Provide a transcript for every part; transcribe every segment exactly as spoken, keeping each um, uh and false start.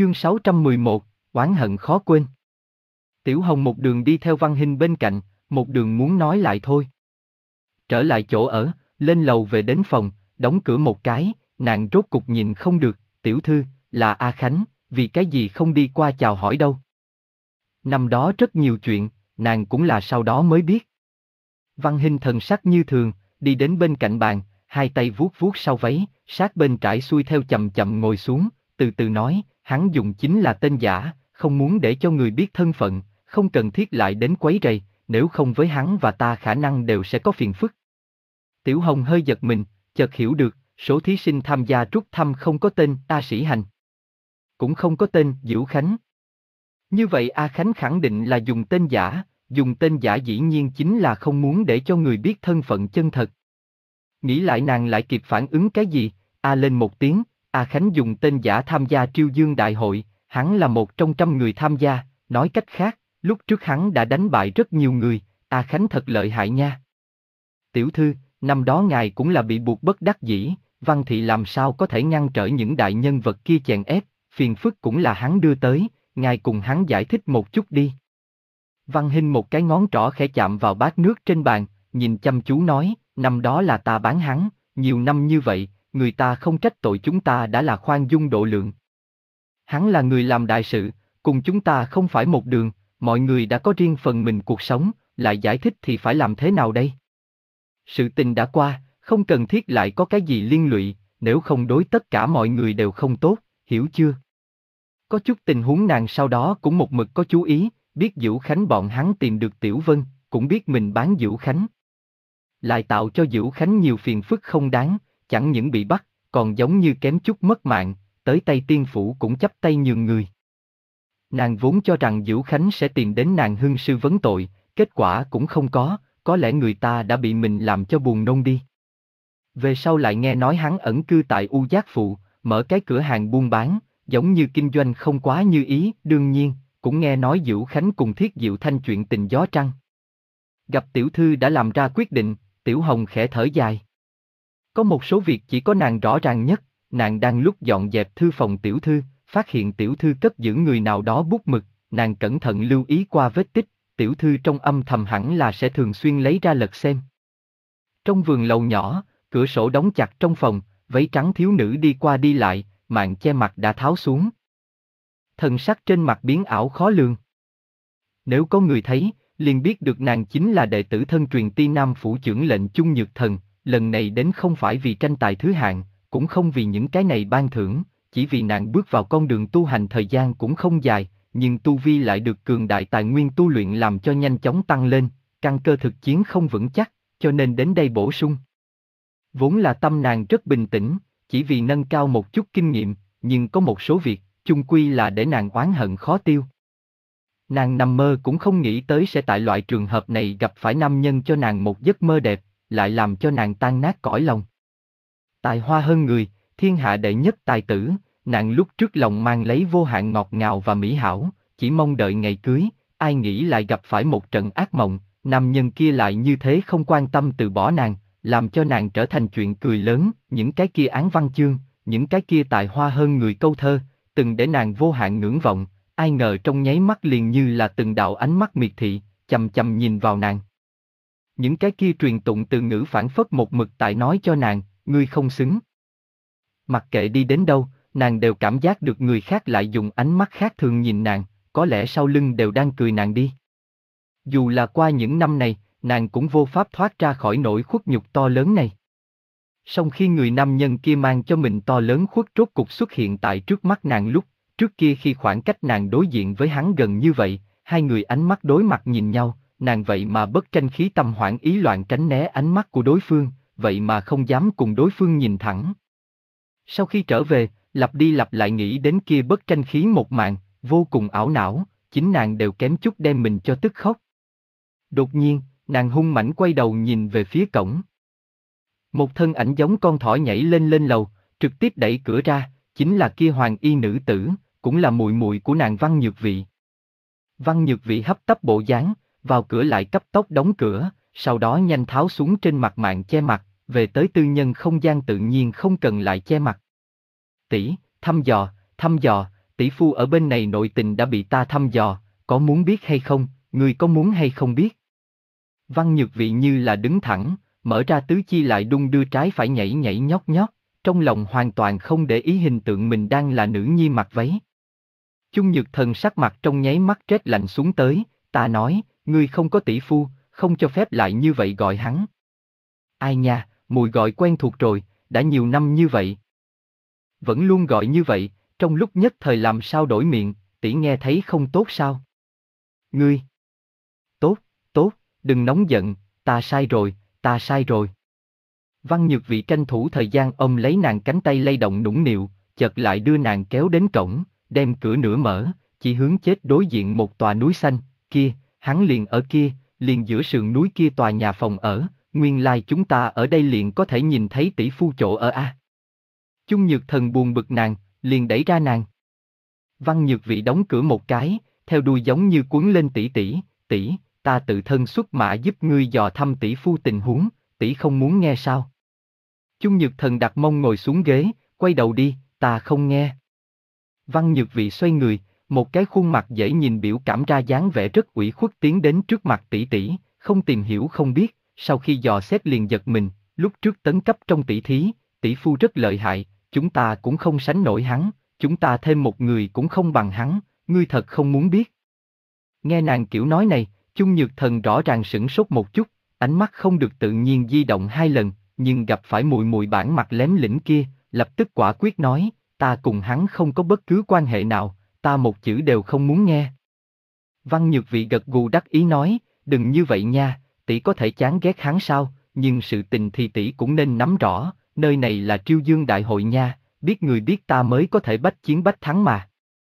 Chương sáu trăm mười một, oán hận khó quên. Tiểu Hồng một đường đi theo Văn Hinh bên cạnh, một đường muốn nói lại thôi. Trở lại chỗ ở, lên lầu về đến phòng, đóng cửa một cái, nàng rốt cục nhìn không được, tiểu thư, là A Khánh, vì cái gì không đi qua chào hỏi đâu. Năm đó rất nhiều chuyện, nàng cũng là sau đó mới biết. Văn Hinh thần sắc như thường, đi đến bên cạnh bàn, hai tay vuốt vuốt sau váy, sát bên trải xuôi theo chậm chậm ngồi xuống, từ từ nói, hắn dùng chính là tên giả, không muốn để cho người biết thân phận, không cần thiết lại đến quấy rầy, nếu không với hắn và ta khả năng đều sẽ có phiền phức. Tiểu Hồng hơi giật mình, chợt hiểu được, số thí sinh tham gia rút thăm không có tên A Sĩ Hành, cũng không có tên Dữu Khánh. Như vậy A Khánh khẳng định là dùng tên giả, dùng tên giả dĩ nhiên chính là không muốn để cho người biết thân phận chân thật. Nghĩ lại nàng lại kịp phản ứng cái gì, A lên một tiếng, A Khánh dùng tên giả tham gia Triêu Dương Đại hội, hắn là một trong trăm người tham gia, nói cách khác, lúc trước hắn đã đánh bại rất nhiều người, A Khánh thật lợi hại nha. Tiểu thư, năm đó ngài cũng là bị buộc bất đắc dĩ, Văn thị làm sao có thể ngăn trở những đại nhân vật kia chèn ép, phiền phức cũng là hắn đưa tới, ngài cùng hắn giải thích một chút đi. Văn Hinh một cái ngón trỏ khẽ chạm vào bát nước trên bàn, nhìn chăm chú nói, năm đó là ta bán hắn, nhiều năm như vậy, người ta không trách tội chúng ta đã là khoan dung độ lượng. Hắn là người làm đại sự, cùng chúng ta không phải một đường, mọi người đã có riêng phần mình cuộc sống, lại giải thích thì phải làm thế nào đây? Sự tình đã qua, không cần thiết lại có cái gì liên lụy, nếu không đối tất cả mọi người đều không tốt, hiểu chưa? Có chút tình huống nàng sau đó cũng một mực có chú ý, biết Dữu Khánh bọn hắn tìm được Tiểu Vân, cũng biết mình bán Dữu Khánh. Lại tạo cho Dữu Khánh nhiều phiền phức không đáng, chẳng những bị bắt, còn giống như kém chút mất mạng, tới tay tiên phủ cũng chắp tay nhường người. Nàng vốn cho rằng Dữu Khánh sẽ tìm đến nàng hưng sư vấn tội, kết quả cũng không có, có lẽ người ta đã bị mình làm cho buồn nôn đi. Về sau lại nghe nói hắn ẩn cư tại U Giác Phụ, mở cái cửa hàng buôn bán, giống như kinh doanh không quá như ý, đương nhiên, cũng nghe nói Dữu Khánh cùng Thiết Diệu Thanh chuyện tình gió trăng. Gặp tiểu thư đã làm ra quyết định, Tiểu Hồng khẽ thở dài. Có một số việc chỉ có nàng rõ ràng nhất, nàng đang lúc dọn dẹp thư phòng tiểu thư, phát hiện tiểu thư cất giữ người nào đó bút mực, nàng cẩn thận lưu ý qua vết tích, tiểu thư trong âm thầm hẳn là sẽ thường xuyên lấy ra lật xem. Trong vườn lầu nhỏ, cửa sổ đóng chặt trong phòng, váy trắng thiếu nữ đi qua đi lại, màn che mặt đã tháo xuống. Thần sắc trên mặt biến ảo khó lường. Nếu có người thấy, liền biết được nàng chính là đệ tử thân truyền Ti Nam phủ trưởng lệnh Chung Nhược Thần, lần này đến không phải vì tranh tài thứ hạng, cũng không vì những cái này ban thưởng, chỉ vì nàng bước vào con đường tu hành thời gian cũng không dài, nhưng tu vi lại được cường đại tài nguyên tu luyện làm cho nhanh chóng tăng lên, căn cơ thực chiến không vững chắc, cho nên đến đây bổ sung. Vốn là tâm nàng rất bình tĩnh, chỉ vì nâng cao một chút kinh nghiệm, nhưng có một số việc, chung quy là để nàng oán hận khó tiêu. Nàng nằm mơ cũng không nghĩ tới sẽ tại loại trường hợp này gặp phải nam nhân cho nàng một giấc mơ đẹp, lại làm cho nàng tan nát cõi lòng. Tài hoa hơn người, thiên hạ đệ nhất tài tử, nàng lúc trước lòng mang lấy vô hạn ngọt ngào và mỹ hảo, chỉ mong đợi ngày cưới, ai nghĩ lại gặp phải một trận ác mộng, nam nhân kia lại như thế không quan tâm từ bỏ nàng, làm cho nàng trở thành chuyện cười lớn, những cái kia án văn chương, những cái kia tài hoa hơn người câu thơ, từng để nàng vô hạn ngưỡng vọng, ai ngờ trong nháy mắt liền như là từng đạo ánh mắt miệt thị, chằm chằm nhìn vào nàng. Những cái kia truyền tụng từ ngữ phản phất một mực tại nói cho nàng, ngươi không xứng. Mặc kệ đi đến đâu, nàng đều cảm giác được người khác lại dùng ánh mắt khác thường nhìn nàng, có lẽ sau lưng đều đang cười nàng đi. Dù là qua những năm này, nàng cũng vô pháp thoát ra khỏi nỗi khuất nhục to lớn này. Song khi người nam nhân kia mang cho mình to lớn khuất rốt cục xuất hiện tại trước mắt nàng lúc, trước kia khi khoảng cách nàng đối diện với hắn gần như vậy, hai người ánh mắt đối mặt nhìn nhau, nàng vậy mà bất tranh khí tâm hoảng ý loạn tránh né ánh mắt của đối phương, vậy mà không dám cùng đối phương nhìn thẳng. Sau khi trở về, lặp đi lặp lại nghĩ đến kia bất tranh khí một màn, vô cùng ảo não, chính nàng đều kém chút đem mình cho tức khóc. Đột nhiên, nàng hung mãnh quay đầu nhìn về phía cổng. Một thân ảnh giống con thỏ nhảy lên lên lầu, trực tiếp đẩy cửa ra, chính là kia hoàng y nữ tử, cũng là muội muội của nàng Văn Nhược Vị. Văn Nhược Vị hấp tấp bộ dáng, vào cửa lại cấp tốc đóng cửa, sau đó nhanh tháo xuống trên mặt mạng che mặt, về tới tư nhân không gian tự nhiên không cần lại che mặt. Tỷ, thăm dò, thăm dò, tỷ phu ở bên này nội tình đã bị ta thăm dò, có muốn biết hay không, ngươi có muốn hay không biết? Văn Nhược Vị như là đứng thẳng, mở ra tứ chi lại đung đưa trái phải nhảy nhảy nhót nhót, trong lòng hoàn toàn không để ý hình tượng mình đang là nữ nhi mặc váy. Chung Nhược Thần sắc mặt trong nháy mắt rét lạnh xuống tới, ta nói, ngươi không có tỷ phu, không cho phép lại như vậy gọi hắn. Ai nha, mùi gọi quen thuộc rồi, đã nhiều năm như vậy. Vẫn luôn gọi như vậy, trong lúc nhất thời làm sao đổi miệng, tỷ nghe thấy không tốt sao? Ngươi! Tốt, tốt, đừng nóng giận, ta sai rồi, ta sai rồi. Văn Nhược Vị tranh thủ thời gian ôm lấy nàng cánh tay lay động nũng nịu, chợt lại đưa nàng kéo đến cổng, đem cửa nửa mở, chỉ hướng chết đối diện một tòa núi xanh, kia, hắn liền ở kia, liền giữa sườn núi kia tòa nhà phòng ở, nguyên lai chúng ta ở đây liền có thể nhìn thấy tỷ phu chỗ ở a. Chung Nhược Thần buồn bực nàng, liền đẩy ra nàng. Văn Nhược Vị đóng cửa một cái, theo đuôi giống như cuốn lên tỷ tỷ, tỷ, ta tự thân xuất mã giúp ngươi dò thăm tỷ phu tình huống, tỷ không muốn nghe sao? Chung Nhược Thần đặt mông ngồi xuống ghế, quay đầu đi, ta không nghe. Văn Nhược Vị xoay người, một cái khuôn mặt dễ nhìn biểu cảm ra dáng vẻ rất ủy khuất tiến đến trước mặt tỷ tỷ, không tìm hiểu không biết, sau khi dò xét liền giật mình, lúc trước tấn cấp trong tỷ thí, tỷ phu rất lợi hại, chúng ta cũng không sánh nổi hắn, chúng ta thêm một người cũng không bằng hắn, ngươi thật không muốn biết. Nghe nàng kiểu nói này, Chung Nhược Thần rõ ràng sửng sốt một chút, ánh mắt không được tự nhiên di động hai lần, nhưng gặp phải mùi mùi bản mặt lém lĩnh kia, lập tức quả quyết nói, ta cùng hắn không có bất cứ quan hệ nào, ta một chữ đều không muốn nghe. Văn Nhược Vị gật gù đắc ý nói, đừng như vậy nha, tỷ có thể chán ghét hắn sao, nhưng sự tình thì tỷ cũng nên nắm rõ, nơi này là Triêu Dương Đại hội nha, biết người biết ta mới có thể bách chiến bách thắng mà.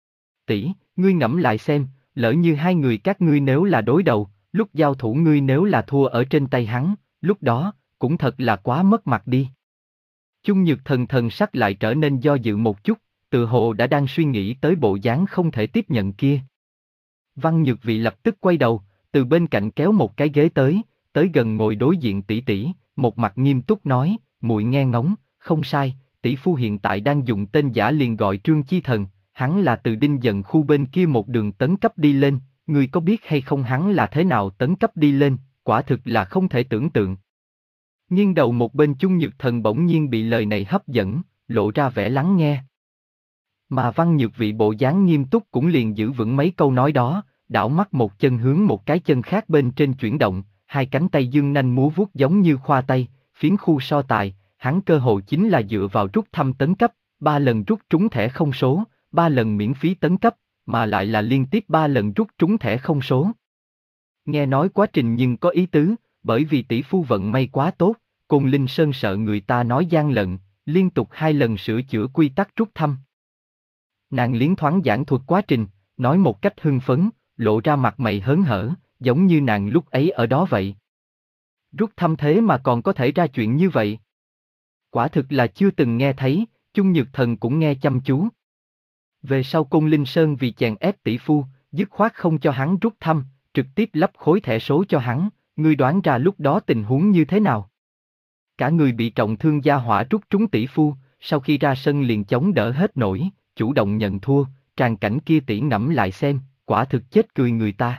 Tỷ, ngươi ngẫm lại xem, lỡ như hai người các ngươi nếu là đối đầu, lúc giao thủ ngươi nếu là thua ở trên tay hắn, lúc đó, cũng thật là quá mất mặt đi. Chung Nhược Thần thần sắc lại trở nên do dự một chút, tự hồ đã đang suy nghĩ tới bộ dáng không thể tiếp nhận kia. Văn Nhược Vị lập tức quay đầu, từ bên cạnh kéo một cái ghế tới, tới gần ngồi đối diện tỷ tỷ, một mặt nghiêm túc nói, muội nghe ngóng, không sai, tỷ phu hiện tại đang dùng tên giả liền gọi Trương Chi Thần, hắn là từ Đinh Dần khu bên kia một đường tấn cấp đi lên, ngươi có biết hay không hắn là thế nào tấn cấp đi lên, quả thực là không thể tưởng tượng. Nhưng đầu một bên Chung Nhược Thần bỗng nhiên bị lời này hấp dẫn, lộ ra vẻ lắng nghe. Mà Văn Nhược Vị bộ dáng nghiêm túc cũng liền giữ vững mấy câu nói đó, đảo mắt một chân hướng một cái chân khác bên trên chuyển động, hai cánh tay dương nanh múa vuốt giống như khoa tay, phiến khu so tài, hắn cơ hội chính là dựa vào rút thăm tấn cấp, ba lần rút trúng thẻ không số, ba lần miễn phí tấn cấp, mà lại là liên tiếp ba lần rút trúng thẻ không số. Nghe nói quá trình nhưng có ý tứ, bởi vì tỷ phu vận may quá tốt, Côn Linh Sơn sợ người ta nói gian lận, liên tục hai lần sửa chữa quy tắc rút thăm. Nàng liến thoáng giảng thuật quá trình, nói một cách hưng phấn, lộ ra mặt mày hớn hở, giống như nàng lúc ấy ở đó vậy. Rút thăm thế mà còn có thể ra chuyện như vậy. Quả thực là chưa từng nghe thấy, Chung Nhược Thần cũng nghe chăm chú. Về sau Côn Linh Sơn vì chèn ép tỷ phu, dứt khoát không cho hắn rút thăm, trực tiếp lắp khối thẻ số cho hắn, ngươi đoán ra lúc đó tình huống như thế nào? Cả người bị trọng thương gia hỏa rút trúng tỷ phu, sau khi ra sân liền chống đỡ hết nổi, chủ động nhận thua, tràng cảnh kia tỷ ngẫm lại xem, quả thực chết cười người ta.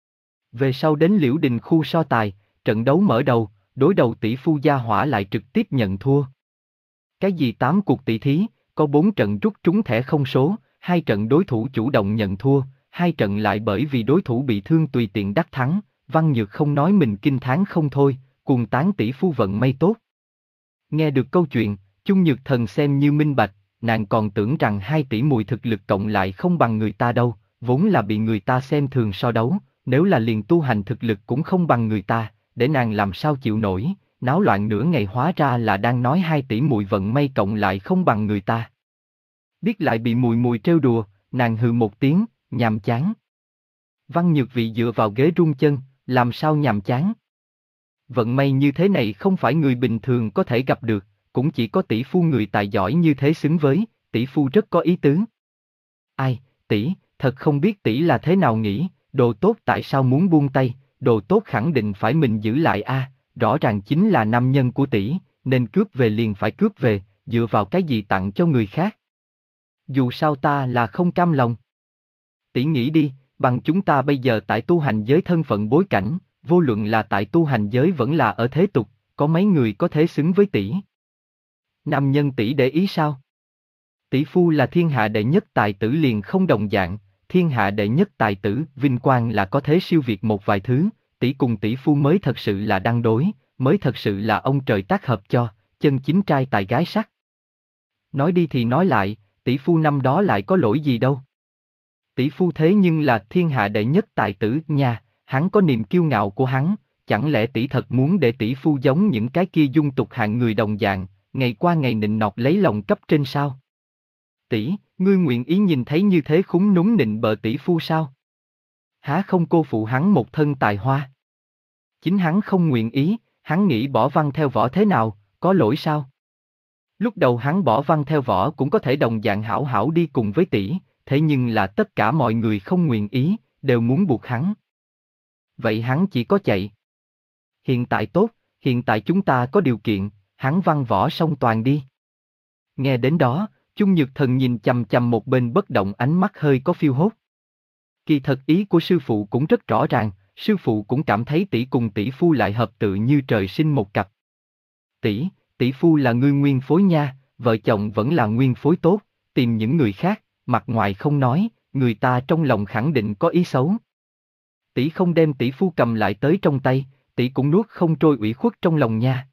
Về sau đến Liễu Đình khu so tài, trận đấu mở đầu, đối đầu tỷ phu gia hỏa lại trực tiếp nhận thua. Cái gì tám cuộc tỷ thí, có bốn trận rút trúng thẻ không số, hai trận đối thủ chủ động nhận thua, hai trận lại bởi vì đối thủ bị thương tùy tiện đắc thắng, Văn Nhược không nói mình kinh thán không thôi, cuồng tán tỷ phu vận may tốt. Nghe được câu chuyện, Chung Nhược Thần xem như minh bạch, nàng còn tưởng rằng hai tỷ mùi thực lực cộng lại không bằng người ta đâu, vốn là bị người ta xem thường so đấu, nếu là liền tu hành thực lực cũng không bằng người ta, để nàng làm sao chịu nổi, náo loạn nửa ngày hóa ra là đang nói hai tỷ mùi vận may cộng lại không bằng người ta. Biết lại bị mùi mùi trêu đùa, nàng hừ một tiếng, nhàm chán. Văn Nhược Vị dựa vào ghế rung chân, làm sao nhàm chán? Vận may như thế này không phải người bình thường có thể gặp được, cũng chỉ có tỷ phu người tài giỏi như thế xứng với, tỷ phu rất có ý tứ. Ai, tỷ, thật không biết tỷ là thế nào nghĩ, đồ tốt tại sao muốn buông tay, đồ tốt khẳng định phải mình giữ lại a, rõ ràng chính là nam nhân của tỷ, nên cướp về liền phải cướp về, dựa vào cái gì tặng cho người khác. Dù sao ta là không cam lòng. Tỷ nghĩ đi, bằng chúng ta bây giờ tại tu hành giới thân phận bối cảnh, vô luận là tại tu hành giới vẫn là ở thế tục, có mấy người có thể xứng với tỷ. Nam nhân tỷ để ý sao? Tỷ phu là thiên hạ đệ nhất tài tử liền không đồng dạng, thiên hạ đệ nhất tài tử, vinh quang là có thế siêu việt một vài thứ, tỷ cùng tỷ phu mới thật sự là đăng đối, mới thật sự là ông trời tác hợp cho, chân chính trai tài gái sắc. Nói đi thì nói lại, tỷ phu năm đó lại có lỗi gì đâu. Tỷ phu thế nhưng là thiên hạ đệ nhất tài tử nha, hắn có niềm kiêu ngạo của hắn, chẳng lẽ tỷ thật muốn để tỷ phu giống những cái kia dung tục hạng người đồng dạng, ngày qua ngày nịnh nọt lấy lòng cấp trên sao? Tỷ, ngươi nguyện ý nhìn thấy như thế khúng núm nịnh bợ tỷ phu sao? Há không cô phụ hắn một thân tài hoa? Chính hắn không nguyện ý, hắn nghĩ bỏ văn theo võ thế nào, có lỗi sao? Lúc đầu hắn bỏ văn theo võ cũng có thể đồng dạng hảo hảo đi cùng với tỷ, thế nhưng là tất cả mọi người không nguyện ý, đều muốn buộc hắn. Vậy hắn chỉ có chạy. Hiện tại tốt, hiện tại chúng ta có điều kiện, hắn văn võ song toàn đi. Nghe đến đó, Chung Nhược Thần nhìn chằm chằm một bên bất động, ánh mắt hơi có phiêu hốt. Kỳ thật ý của sư phụ cũng rất rõ ràng, sư phụ cũng cảm thấy tỷ cùng tỷ phu lại hợp tự như trời sinh một cặp. Tỷ, tỷ phu là ngươi nguyên phối nha, vợ chồng vẫn là nguyên phối tốt, tìm những người khác, mặt ngoài không nói, người ta trong lòng khẳng định có ý xấu. Tỷ không đem tỷ phu cầm lại tới trong tay, tỷ cũng nuốt không trôi ủy khuất trong lòng nha.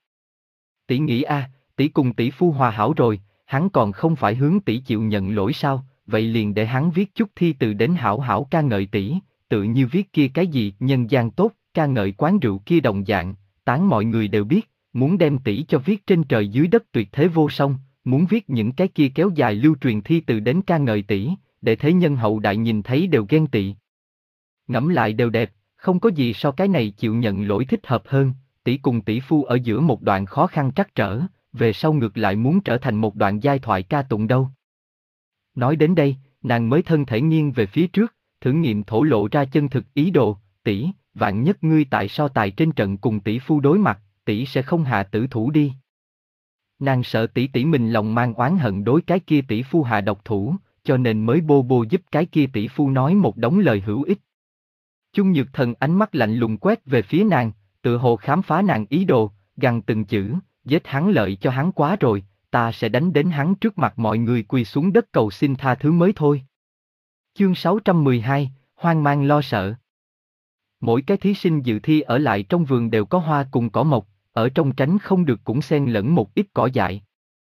Tỷ nghĩ a, à, tỷ cùng tỷ phu hòa hảo rồi, hắn còn không phải hướng tỷ chịu nhận lỗi sao, vậy liền để hắn viết chút thi từ đến hảo hảo ca ngợi tỷ, tự như viết kia cái gì nhân gian tốt, ca ngợi quán rượu kia đồng dạng, tán mọi người đều biết, muốn đem tỷ cho viết trên trời dưới đất tuyệt thế vô song, muốn viết những cái kia kéo dài lưu truyền thi từ đến ca ngợi tỷ, để thế nhân hậu đại nhìn thấy đều ghen tị. Ngẫm lại đều đẹp, không có gì so cái này chịu nhận lỗi thích hợp hơn, tỷ cùng tỷ phu ở giữa một đoạn khó khăn trắc trở, về sau ngược lại muốn trở thành một đoạn giai thoại ca tụng đâu. Nói đến đây, nàng mới thân thể nghiêng về phía trước, thử nghiệm thổ lộ ra chân thực ý đồ, tỷ, vạn nhất ngươi tại so tài trên trận cùng tỷ phu đối mặt, tỷ sẽ không hạ tử thủ đi. Nàng sợ tỷ tỷ mình lòng mang oán hận đối cái kia tỷ phu hạ độc thủ, cho nên mới bô bô giúp cái kia tỷ phu nói một đống lời hữu ích. Chung Nhược Thần ánh mắt lạnh lùng quét về phía nàng, tự hồ khám phá nàng ý đồ, gằn từng chữ, giết hắn lợi cho hắn quá rồi, ta sẽ đánh đến hắn trước mặt mọi người quỳ xuống đất cầu xin tha thứ mới thôi. Chương sáu trăm mười hai, hoang mang lo sợ. Mỗi cái thí sinh dự thi ở lại trong vườn đều có hoa cùng cỏ mọc, ở trong tránh không được cũng xen lẫn một ít cỏ dại.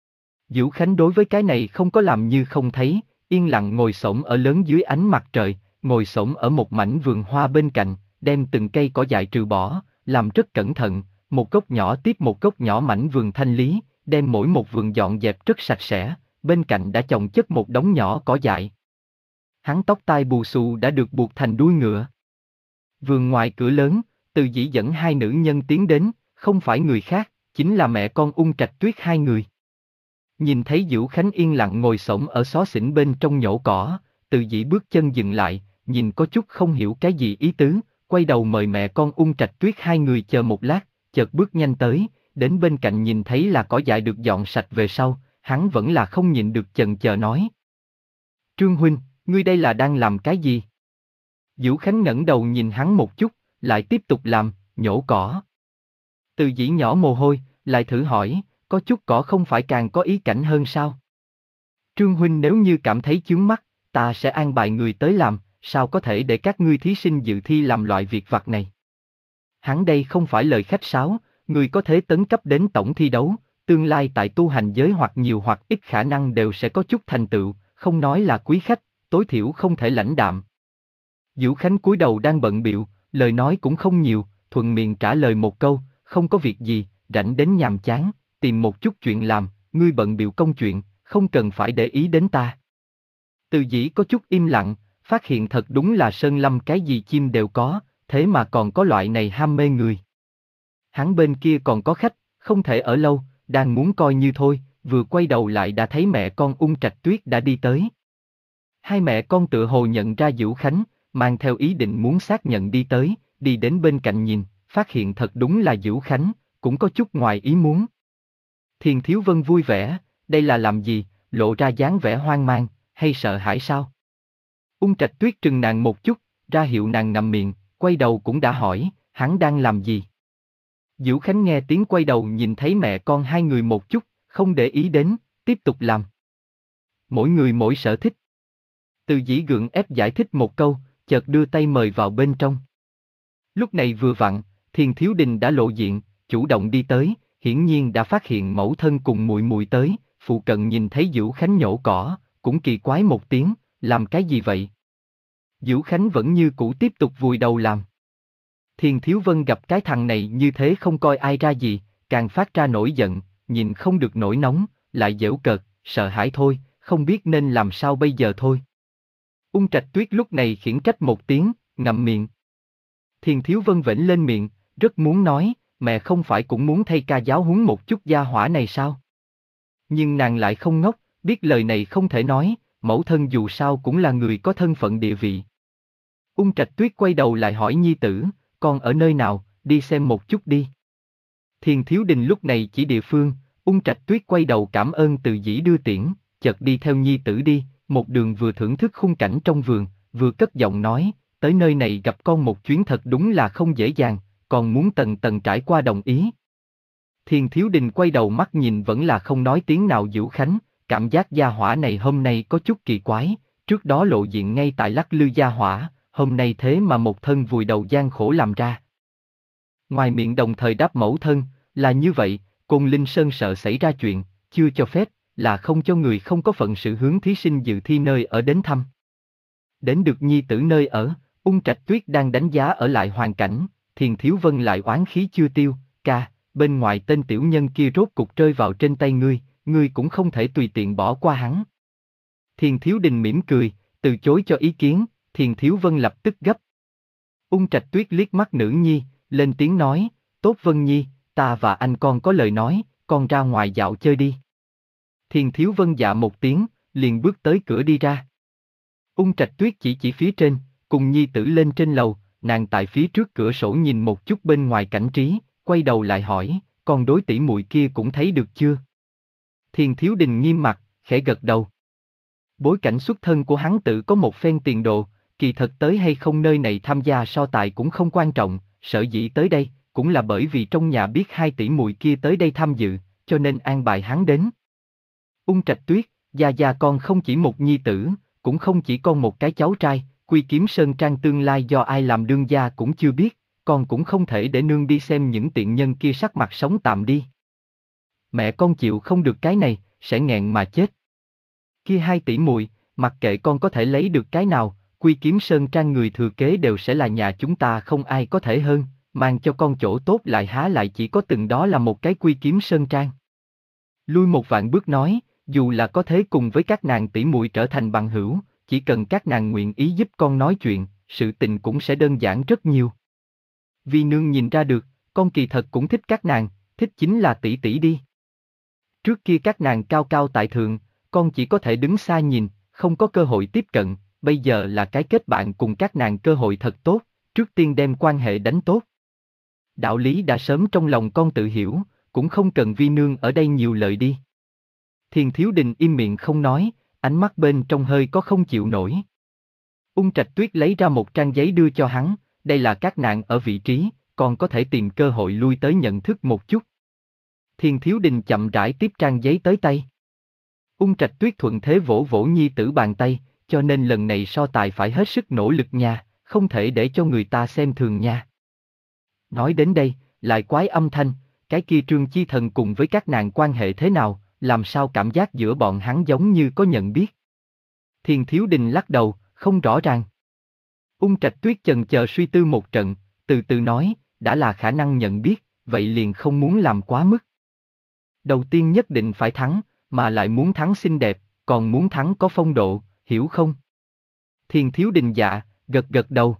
Dữu Khánh đối với cái này không có làm như không thấy, yên lặng ngồi xổm ở lớn dưới ánh mặt trời, ngồi xổm ở một mảnh vườn hoa bên cạnh, đem từng cây cỏ dại trừ bỏ, làm rất cẩn thận, một gốc nhỏ tiếp một gốc nhỏ mảnh vườn thanh lý, đem mỗi một vườn dọn dẹp rất sạch sẽ, bên cạnh đã chồng chất một đống nhỏ cỏ dại. Hắn tóc tai bù xù đã được buộc thành đuôi ngựa. Vườn ngoài cửa lớn, Từ Dĩ dẫn hai nữ nhân tiến đến, không phải người khác, chính là mẹ con Ung Trạch Tuyết hai người. Nhìn thấy Dữu Khánh yên lặng ngồi xổm ở xó xỉnh bên trong nhổ cỏ, Từ Dĩ bước chân dừng lại, nhìn có chút không hiểu cái gì ý tứ, quay đầu mời mẹ con Ung Trạch Tuyết hai người chờ một lát, chợt bước nhanh tới, đến bên cạnh nhìn thấy là cỏ dại được dọn sạch về sau, hắn vẫn là không nhịn được chần chờ nói. Trương huynh, ngươi đây là đang làm cái gì? Dữu Khánh ngẩng đầu nhìn hắn một chút, lại tiếp tục làm, nhổ cỏ. Từ Dĩ nhỏ mồ hôi, lại thử hỏi, có chút cỏ không phải càng có ý cảnh hơn sao? Trương huynh nếu như cảm thấy chướng mắt, ta sẽ an bài người tới làm, sao có thể để các ngươi thí sinh dự thi làm loại việc vặt này? Hắn đây không phải lời khách sáo, người có thể tấn cấp đến tổng thi đấu, tương lai tại tu hành giới hoặc nhiều hoặc ít khả năng đều sẽ có chút thành tựu, không nói là quý khách, tối thiểu không thể lãnh đạm. Dữu Khánh cúi đầu đang bận bịu, lời nói cũng không nhiều, thuận miệng trả lời một câu, không có việc gì, rảnh đến nhàm chán, tìm một chút chuyện làm, ngươi bận bịu công chuyện, không cần phải để ý đến ta. Từ Dĩ có chút im lặng, phát hiện thật đúng là sơn lâm cái gì chim đều có, thế mà còn có loại này ham mê người. Hắn bên kia còn có khách, không thể ở lâu, đang muốn coi như thôi, vừa quay đầu lại đã thấy mẹ con Ung Trạch Tuyết đã đi tới. Hai mẹ con tựa hồ nhận ra Dữu Khánh, mang theo ý định muốn xác nhận đi tới, đi đến bên cạnh nhìn, phát hiện thật đúng là Dữu Khánh, cũng có chút ngoài ý muốn. Thiền Thiếu Vân vui vẻ, đây là làm gì, lộ ra dáng vẻ hoang mang, hay sợ hãi sao? Ung Trạch Tuyết trừng nàng một chút, ra hiệu nàng ngậm miệng, quay đầu cũng đã hỏi, hắn đang làm gì? Diễu Khánh nghe tiếng quay đầu nhìn thấy mẹ con hai người một chút, không để ý đến, tiếp tục làm. Mỗi người mỗi sở thích. Từ Dĩ gượng ép giải thích một câu, chợt đưa tay mời vào bên trong. Lúc này vừa vặn, Thiền Thiếu Đình đã lộ diện, chủ động đi tới, hiển nhiên đã phát hiện mẫu thân cùng muội muội tới, phụ cận nhìn thấy Diễu Khánh nhổ cỏ, cũng kỳ quái một tiếng, làm cái gì vậy? Diễu Khánh vẫn như cũ tiếp tục vùi đầu làm. Thiền Thiếu Vân gặp cái thằng này như thế không coi ai ra gì, càng phát ra nổi giận, nhìn không được nổi nóng, lại giễu cợt, sợ hãi thôi, không biết nên làm sao bây giờ thôi. Ung Trạch Tuyết lúc này khiển trách một tiếng, ngậm miệng. Thiền Thiếu Vân vểnh lên miệng, rất muốn nói, mẹ không phải cũng muốn thay ca giáo huấn một chút gia hỏa này sao? Nhưng nàng lại không ngốc, biết lời này không thể nói, mẫu thân dù sao cũng là người có thân phận địa vị. Ung Trạch Tuyết quay đầu lại hỏi nhi tử, con ở nơi nào, đi xem một chút đi. Thiền Thiếu Đình lúc này chỉ địa phương, Ung Trạch Tuyết quay đầu cảm ơn Từ Dĩ đưa tiễn, chợt đi theo nhi tử đi, một đường vừa thưởng thức khung cảnh trong vườn, vừa cất giọng nói, tới nơi này gặp con một chuyến thật đúng là không dễ dàng, còn muốn tầng tầng trải qua đồng ý. Thiền Thiếu Đình quay đầu mắt nhìn vẫn là không nói tiếng nào Diễu Khánh, cảm giác gia hỏa này hôm nay có chút kỳ quái, trước đó lộ diện ngay tại lắc lư gia hỏa, hôm nay thế mà một thân vùi đầu gian khổ làm ra. Ngoài miệng đồng thời đáp mẫu thân, là như vậy, Côn Linh Sơn sợ xảy ra chuyện, chưa cho phép, là không cho người không có phận sự hướng thí sinh dự thi nơi ở đến thăm. Đến được nhi tử nơi ở, Ung Trạch Tuyết đang đánh giá ở lại hoàn cảnh, Thiền Thiếu Vân lại oán khí chưa tiêu, ca, bên ngoài tên tiểu nhân kia rốt cục rơi vào trên tay ngươi, ngươi cũng không thể tùy tiện bỏ qua hắn. Thiền Thiếu Đình mỉm cười, từ chối cho ý kiến, Thiền Thiếu Vân lập tức gấp. Ung Trạch Tuyết liếc mắt nữ nhi, lên tiếng nói, tốt Vân Nhi, ta và anh con có lời nói, con ra ngoài dạo chơi đi. Thiền Thiếu Vân dạ một tiếng, liền bước tới cửa đi ra. Ung Trạch Tuyết chỉ chỉ phía trên, cùng nhi tử lên trên lầu, nàng tại phía trước cửa sổ nhìn một chút bên ngoài cảnh trí, quay đầu lại hỏi, con đối tỷ muội kia cũng thấy được chưa? Thiền Thiếu Đình nghiêm mặt, khẽ gật đầu. Bối cảnh xuất thân của hắn tự có một phen tiền đồ, kỳ thật tới hay không nơi này tham gia so tài cũng không quan trọng, sở dĩ tới đây, cũng là bởi vì trong nhà biết hai tỷ muội kia tới đây tham dự, cho nên an bài hắn đến. Ung Trạch Tuyết, gia gia con không chỉ một nhi tử, cũng không chỉ con một cái cháu trai, Quy Kiếm Sơn Trang tương lai do ai làm đương gia cũng chưa biết, con cũng không thể để nương đi xem những tiện nhân kia sắc mặt sống tạm đi. Mẹ con chịu không được cái này, sẽ nghẹn mà chết. Kia hai tỷ muội, mặc kệ con có thể lấy được cái nào, Quy Kiếm Sơn Trang người thừa kế đều sẽ là nhà chúng ta không ai có thể hơn, mang cho con chỗ tốt lại há lại chỉ có từng đó là một cái Quy Kiếm Sơn Trang. Lui một vạn bước nói, dù là có thể cùng với các nàng tỷ muội trở thành bằng hữu, chỉ cần các nàng nguyện ý giúp con nói chuyện, sự tình cũng sẽ đơn giản rất nhiều. Vì nương nhìn ra được, con kỳ thật cũng thích các nàng, thích chính là tỷ tỷ đi. Trước kia các nàng cao cao tại thượng, con chỉ có thể đứng xa nhìn, không có cơ hội tiếp cận, bây giờ là cái kết bạn cùng các nàng cơ hội thật tốt, trước tiên đem quan hệ đánh tốt. Đạo lý đã sớm trong lòng con tự hiểu, cũng không cần vi nương ở đây nhiều lời đi. Thiền Thiếu Đình im miệng không nói, ánh mắt bên trong hơi có không chịu nổi. Ung Trạch Tuyết lấy ra một trang giấy đưa cho hắn, đây là các nạn ở vị trí, còn có thể tìm cơ hội lui tới nhận thức một chút. Thiền Thiếu Đình chậm rãi tiếp trang giấy tới tay. Ung Trạch Tuyết thuận thế vỗ vỗ nhi tử bàn tay, cho nên lần này so tài phải hết sức nỗ lực nha, không thể để cho người ta xem thường nha. Nói đến đây, lại quái âm thanh, cái kia Trương Chi Thần cùng với các nàng quan hệ thế nào, làm sao cảm giác giữa bọn hắn giống như có nhận biết. Thiền Thiếu Đình lắc đầu, không rõ ràng. Ung Trạch Tuyết chần chờ suy tư một trận, từ từ nói, đã là khả năng nhận biết, vậy liền không muốn làm quá mức. Đầu tiên nhất định phải thắng, mà lại muốn thắng xinh đẹp, còn muốn thắng có phong độ, hiểu không? Thiền Thiếu Đình dạ, gật gật đầu.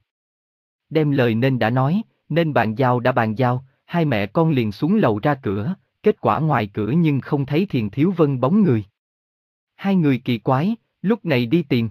Đem lời nên đã nói, nên bàn giao đã bàn giao, hai mẹ con liền xuống lầu ra cửa, kết quả ngoài cửa nhưng không thấy Thiền Thiếu Vân bóng người. Hai người kỳ quái, lúc này đi tìm.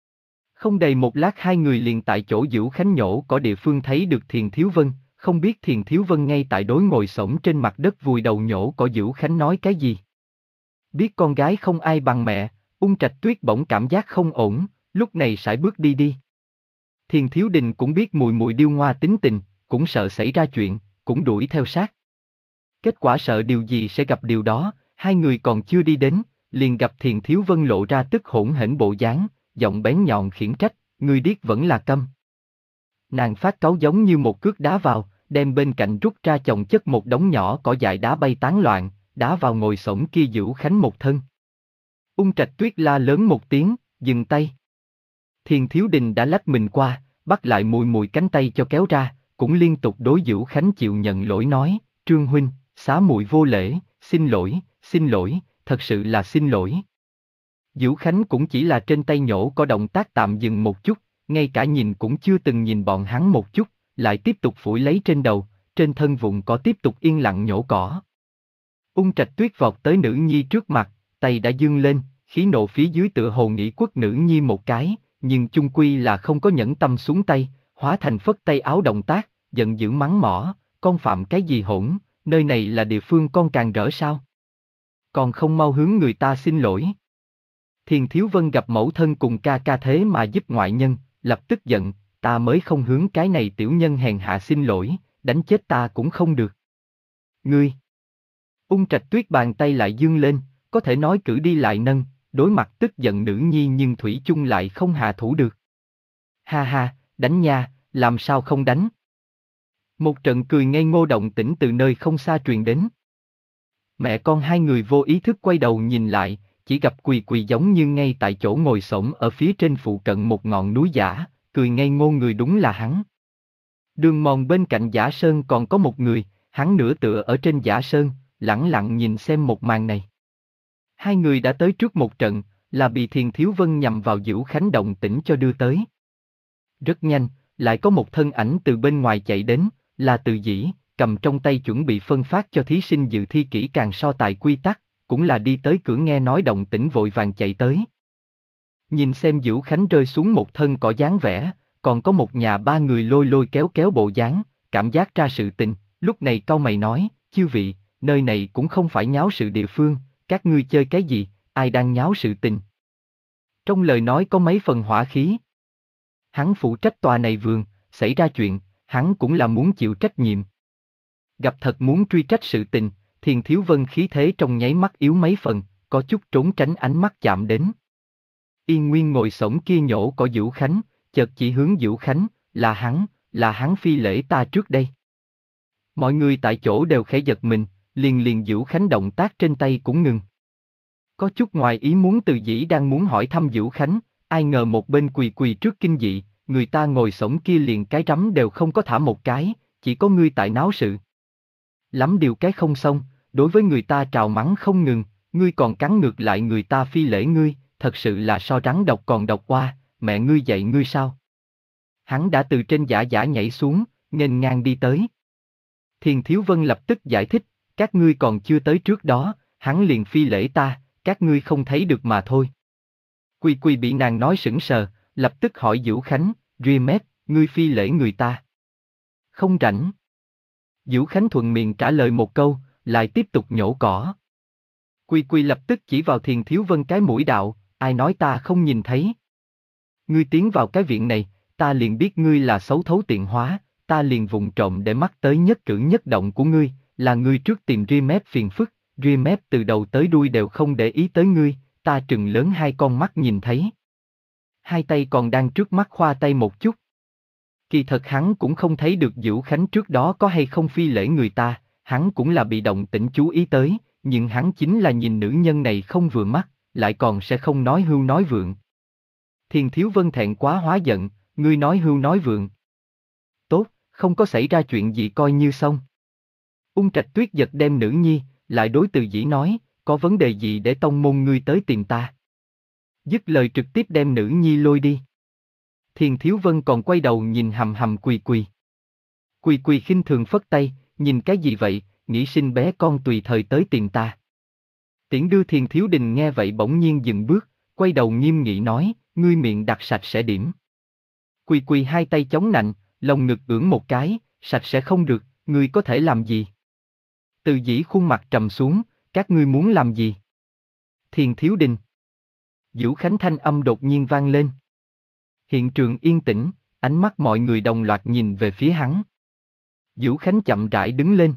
Không đầy một lát hai người liền tại chỗ Diễu Khánh nhổ có địa phương thấy được Thiền Thiếu Vân, không biết Thiền Thiếu Vân ngay tại đối ngồi xổm trên mặt đất vùi đầu nhổ cỏ Diễu Khánh nói cái gì. Biết con gái không ai bằng mẹ, Ung Trạch Tuyết bỗng cảm giác không ổn, lúc này sải bước đi đi. Thiền Thiếu Đình cũng biết mùi mùi điêu ngoa tính tình, cũng sợ xảy ra chuyện, cũng đuổi theo sát. Kết quả sợ điều gì sẽ gặp điều đó, hai người còn chưa đi đến, liền gặp Thiền Thiếu Vân lộ ra tức hỗn hển bộ dáng, giọng bén nhọn khiển trách, ngươi điếc vẫn là câm. Nàng phát cáu giống như một cước đá vào, đem bên cạnh rút ra chồng chất một đống nhỏ cỏ dại đá bay tán loạn, đá vào ngồi xổm kia Dữu Khánh một thân. Ung Trạch Tuyết la lớn một tiếng, dừng tay. Thiền Thiếu Đình đã lách mình qua, bắt lại mùi mùi cánh tay cho kéo ra, cũng liên tục đối Dữu Khánh chịu nhận lỗi nói, Trương huynh, xá muội vô lễ, xin lỗi, xin lỗi, thật sự là xin lỗi. Dữu Khánh cũng chỉ là trên tay nhổ có động tác tạm dừng một chút, ngay cả nhìn cũng chưa từng nhìn bọn hắn một chút, lại tiếp tục phủi lấy trên đầu, trên thân vụn cỏ tiếp tục yên lặng nhổ cỏ. Ung Trạch Tuyết vọt tới nữ nhi trước mặt, tay đã dương lên, khí nộ phía dưới tựa hồ nghĩ quất nữ nhi một cái, nhưng chung quy là không có nhẫn tâm xuống tay, hóa thành phất tay áo động tác, giận dữ mắng mỏ, con phạm cái gì hỗn, nơi này là địa phương con càng rỡ sao? Còn không mau hướng người ta xin lỗi. Thiền Thiếu Vân gặp mẫu thân cùng ca ca thế mà giúp ngoại nhân, lập tức giận, ta mới không hướng cái này tiểu nhân hèn hạ xin lỗi, đánh chết ta cũng không được. Ngươi! Ung Trạch Tuyết bàn tay lại dương lên, có thể nói cử đi lại nâng, đối mặt tức giận nữ nhi nhưng thủy chung lại không hạ thủ được. Ha ha, đánh nha, làm sao không đánh? Một trận cười ngây ngô động tĩnh từ nơi không xa truyền đến. Mẹ con hai người vô ý thức quay đầu nhìn lại, chỉ gặp Quỳ Quỳ giống như ngay tại chỗ ngồi xổm ở phía trên phụ cận một ngọn núi giả, cười ngây ngô người đúng là hắn. Đường mòn bên cạnh Giả Sơn còn có một người, hắn nửa tựa ở trên Giả Sơn, lẳng lặng nhìn xem một màn này. Hai người đã tới trước một trận, là bị Thiền Thiếu Vân nhằm vào Dữu Khánh động tĩnh cho đưa tới. Rất nhanh, lại có một thân ảnh từ bên ngoài chạy đến, là Từ Dĩ, cầm trong tay chuẩn bị phân phát cho thí sinh dự thi kỹ càng so tài quy tắc, cũng là đi tới cửa nghe nói động tĩnh vội vàng chạy tới. Nhìn xem Dữu Khánh rơi xuống một thân cỏ dáng vẻ, còn có một nhà ba người lôi lôi kéo kéo bộ dáng, cảm giác ra sự tình, lúc này cau mày nói, chư vị, nơi này cũng không phải nháo sự địa phương, các ngươi chơi cái gì, ai đang nháo sự tình. Trong lời nói có mấy phần hỏa khí. Hắn phụ trách tòa này vườn, xảy ra chuyện, hắn cũng là muốn chịu trách nhiệm. Gặp thật muốn truy trách sự tình, Thiền Thiếu Vân khí thế trong nháy mắt yếu mấy phần, có chút trốn tránh ánh mắt chạm đến. Yên Nguyên ngồi xổm kia nhổ cỏ Dữu Khánh, chợt chỉ hướng Dữu Khánh, là hắn, là hắn phi lễ ta trước đây. Mọi người tại chỗ đều khẽ giật mình, liền liền Dữu Khánh động tác trên tay cũng ngừng. Có chút ngoài ý muốn Từ Dĩ đang muốn hỏi thăm Dữu Khánh, ai ngờ một bên Quỳ Quỳ trước kinh dị, người ta ngồi xổm kia liền cái rắm đều không có thả một cái, chỉ có ngươi tại náo sự. Lắm điều cái không xong, đối với người ta trào mắng không ngừng, ngươi còn cắn ngược lại người ta phi lễ ngươi, thật sự là so rắn độc còn độc qua, mẹ ngươi dạy ngươi sao? Hắn đã từ trên giả giả nhảy xuống, nghênh ngang đi tới. Thiền Thiếu Vân lập tức giải thích, các ngươi còn chưa tới trước đó, hắn liền phi lễ ta, các ngươi không thấy được mà thôi. Quỳ Quỳ bị nàng nói sững sờ, lập tức hỏi Dữu Khánh, ria mép, ngươi phi lễ người ta. Không rảnh. Dữu Khánh thuận miệng trả lời một câu, lại tiếp tục nhổ cỏ. Quỳ Quỳ lập tức chỉ vào Thiền Thiếu Vân cái mũi đạo, ai nói ta không nhìn thấy. Ngươi tiến vào cái viện này, ta liền biết ngươi là xấu thấu tiện hóa, ta liền vụng trộm để mắt tới nhất cử nhất động của ngươi, là ngươi trước tìm ria mép phiền phức, ria mép từ đầu tới đuôi đều không để ý tới ngươi, ta trừng lớn hai con mắt nhìn thấy. Hai tay còn đang trước mắt khoa tay một chút. Kỳ thật hắn cũng không thấy được Dữu Khánh trước đó có hay không phi lễ người ta, hắn cũng là bị động tĩnh chú ý tới, nhưng hắn chính là nhìn nữ nhân này không vừa mắt, lại còn sẽ không nói hưu nói vượng. Thiền Thiếu Vân thẹn quá hóa giận, ngươi nói hưu nói vượng. Tốt, không có xảy ra chuyện gì coi như xong. Ung Trạch Tuyết giật đem nữ nhi, lại đối Từ Dĩ nói, có vấn đề gì để tông môn ngươi tới tìm ta. Dứt lời trực tiếp đem nữ nhi lôi đi. Thiền Thiếu Vân còn quay đầu nhìn hầm hầm Quỳ Quỳ. Quỳ Quỳ khinh thường phất tay, nhìn cái gì vậy, nghĩ sinh bé con tùy thời tới tìm ta. Tiễn đưa Thiền Thiếu Đình nghe vậy bỗng nhiên dừng bước, quay đầu nghiêm nghị nói, ngươi miệng đặt sạch sẽ điểm. Quỳ Quỳ hai tay chống nạnh, lồng ngực ưỡn một cái, sạch sẽ không được, ngươi có thể làm gì? Từ Dĩ khuôn mặt trầm xuống, các ngươi muốn làm gì? Thiền Thiếu Đình. Dữu Khánh thanh âm đột nhiên vang lên. Hiện trường yên tĩnh, ánh mắt mọi người đồng loạt nhìn về phía hắn. Dữu Khánh chậm rãi đứng lên.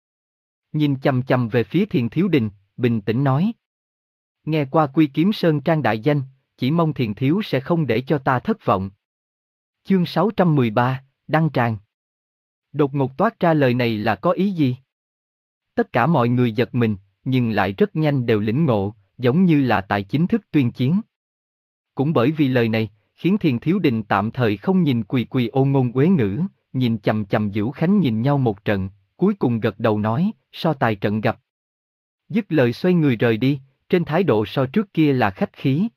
Nhìn chằm chằm về phía Thiền Thiếu Đình, bình tĩnh nói. Nghe qua Quy Kiếm Sơn trang đại danh, chỉ mong Thiền Thiếu sẽ không để cho ta thất vọng. Chương sáu trăm mười ba, Đăng Tràng. Đột ngột toát ra lời này là có ý gì? Tất cả mọi người giật mình, nhưng lại rất nhanh đều lĩnh ngộ, giống như là tại chính thức tuyên chiến. Cũng bởi vì lời này, khiến Thiền Thiếu Đình tạm thời không nhìn Quỳ Quỳ ôn ngôn uế ngữ, nhìn chằm chằm Dữu Khánh nhìn nhau một trận, cuối cùng gật đầu nói, so tài trận gặp. Dứt lời xoay người rời đi, trên thái độ so trước kia là khách khí.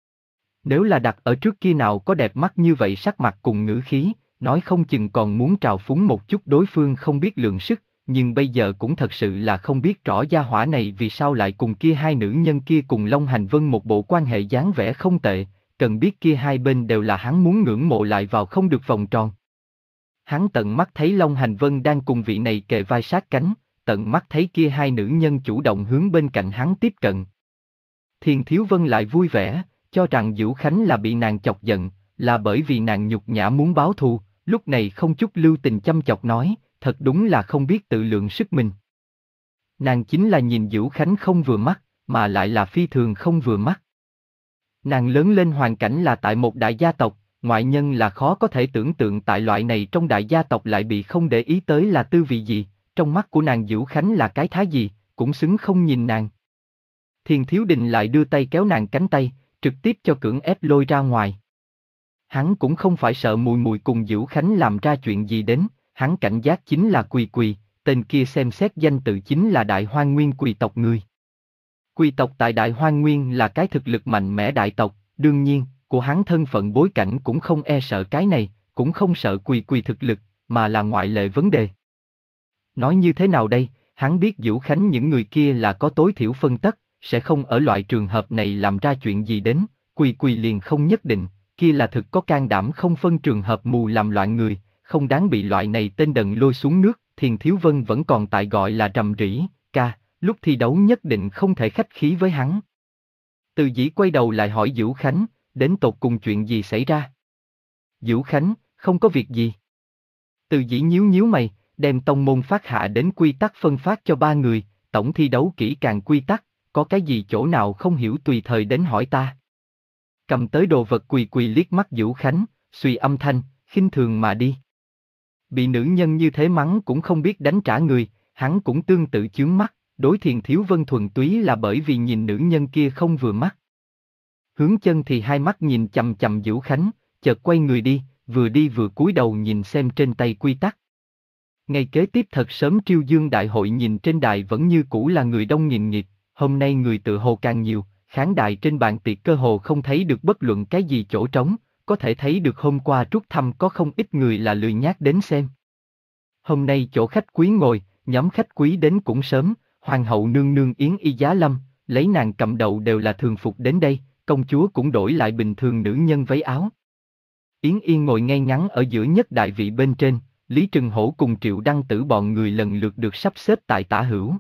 Nếu là đặt ở trước kia nào có đẹp mắt như vậy sắc mặt cùng ngữ khí, nói không chừng còn muốn trào phúng một chút đối phương không biết lượng sức, nhưng bây giờ cũng thật sự là không biết rõ gia hỏa này vì sao lại cùng kia hai nữ nhân kia cùng Long Hành Vân một bộ quan hệ dáng vẻ không tệ, cần biết kia hai bên đều là hắn muốn ngưỡng mộ lại vào không được vòng tròn. Hắn tận mắt thấy Long Hành Vân đang cùng vị này kề vai sát cánh, tận mắt thấy kia hai nữ nhân chủ động hướng bên cạnh hắn tiếp cận. Thiền Thiếu Vân lại vui vẻ, cho rằng Dữu Khánh là bị nàng chọc giận, là bởi vì nàng nhục nhã muốn báo thù, lúc này không chút lưu tình chăm chọc nói, thật đúng là không biết tự lượng sức mình. Nàng chính là nhìn Dữu Khánh không vừa mắt, mà lại là phi thường không vừa mắt. Nàng lớn lên hoàn cảnh là tại một đại gia tộc, ngoại nhân là khó có thể tưởng tượng tại loại này trong đại gia tộc lại bị không để ý tới là tư vị gì, trong mắt của nàng Dữu Khánh là cái thái gì, cũng xứng không nhìn nàng. Thiền Thiếu Đình lại đưa tay kéo nàng cánh tay, trực tiếp cho cưỡng ép lôi ra ngoài. Hắn cũng không phải sợ mùi mùi cùng Dữu Khánh làm ra chuyện gì đến, hắn cảnh giác chính là Quỳ Quỳ, tên kia xem xét danh tự chính là Đại Hoang Nguyên Quỳ tộc người. Quỳ tộc tại Đại Hoang Nguyên là cái thực lực mạnh mẽ đại tộc, đương nhiên, của hắn thân phận bối cảnh cũng không e sợ cái này, cũng không sợ Quỳ Quỳ thực lực, mà là ngoại lệ vấn đề. Nói như thế nào đây, hắn biết Dữu Khánh những người kia là có tối thiểu phân tất, sẽ không ở loại trường hợp này làm ra chuyện gì đến, Quỳ Quỳ liền không nhất định, kia là thực có can đảm không phân trường hợp mù làm loạn người, không đáng bị loại này tên đần lôi xuống nước. Thiền Thiếu Vân vẫn còn tại gọi là rầm rĩ, ca, lúc thi đấu nhất định không thể khách khí với hắn. Từ Dĩ quay đầu lại hỏi Dữu Khánh, đến tột cùng chuyện gì xảy ra? Dữu Khánh, không có việc gì. Từ Dĩ nhíu nhíu mày, đem tông môn phát hạ đến quy tắc phân phát cho ba người, tổng thi đấu kỹ càng quy tắc, có cái gì chỗ nào không hiểu tùy thời đến hỏi ta. Cầm tới đồ vật Quỳ Quỳ liếc mắt Dữu Khánh, suy âm thanh, khinh thường mà đi. Bị nữ nhân như thế mắng cũng không biết đánh trả người, hắn cũng tương tự chướng mắt, đối Thiền Thiếu Vân thuần túy là bởi vì nhìn nữ nhân kia không vừa mắt. Hướng Chân thì hai mắt nhìn chằm chằm Dữu Khánh, chợt quay người đi, vừa đi vừa cúi đầu nhìn xem trên tay quy tắc. Ngày kế tiếp thật sớm Triêu Dương đại hội nhìn trên đài vẫn như cũ là người đông nghìn nghịt, hôm nay người tự hồ càng nhiều, khán đài trên bàn tiệc cơ hồ không thấy được bất luận cái gì chỗ trống. Có thể thấy được hôm qua rút thăm có không ít người là lười nhác đến xem. Hôm nay chỗ khách quý ngồi, nhóm khách quý đến cũng sớm, hoàng hậu nương nương Yến Y Giá Lâm, lấy nàng cầm đầu đều là thường phục đến đây, công chúa cũng đổi lại bình thường nữ nhân váy áo. Yến Yên ngồi ngay ngắn ở giữa nhất đại vị bên trên, Lý Trừng Hổ cùng Triệu Đăng Tử bọn người lần lượt được sắp xếp tại tả hữu.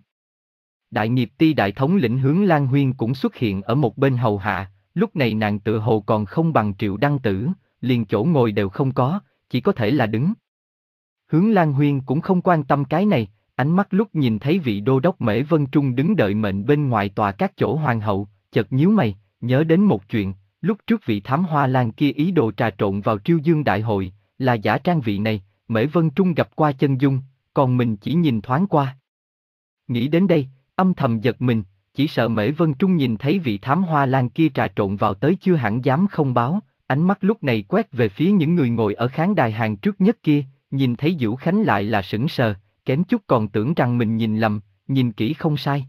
Đại nghiệp ti đại thống lĩnh Hướng Lan Huyên cũng xuất hiện ở một bên hầu hạ. Lúc này nàng tựa hồ còn không bằng Triệu Đăng Tử, liền chỗ ngồi đều không có, chỉ có thể là đứng. Hướng Lan Huyên cũng không quan tâm cái này, ánh mắt lúc nhìn thấy vị đô đốc Mễ Vân Trung đứng đợi mệnh bên ngoài tòa các chỗ hoàng hậu, chợt nhíu mày, nhớ đến một chuyện, lúc trước vị thám hoa lan kia ý đồ trà trộn vào Triêu Dương đại hội, là giả trang vị này, Mễ Vân Trung gặp qua chân dung, còn mình chỉ nhìn thoáng qua. Nghĩ đến đây, âm thầm giật mình. Chỉ sợ Mễ Vân Trung nhìn thấy vị thám hoa lan kia trà trộn vào tới chưa hẳn dám không báo, ánh mắt lúc này quét về phía những người ngồi ở khán đài hàng trước nhất kia, nhìn thấy Dữu Khánh lại là sững sờ, kém chút còn tưởng rằng mình nhìn lầm, nhìn kỹ không sai.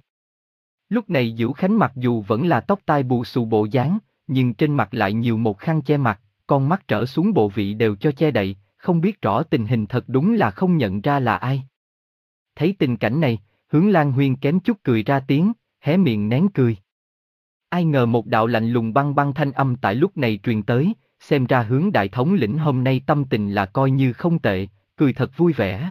Lúc này Dữu Khánh mặc dù vẫn là tóc tai bù xù bộ dáng, nhưng trên mặt lại nhiều một khăn che mặt, con mắt trở xuống bộ vị đều cho che đậy, không biết rõ tình hình thật đúng là không nhận ra là ai. Thấy tình cảnh này, Hướng Lan Huyên kém chút cười ra tiếng, hé miệng nén cười. Ai ngờ một đạo lạnh lùng băng băng thanh âm tại lúc này truyền tới, xem ra Hướng đại thống lĩnh hôm nay tâm tình là coi như không tệ, cười thật vui vẻ.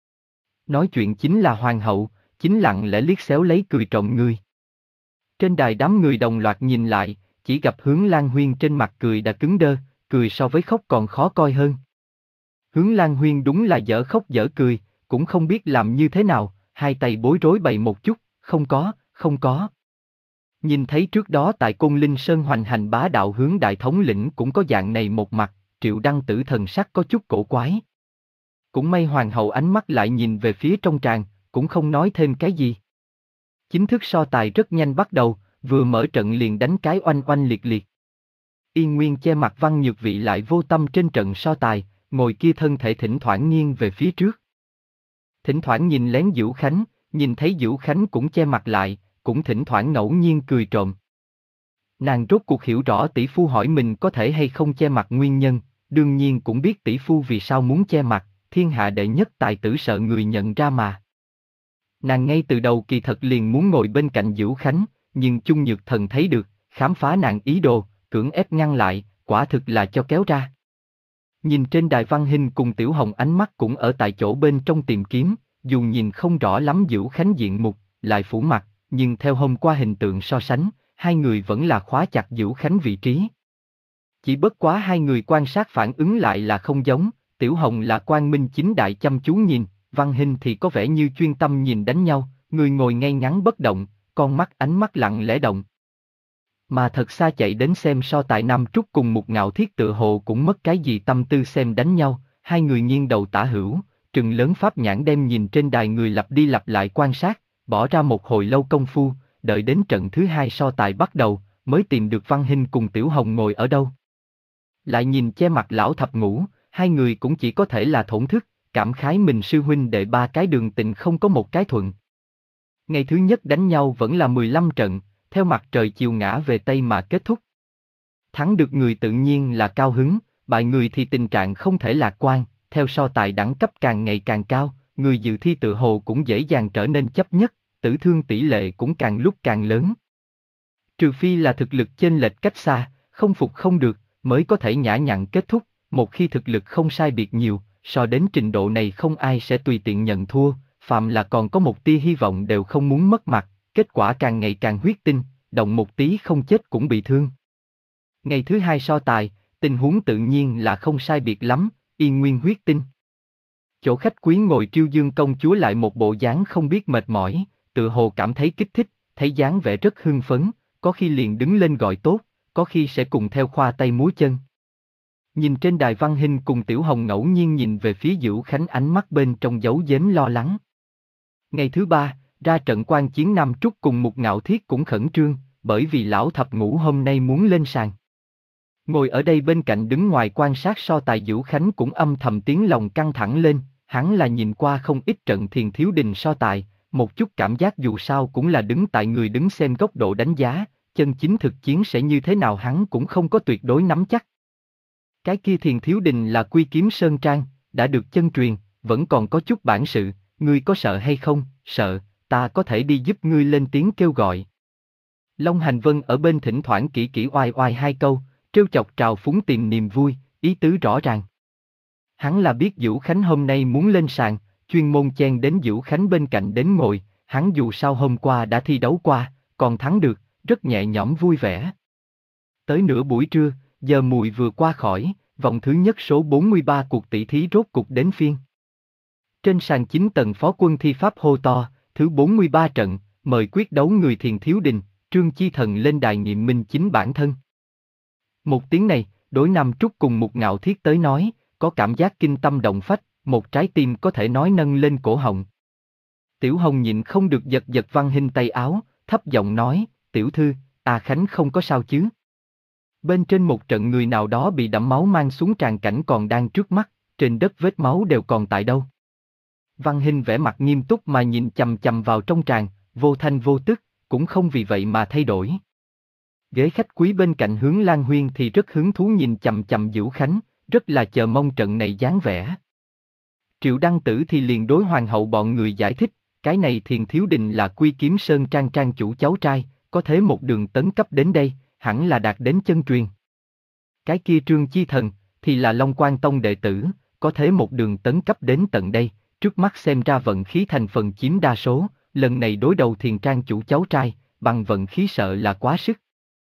Nói chuyện chính là hoàng hậu, chính lặng lẽ liếc xéo lấy cười trộm người. Trên đài đám người đồng loạt nhìn lại, chỉ gặp Hướng Lan Huyên trên mặt cười đã cứng đơ, cười so với khóc còn khó coi hơn. Hướng Lan Huyên đúng là dở khóc dở cười, cũng không biết làm như thế nào, hai tay bối rối bày một chút, không có, không có. Nhìn thấy trước đó tại Côn Linh Sơn hoành hành bá đạo Hướng đại thống lĩnh cũng có dạng này một mặt, Triệu Đăng Tử thần sắc có chút cổ quái. Cũng may hoàng hậu ánh mắt lại nhìn về phía trong tràng, cũng không nói thêm cái gì. Chính thức so tài rất nhanh bắt đầu, vừa mở trận liền đánh cái oanh oanh liệt liệt. Yên Nguyên che mặt Văn Nhược Vị lại vô tâm trên trận so tài, ngồi kia thân thể thỉnh thoảng nghiêng về phía trước. Thỉnh thoảng nhìn lén Dữu Khánh, nhìn thấy Dữu Khánh cũng che mặt lại, cũng thỉnh thoảng ngẫu nhiên cười trộm. Nàng rốt cuộc hiểu rõ tỷ phu hỏi mình có thể hay không che mặt nguyên nhân, đương nhiên cũng biết tỷ phu vì sao muốn che mặt, thiên hạ đệ nhất tài tử sợ người nhận ra mà. Nàng ngay từ đầu kỳ thật liền muốn ngồi bên cạnh Dữu Khánh, nhưng Chung Nhược Thần thấy được, khám phá nàng ý đồ, cưỡng ép ngăn lại, quả thực là cho kéo ra. Nhìn trên đài Văn Hinh cùng Tiểu Hồng ánh mắt cũng ở tại chỗ bên trong tìm kiếm, dù nhìn không rõ lắm Dữu Khánh diện mục, lại phủ mặt, nhưng theo hôm qua hình tượng so sánh, hai người vẫn là khóa chặt Dữu Khánh vị trí. Chỉ bất quá hai người quan sát phản ứng lại là không giống, Tiểu Hồng là quang minh chính đại chăm chú nhìn, Văn Hinh thì có vẻ như chuyên tâm nhìn đánh nhau, người ngồi ngay ngắn bất động, con mắt ánh mắt lặng lẽ động. Mà thật xa chạy đến xem so tài Nam Trúc cùng Mục Ngạo Thiết tựa hồ cũng mất cái gì tâm tư xem đánh nhau, hai người nghiêng đầu tả hữu, trừng lớn pháp nhãn đem nhìn trên đài người lặp đi lặp lại quan sát, bỏ ra một hồi lâu công phu, đợi đến trận thứ hai so tài bắt đầu, mới tìm được Văn Hinh cùng Tiểu Hồng ngồi ở đâu. Lại nhìn che mặt lão thập ngũ, hai người cũng chỉ có thể là thổn thức, cảm khái mình sư huynh đệ ba cái đường tình không có một cái thuận. Ngày thứ nhất đánh nhau vẫn là mười lăm trận, theo mặt trời chiều ngã về Tây mà kết thúc. Thắng được người tự nhiên là cao hứng, bại người thì tình trạng không thể lạc quan, theo so tài đẳng cấp càng ngày càng cao, người dự thi tự hồ cũng dễ dàng trở nên chấp nhất, tử thương tỷ lệ cũng càng lúc càng lớn. Trừ phi là thực lực chênh lệch cách xa, không phục không được, mới có thể nhã nhặn kết thúc, một khi thực lực không sai biệt nhiều, so đến trình độ này không ai sẽ tùy tiện nhận thua, phàm là còn có một tia hy vọng đều không muốn mất mặt, kết quả càng ngày càng huyết tinh, động một tí không chết cũng bị thương. Ngày thứ hai so tài, tình huống tự nhiên là không sai biệt lắm, Yên Nguyên huyết tinh. Chỗ khách quý ngồi Triêu Dương công chúa lại một bộ dáng không biết mệt mỏi, tự hồ cảm thấy kích thích, thấy dáng vẻ rất hưng phấn, có khi liền đứng lên gọi tốt, có khi sẽ cùng theo khoa tay múa chân. Nhìn trên đài Văn Hinh cùng Tiểu Hồng ngẫu nhiên nhìn về phía Dữu Khánh ánh mắt bên trong giấu giếm lo lắng. Ngày thứ ba, ra trận quan chiến Nam Trúc cùng Mục Ngạo Thiết cũng khẩn trương, bởi vì lão thập ngũ hôm nay muốn lên sàn. Ngồi ở đây bên cạnh đứng ngoài quan sát so tài Dữu Khánh cũng âm thầm tiếng lòng căng thẳng lên, hắn là nhìn qua không ít trận Thiền Thiếu Đình so tài, một chút cảm giác dù sao cũng là đứng tại người đứng xem góc độ đánh giá, chân chính thực chiến sẽ như thế nào hắn cũng không có tuyệt đối nắm chắc. Cái kia Thiền Thiếu Đình là Quy Kiếm Sơn Trang, đã được chân truyền, vẫn còn có chút bản sự, ngươi có sợ hay không? Sợ, ta có thể đi giúp ngươi lên tiếng kêu gọi. Long Hành Vân ở bên thỉnh thoảng kỹ kỹ oai oai hai câu, trêu chọc trào phúng tìm niềm vui, ý tứ rõ ràng. Hắn là biết Dữu Khánh hôm nay muốn lên sàn, chuyên môn chen đến Dữu Khánh bên cạnh đến ngồi, hắn dù sao hôm qua đã thi đấu qua, còn thắng được, rất nhẹ nhõm vui vẻ. Tới nửa buổi trưa, giờ mùi vừa qua khỏi, vòng thứ nhất số bốn mươi ba cuộc tỷ thí rốt cục đến phiên. Trên sàn chín tầng phó quân thi pháp hô to, thứ bốn mươi ba trận, mời quyết đấu người Thiền Thiếu Đình, Trương Chi Thần lên đài nghiệm minh chính bản thân. Một tiếng này, đối Nam Trúc cùng Mục Ngạo Thiết tới nói, có cảm giác kinh tâm động phách, một trái tim có thể nói nâng lên cổ họng. Tiểu Hồng nhịn không được giật giật Văn Hinh tay áo, thấp giọng nói, tiểu thư, A Khánh không có sao chứ? Bên trên một trận người nào đó bị đẫm máu mang xuống tràn cảnh còn đang trước mắt, trên đất vết máu đều còn tại đâu. Văn Hinh vẻ mặt nghiêm túc mà nhìn chằm chằm vào trong tràng, vô thanh vô tức, cũng không vì vậy mà thay đổi. Ghế khách quý bên cạnh Hướng Lan Huyên thì rất hứng thú nhìn chằm chằm Dữu Khánh, rất là chờ mong trận này dáng vẻ. Triệu Đăng Tử thì liền đối hoàng hậu bọn người giải thích, cái này Thiền Thiếu Đình là Quy Kiếm Sơn Trang trang chủ cháu trai, có thế một đường tấn cấp đến đây, hẳn là đạt đến chân truyền. Cái kia Trương Chi Thần, thì là Long Quan Tông đệ tử, có thế một đường tấn cấp đến tận đây, trước mắt xem ra vận khí thành phần chiếm đa số, lần này đối đầu Thiền Trang chủ cháu trai, bằng vận khí sợ là quá sức.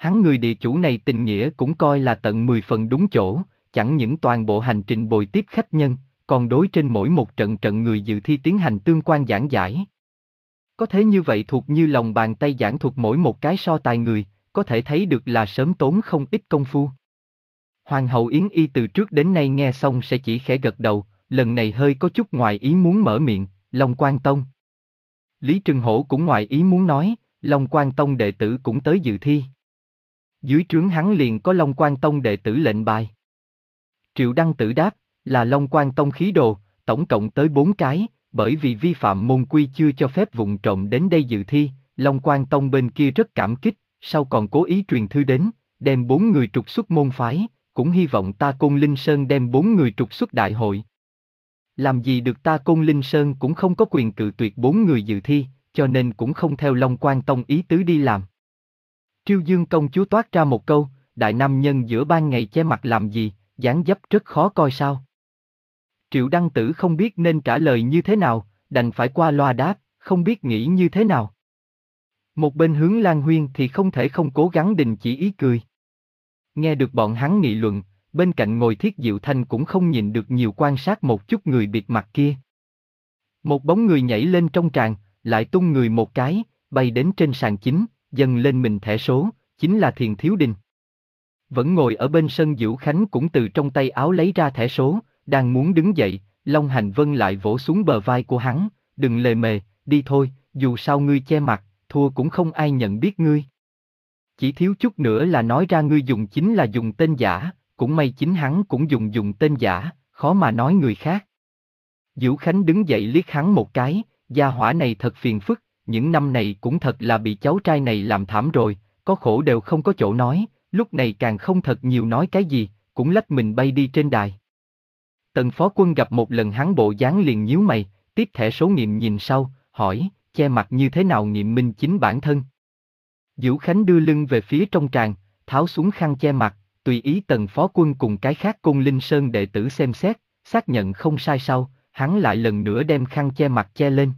Hắn người địa chủ này tình nghĩa cũng coi là tận mười phần đúng chỗ, chẳng những toàn bộ hành trình bồi tiếp khách nhân, còn đối trên mỗi một trận trận người dự thi tiến hành tương quan giảng giải. Có thế như vậy thuộc như lòng bàn tay giảng thuật mỗi một cái so tài người, có thể thấy được là sớm tốn không ít công phu. Hoàng hậu Yến Y từ trước đến nay nghe xong sẽ chỉ khẽ gật đầu, lần này hơi có chút ngoài ý muốn mở miệng, Long Quan Tông. Lý Trừng Hổ cũng ngoài ý muốn nói, Long Quan Tông đệ tử cũng tới dự thi. Dưới trướng hắn liền có Long Quan Tông đệ tử lệnh bài. Triệu Đăng Tử đáp, là Long Quan Tông khí đồ, tổng cộng tới bốn cái, bởi vì vi phạm môn quy chưa cho phép vụng trộm đến đây dự thi, Long Quan Tông bên kia rất cảm kích, sau còn cố ý truyền thư đến, đem bốn người trục xuất môn phái, cũng hy vọng ta Côn Linh Sơn đem bốn người trục xuất đại hội. Làm gì được ta Côn Linh Sơn cũng không có quyền cự tuyệt bốn người dự thi, cho nên cũng không theo Long Quan Tông ý tứ đi làm. Triêu Dương công chúa toát ra một câu, đại nam nhân giữa ban ngày che mặt làm gì, dáng dấp rất khó coi sao. Triệu Đăng Tử không biết nên trả lời như thế nào, đành phải qua loa đáp, không biết nghĩ như thế nào. Một bên Hướng Lan Huyên thì không thể không cố gắng đình chỉ ý cười. Nghe được bọn hắn nghị luận, bên cạnh ngồi Thiết Diệu Thanh cũng không nhìn được nhiều quan sát một chút người bịt mặt kia. Một bóng người nhảy lên trong tràng, lại tung người một cái, bay đến trên sàn chính, dâng lên mình thẻ số, chính là Thiền Thiếu Đình. Vẫn ngồi ở bên sân Diệu Khánh cũng từ trong tay áo lấy ra thẻ số, đang muốn đứng dậy, Long Hành Vân lại vỗ xuống bờ vai của hắn, đừng lề mề, đi thôi, dù sao ngươi che mặt, thua cũng không ai nhận biết ngươi. Chỉ thiếu chút nữa là nói ra ngươi dùng chính là dùng tên giả, cũng may chính hắn cũng dùng dùng tên giả, khó mà nói người khác. Diệu Khánh đứng dậy liếc hắn một cái, gia hỏa này thật phiền phức, những năm này cũng thật là bị cháu trai này làm thảm rồi, có khổ đều không có chỗ nói, lúc này càng không thật nhiều nói cái gì, cũng lách mình bay đi trên đài. Tần Phó Quân gặp một lần hắn bộ dáng liền nhíu mày, tiếp thẻ số nghiệm nhìn sau, hỏi, che mặt như thế nào nghiệm minh chính bản thân. Diệu Khánh đưa lưng về phía trong tràng, tháo xuống khăn che mặt, tùy ý Tần Phó Quân cùng cái khác Côn Linh Sơn đệ tử xem xét, xác nhận không sai sau, hắn lại lần nữa đem khăn che mặt che lên.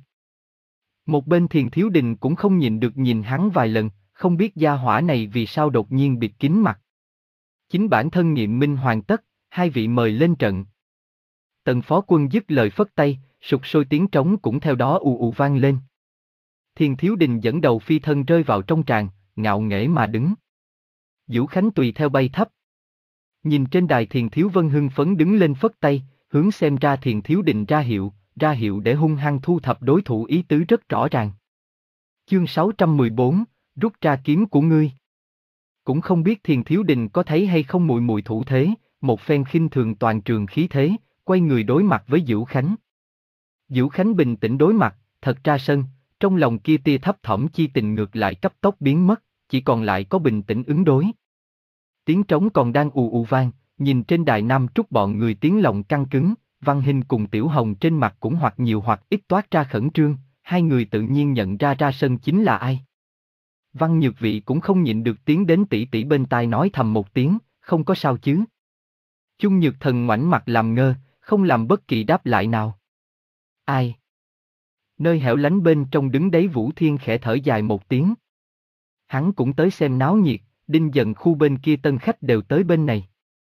Một bên Thiền Thiếu Đình cũng không nhìn được nhìn hắn vài lần, không biết gia hỏa này vì sao đột nhiên bịt kín mặt. Chính bản thân nghiệm minh hoàn tất, hai vị mời lên trận. Tần Phó Quân dứt lời phất tay, sục sôi tiếng trống cũng theo đó ù ù vang lên. Thiền Thiếu Đình dẫn đầu phi thân rơi vào trong tràng, ngạo nghễ mà đứng. Diệu Khánh tùy theo bay thấp. Nhìn trên đài Thiền Thiếu Vân hưng phấn đứng lên phất tay, hướng xem ra Thiền Thiếu Đình ra hiệu, ra hiệu để hung hăng thu thập đối thủ ý tứ rất rõ ràng. Chương sáu trăm mười bốn, rút ra kiếm của ngươi. Cũng không biết Thiền Thiếu Đình có thấy hay không mùi mùi thủ thế, một phen khinh thường toàn trường khí thế, quay người đối mặt với Diệu Khánh. Diệu Khánh bình tĩnh đối mặt, thật ra sân, trong lòng kia tia thấp thỏm chi tình ngược lại cấp tốc biến mất, chỉ còn lại có bình tĩnh ứng đối. Tiếng trống còn đang ù ù vang, nhìn trên đài Nam Trúc bọn người tiếng lòng căng cứng, Văn Hinh cùng Tiểu Hồng trên mặt cũng hoặc nhiều hoặc ít toát ra khẩn trương, hai người tự nhiên nhận ra ra sân chính là ai. Văn Nhược Vị cũng không nhịn được tiến đến tỷ tỷ bên tai nói thầm một tiếng, không có sao chứ. Chung Nhược Thần ngoảnh mặt làm ngơ, không làm bất kỳ đáp lại nào. Ai? Nơi hẻo lánh bên trong đứng đấy Vũ Thiên khẽ thở dài một tiếng. Hắn cũng tới xem náo nhiệt, Đinh Dần khu bên kia tân khách đều tới bên này.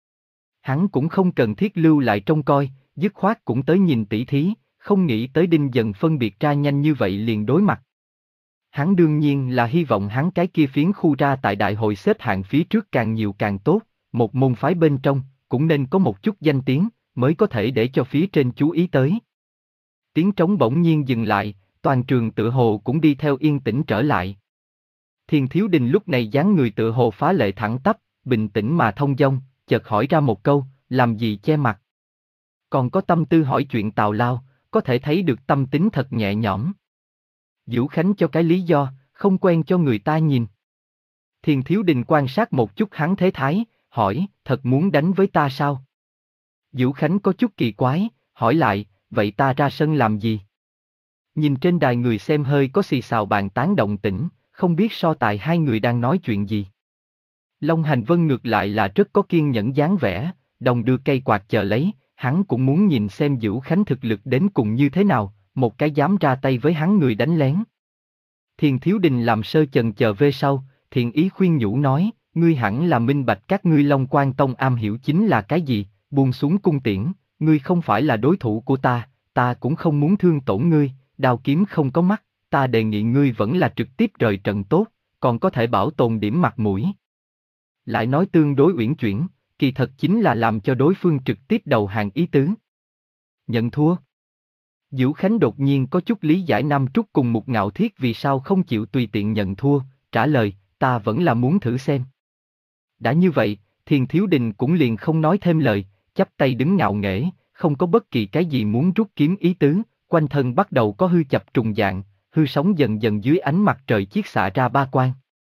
Hắn cũng không cần thiết lưu lại trông coi, dứt khoát cũng tới nhìn tỉ thí, không nghĩ tới Đinh Dần phân biệt ra nhanh như vậy liền đối mặt. Hắn đương nhiên là hy vọng hắn cái kia phiến khu ra tại đại hội xếp hạng phía trước càng nhiều càng tốt, một môn phái bên trong, cũng nên có một chút danh tiếng, mới có thể để cho phía trên chú ý tới. Tiếng trống bỗng nhiên dừng lại, toàn trường tựa hồ cũng đi theo yên tĩnh trở lại. Thiền Thiếu Đình lúc này dáng người tựa hồ phá lệ thẳng tắp, bình tĩnh mà thông dong, chợt hỏi ra một câu, làm gì che mặt? Còn có tâm tư hỏi chuyện tào lao, có thể thấy được tâm tính thật nhẹ nhõm. Diệu Khánh cho cái lý do, không quen cho người ta nhìn. Thiền Thiếu Đình quan sát một chút hắn thế thái, hỏi, thật muốn đánh với ta sao? Diệu Khánh có chút kỳ quái, hỏi lại, vậy ta ra sân làm gì? Nhìn trên đài người xem hơi có xì xào bàn tán động tĩnh, không biết so tài hai người đang nói chuyện gì. Long Hành Vân ngược lại là rất có kiên nhẫn dáng vẻ, đồng đưa cây quạt chờ lấy, hắn cũng muốn nhìn xem Diệu Khánh thực lực đến cùng như thế nào, một cái dám ra tay với hắn người đánh lén. Thiền Thiếu Đình làm sơ chần chờ về sau, thiền ý khuyên nhủ nói, ngươi hẳn là minh bạch các ngươi Long Quan Tông am hiểu chính là cái gì, buông xuống cung tiễn, ngươi không phải là đối thủ của ta, ta cũng không muốn thương tổn ngươi, đao kiếm không có mắt, ta đề nghị ngươi vẫn là trực tiếp rời trận tốt, còn có thể bảo tồn điểm mặt mũi. Lại nói tương đối uyển chuyển, kỳ thật chính là làm cho đối phương trực tiếp đầu hàng ý tứ. Nhận thua. Diễu Khánh đột nhiên có chút lý giải Nam Trúc cùng Mục Ngạo Thiết vì sao không chịu tùy tiện nhận thua, trả lời, ta vẫn là muốn thử xem. Đã như vậy, Thiền Thiếu Đình cũng liền không nói thêm lời, chắp tay đứng ngạo nghễ, không có bất kỳ cái gì muốn rút kiếm ý tứ, quanh thân bắt đầu có hư chập trùng dạng, hư sóng dần dần dưới ánh mặt trời chiết xạ ra ba quang.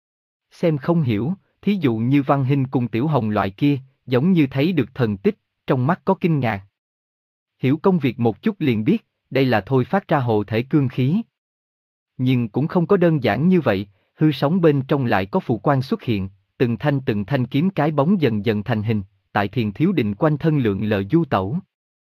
Xem không hiểu, thí dụ như Văn Hinh cùng Tiểu Hồng loại kia, giống như thấy được thần tích, trong mắt có kinh ngạc. Hiểu công việc một chút liền biết, đây là thôi phát ra hộ thể cương khí. Nhưng cũng không có đơn giản như vậy, hư sóng bên trong lại có phù quang xuất hiện, từng thanh từng thanh kiếm cái bóng dần dần thành hình, tại Thiền Thiếu Đình quanh thân lượng lờ du tẩu.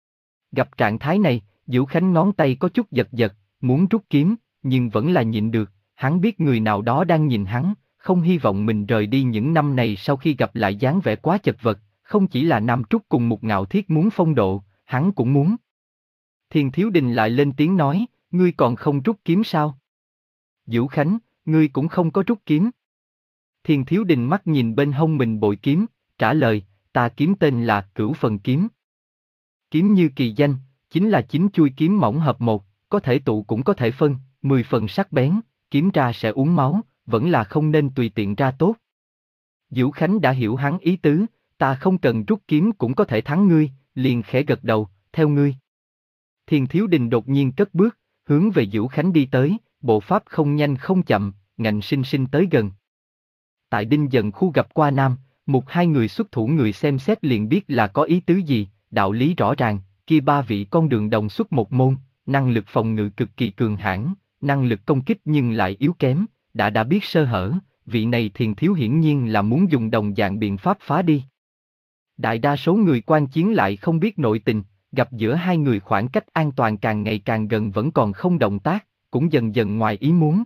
Gặp trạng thái này, Diễu Khánh ngón tay có chút giật giật, muốn rút kiếm, nhưng vẫn là nhịn được, hắn biết người nào đó đang nhìn hắn, không hy vọng mình rời đi những năm này sau khi gặp lại dáng vẻ quá chật vật, không chỉ là Nam Trúc cùng Mục Ngạo Thiết muốn phong độ, hắn cũng muốn. Thiền Thiếu Đình lại lên tiếng nói, ngươi còn không rút kiếm sao? Diễu Khánh, ngươi cũng không có rút kiếm. Thiền Thiếu Đình mắt nhìn bên hông mình bội kiếm, trả lời, ta kiếm tên là Cửu Phần Kiếm. Kiếm như kỳ danh, chính là chín chuôi kiếm mỏng hợp một, có thể tụ cũng có thể phân, mười phần sắc bén, kiếm ra sẽ uống máu, vẫn là không nên tùy tiện ra tốt. Diễu Khánh đã hiểu hắn ý tứ, ta không cần rút kiếm cũng có thể thắng ngươi, liền khẽ gật đầu, theo ngươi. Thiền Thiếu Đình đột nhiên cất bước, hướng về Diễu Khánh đi tới, bộ pháp không nhanh không chậm, ngạnh sinh sinh tới gần. Tại Đinh Dần khu gặp qua Nam, Mục hai người xuất thủ người xem xét liền biết là có ý tứ gì, đạo lý rõ ràng, kia ba vị con đường đồng xuất một môn, năng lực phòng ngự cực kỳ cường hãn, năng lực công kích nhưng lại yếu kém, đã đã biết sơ hở, vị này Thiền Thiếu hiển nhiên là muốn dùng đồng dạng biện pháp phá đi. Đại đa số người quan chiến lại không biết nội tình, gặp giữa hai người khoảng cách an toàn càng ngày càng gần vẫn còn không động tác, cũng dần dần ngoài ý muốn.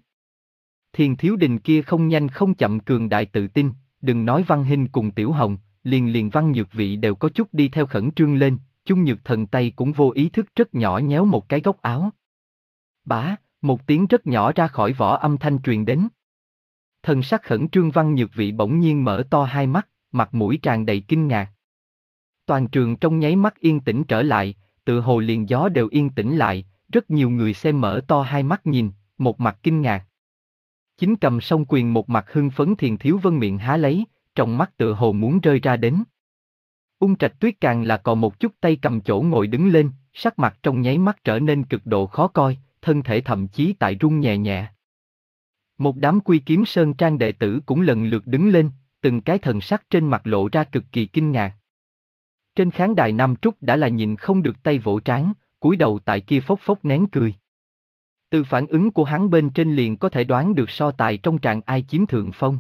Thiền Thiếu Đình kia không nhanh không chậm cường đại tự tin, đừng nói Văn Hinh cùng Tiểu Hồng, liền liền Văn Nhược Vị đều có chút đi theo khẩn trương lên, Chung Nhược Thần tay cũng vô ý thức rất nhỏ nhéo một cái góc áo. Bá, một tiếng rất nhỏ ra khỏi vỏ âm thanh truyền đến. Thần sắc khẩn trương Văn Nhược Vị bỗng nhiên mở to hai mắt, mặt mũi tràn đầy kinh ngạc. Toàn trường trong nháy mắt yên tĩnh trở lại, tự hồ liền gió đều yên tĩnh lại, rất nhiều người xem mở to hai mắt nhìn, một mặt kinh ngạc. Chính cầm song quyền một mặt hưng phấn Thiền Thiếu Vân miệng há lấy, trong mắt tự hồ muốn rơi ra đến. Ung Trạch Tuyết càng là còn một chút tay cầm chỗ ngồi đứng lên, sắc mặt trong nháy mắt trở nên cực độ khó coi, thân thể thậm chí tại run nhẹ nhẹ. Một đám Quy Kiếm Sơn trang đệ tử cũng lần lượt đứng lên, từng cái thần sắc trên mặt lộ ra cực kỳ kinh ngạc. Trên khán đài Nam Trúc đã là nhìn không được tay vỗ trán, cúi đầu tại kia phốc phốc nén cười. Từ phản ứng của hắn bên trên liền có thể đoán được so tài trong tràng ai chiếm thượng phong.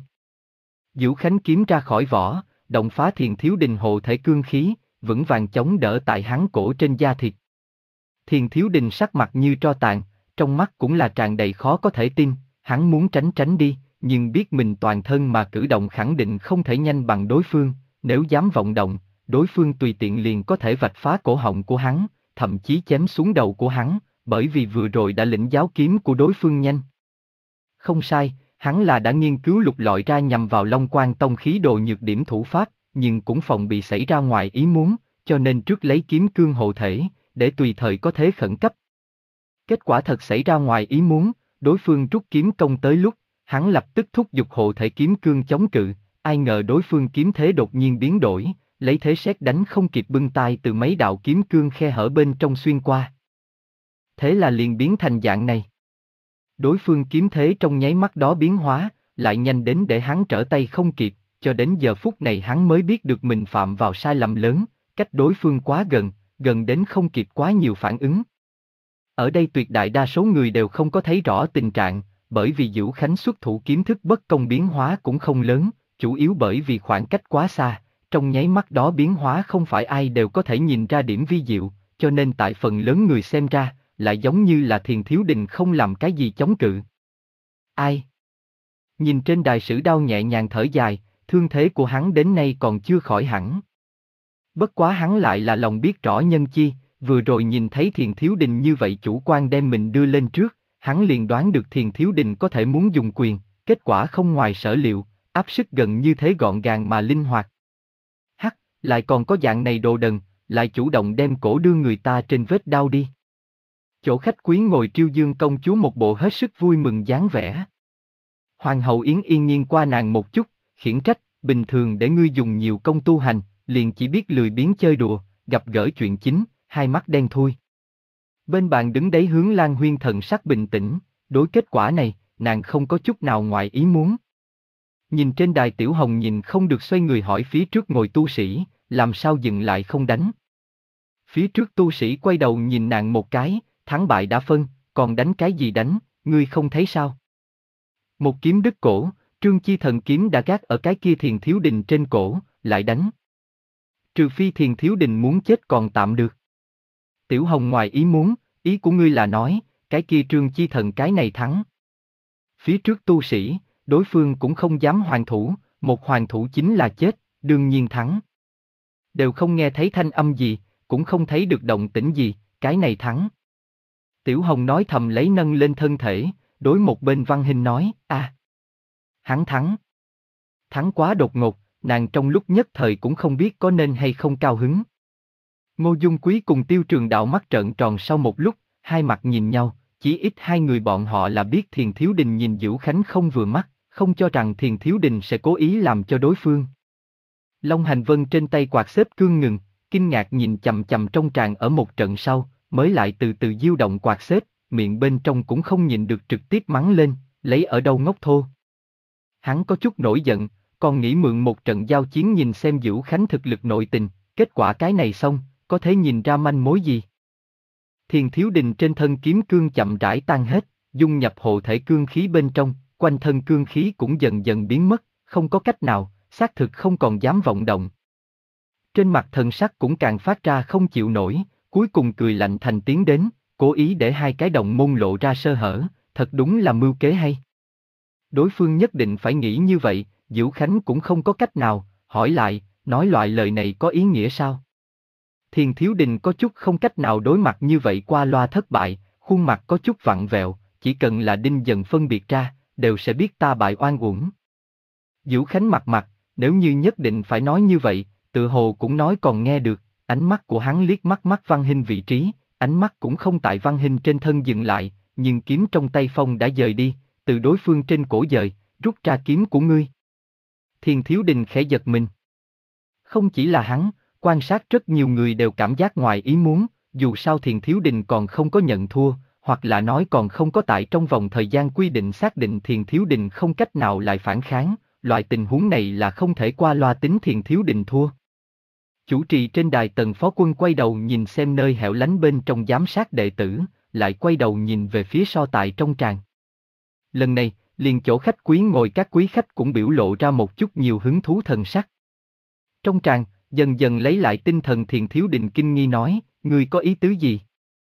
Diễu Khánh kiếm ra khỏi vỏ, động phá Thiền Thiếu Đình hộ thể cương khí, vững vàng chống đỡ tại hắn cổ trên da thịt. Thiền Thiếu Đình sắc mặt như tro tàn, trong mắt cũng là tràn đầy khó có thể tin, hắn muốn tránh tránh đi, nhưng biết mình toàn thân mà cử động khẳng định không thể nhanh bằng đối phương, nếu dám vọng động, đối phương tùy tiện liền có thể vạch phá cổ họng của hắn, thậm chí chém xuống đầu của hắn, bởi vì vừa rồi đã lĩnh giáo kiếm của đối phương nhanh. Không sai, hắn là đã nghiên cứu lục lọi ra nhằm vào Long Quan Tông khí đồ nhược điểm thủ pháp, nhưng cũng phòng bị xảy ra ngoài ý muốn, cho nên trước lấy kiếm cương hộ thể, để tùy thời có thế khẩn cấp. Kết quả thật xảy ra ngoài ý muốn, đối phương rút kiếm công tới lúc, hắn lập tức thúc giục hộ thể kiếm cương chống cự, ai ngờ đối phương kiếm thế đột nhiên biến đổi, lấy thế sét đánh không kịp bưng tay từ mấy đạo kiếm cương khe hở bên trong xuyên qua. Thế là liền biến thành dạng này. Đối phương kiếm thế trong nháy mắt đó biến hóa, lại nhanh đến để hắn trở tay không kịp, cho đến giờ phút này hắn mới biết được mình phạm vào sai lầm lớn, cách đối phương quá gần, gần đến không kịp quá nhiều phản ứng. Ở đây tuyệt đại đa số người đều không có thấy rõ tình trạng, bởi vì Diễu Khánh xuất thủ kiếm thức bất công biến hóa cũng không lớn, chủ yếu bởi vì khoảng cách quá xa, trong nháy mắt đó biến hóa không phải ai đều có thể nhìn ra điểm vi diệu, cho nên tại phần lớn người xem ra, lại giống như là Thiền Thiếu Đình không làm cái gì chống cự. Ai? Nhìn trên đài sử đao nhẹ nhàng thở dài, thương thế của hắn đến nay còn chưa khỏi hẳn. Bất quá hắn lại là lòng biết rõ nhân chi, vừa rồi nhìn thấy Thiền Thiếu Đình như vậy chủ quan đem mình đưa lên trước, hắn liền đoán được Thiền Thiếu Đình có thể muốn dùng quyền, kết quả không ngoài sở liệu, áp sức gần như thế gọn gàng mà linh hoạt. Hắc, lại còn có dạng này đồ đần, lại chủ động đem cổ đưa người ta trên vết đau đi. Chỗ khách quý ngồi Triêu Dương công chúa một bộ hết sức vui mừng dáng vẻ. Hoàng hậu Yến Yên nghiêng qua nàng một chút, khiển trách, bình thường để ngươi dùng nhiều công tu hành, liền chỉ biết lười biếng chơi đùa, gặp gỡ chuyện chính, hai mắt đen thui. Bên bàn đứng đấy Hướng Lan Huyên thần sắc bình tĩnh, đối kết quả này, nàng không có chút nào ngoài ý muốn. Nhìn trên đài Tiểu Hồng nhìn không được xoay người hỏi phía trước ngồi tu sĩ, làm sao dừng lại không đánh. Phía trước tu sĩ quay đầu nhìn nàng một cái, thắng bại đã phân, còn đánh cái gì đánh, ngươi không thấy sao? Một kiếm đứt cổ, Trương Chi Thần kiếm đã gác ở cái kia Thiền Thiếu Đình trên cổ, lại đánh. Trừ phi Thiền Thiếu Đình muốn chết còn tạm được. Tiểu Hồng ngoài ý muốn, ý của ngươi là nói, cái kia Trương Chi Thần cái này thắng. Phía trước tu sĩ, đối phương cũng không dám hoàn thủ, một hoàn thủ chính là chết, đương nhiên thắng. Đều không nghe thấy thanh âm gì, cũng không thấy được động tĩnh gì, cái này thắng. Tiểu Hồng nói thầm lấy nâng lên thân thể, đối một bên Văn Hinh nói, a, à, hắn thắng. Thắng quá đột ngột, nàng trong lúc nhất thời cũng không biết có nên hay không cao hứng. Ngô Dung Quý cùng Tiêu Trường Đạo mắt trợn tròn sau một lúc, hai mặt nhìn nhau, chỉ ít hai người bọn họ là biết Thiền Thiếu Đình nhìn Dữu Khánh không vừa mắt, không cho rằng Thiền Thiếu Đình sẽ cố ý làm cho đối phương. Long Hành Vân trên tay quạt xếp cương ngừng, kinh ngạc nhìn chằm chằm trong tràng ở một trận sau, mới lại từ từ diêu động quạt xếp, miệng bên trong cũng không nhìn được trực tiếp mắng lên, lấy ở đâu ngốc thô. Hắn có chút nổi giận, còn nghĩ mượn một trận giao chiến nhìn xem Dữu Khánh thực lực nội tình, kết quả cái này xong, có thể nhìn ra manh mối gì. Thiền Thiếu Đình trên thân kiếm cương chậm rãi tan hết, dung nhập hộ thể cương khí bên trong, quanh thân cương khí cũng dần dần biến mất, không có cách nào, xác thực không còn dám vọng động. Trên mặt thần sắc cũng càng phát ra không chịu nổi, cuối cùng cười lạnh thành tiếng đến, cố ý để hai cái đồng môn lộ ra sơ hở, thật đúng là mưu kế hay. Đối phương nhất định phải nghĩ như vậy, Dữu Khánh cũng không có cách nào, hỏi lại, nói loại lời này có ý nghĩa sao? Thiền Thiếu Đình có chút không cách nào đối mặt như vậy qua loa thất bại, khuôn mặt có chút vặn vẹo, chỉ cần là đinh dần phân biệt ra, đều sẽ biết ta bại oan uổng. Dữu Khánh mặt mặt, nếu như nhất định phải nói như vậy, tự hồ cũng nói còn nghe được, ánh mắt của hắn liếc mắt mắt Văn Hinh vị trí, ánh mắt cũng không tại Văn Hinh trên thân dừng lại, nhưng kiếm trong tay phong đã dời đi, từ đối phương trên cổ dời, rút ra kiếm của ngươi. Thiền Thiếu Đình khẽ giật mình. Không chỉ là hắn, quan sát rất nhiều người đều cảm giác ngoài ý muốn, dù sao Thiền Thiếu Đình còn không có nhận thua, hoặc là nói còn không có tại trong vòng thời gian quy định xác định Thiền Thiếu Đình không cách nào lại phản kháng, loại tình huống này là không thể qua loa tính Thiền Thiếu Đình thua. Chủ trì trên đài Tần Phó Quân quay đầu nhìn xem nơi hẻo lánh bên trong giám sát đệ tử, lại quay đầu nhìn về phía so tài trong tràng. Lần này, liền chỗ khách quý ngồi các quý khách cũng biểu lộ ra một chút nhiều hứng thú thần sắc. Trong tràng, dần dần lấy lại tinh thần Thiền Thiếu Đình kinh nghi nói, ngươi có ý tứ gì?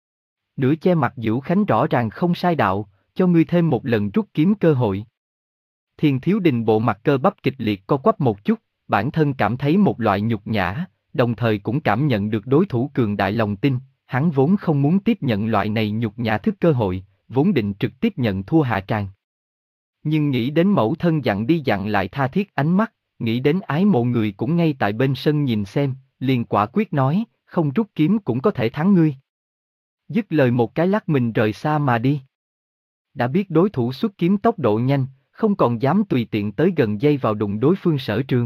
Nửa che mặt Dữu Khánh rõ ràng không sai đạo, cho ngươi thêm một lần rút kiếm cơ hội. Thiền Thiếu Đình bộ mặt cơ bắp kịch liệt co quắp một chút, bản thân cảm thấy một loại nhục nhã, đồng thời cũng cảm nhận được đối thủ cường đại lòng tin, hắn vốn không muốn tiếp nhận loại này nhục nhã thức cơ hội, vốn định trực tiếp nhận thua hạ tràng. Nhưng nghĩ đến mẫu thân dặn đi dặn lại tha thiết ánh mắt, nghĩ đến ái mộ người cũng ngay tại bên sân nhìn xem, liền quả quyết nói, không rút kiếm cũng có thể thắng ngươi. Dứt lời một cái lắc mình rời xa mà đi. Đã biết đối thủ xuất kiếm tốc độ nhanh, không còn dám tùy tiện tới gần dây vào đụng đối phương sở trường.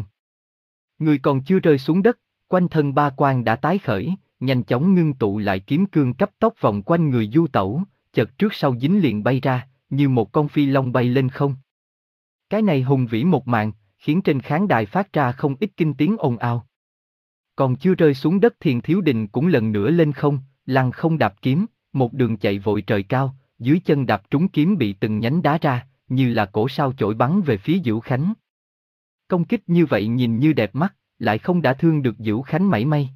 Người còn chưa rơi xuống đất, quanh thân ba quan đã tái khởi, nhanh chóng ngưng tụ lại kiếm cương cấp tốc vòng quanh người du tẩu, chợt trước sau dính liền bay ra, như một con phi long bay lên không. Cái này hùng vĩ một màn, khiến trên khán đài phát ra không ít kinh tiếng ồn ào. Còn chưa rơi xuống đất Thiền Thiếu Đình cũng lần nữa lên không, lăng không đạp kiếm, một đường chạy vội trời cao, dưới chân đạp trúng kiếm bị từng nhánh đá ra, như là cổ sao chổi bắn về phía Dữu Khánh. Công kích như vậy nhìn như đẹp mắt, lại không đả thương được Dữu Khánh mảy may.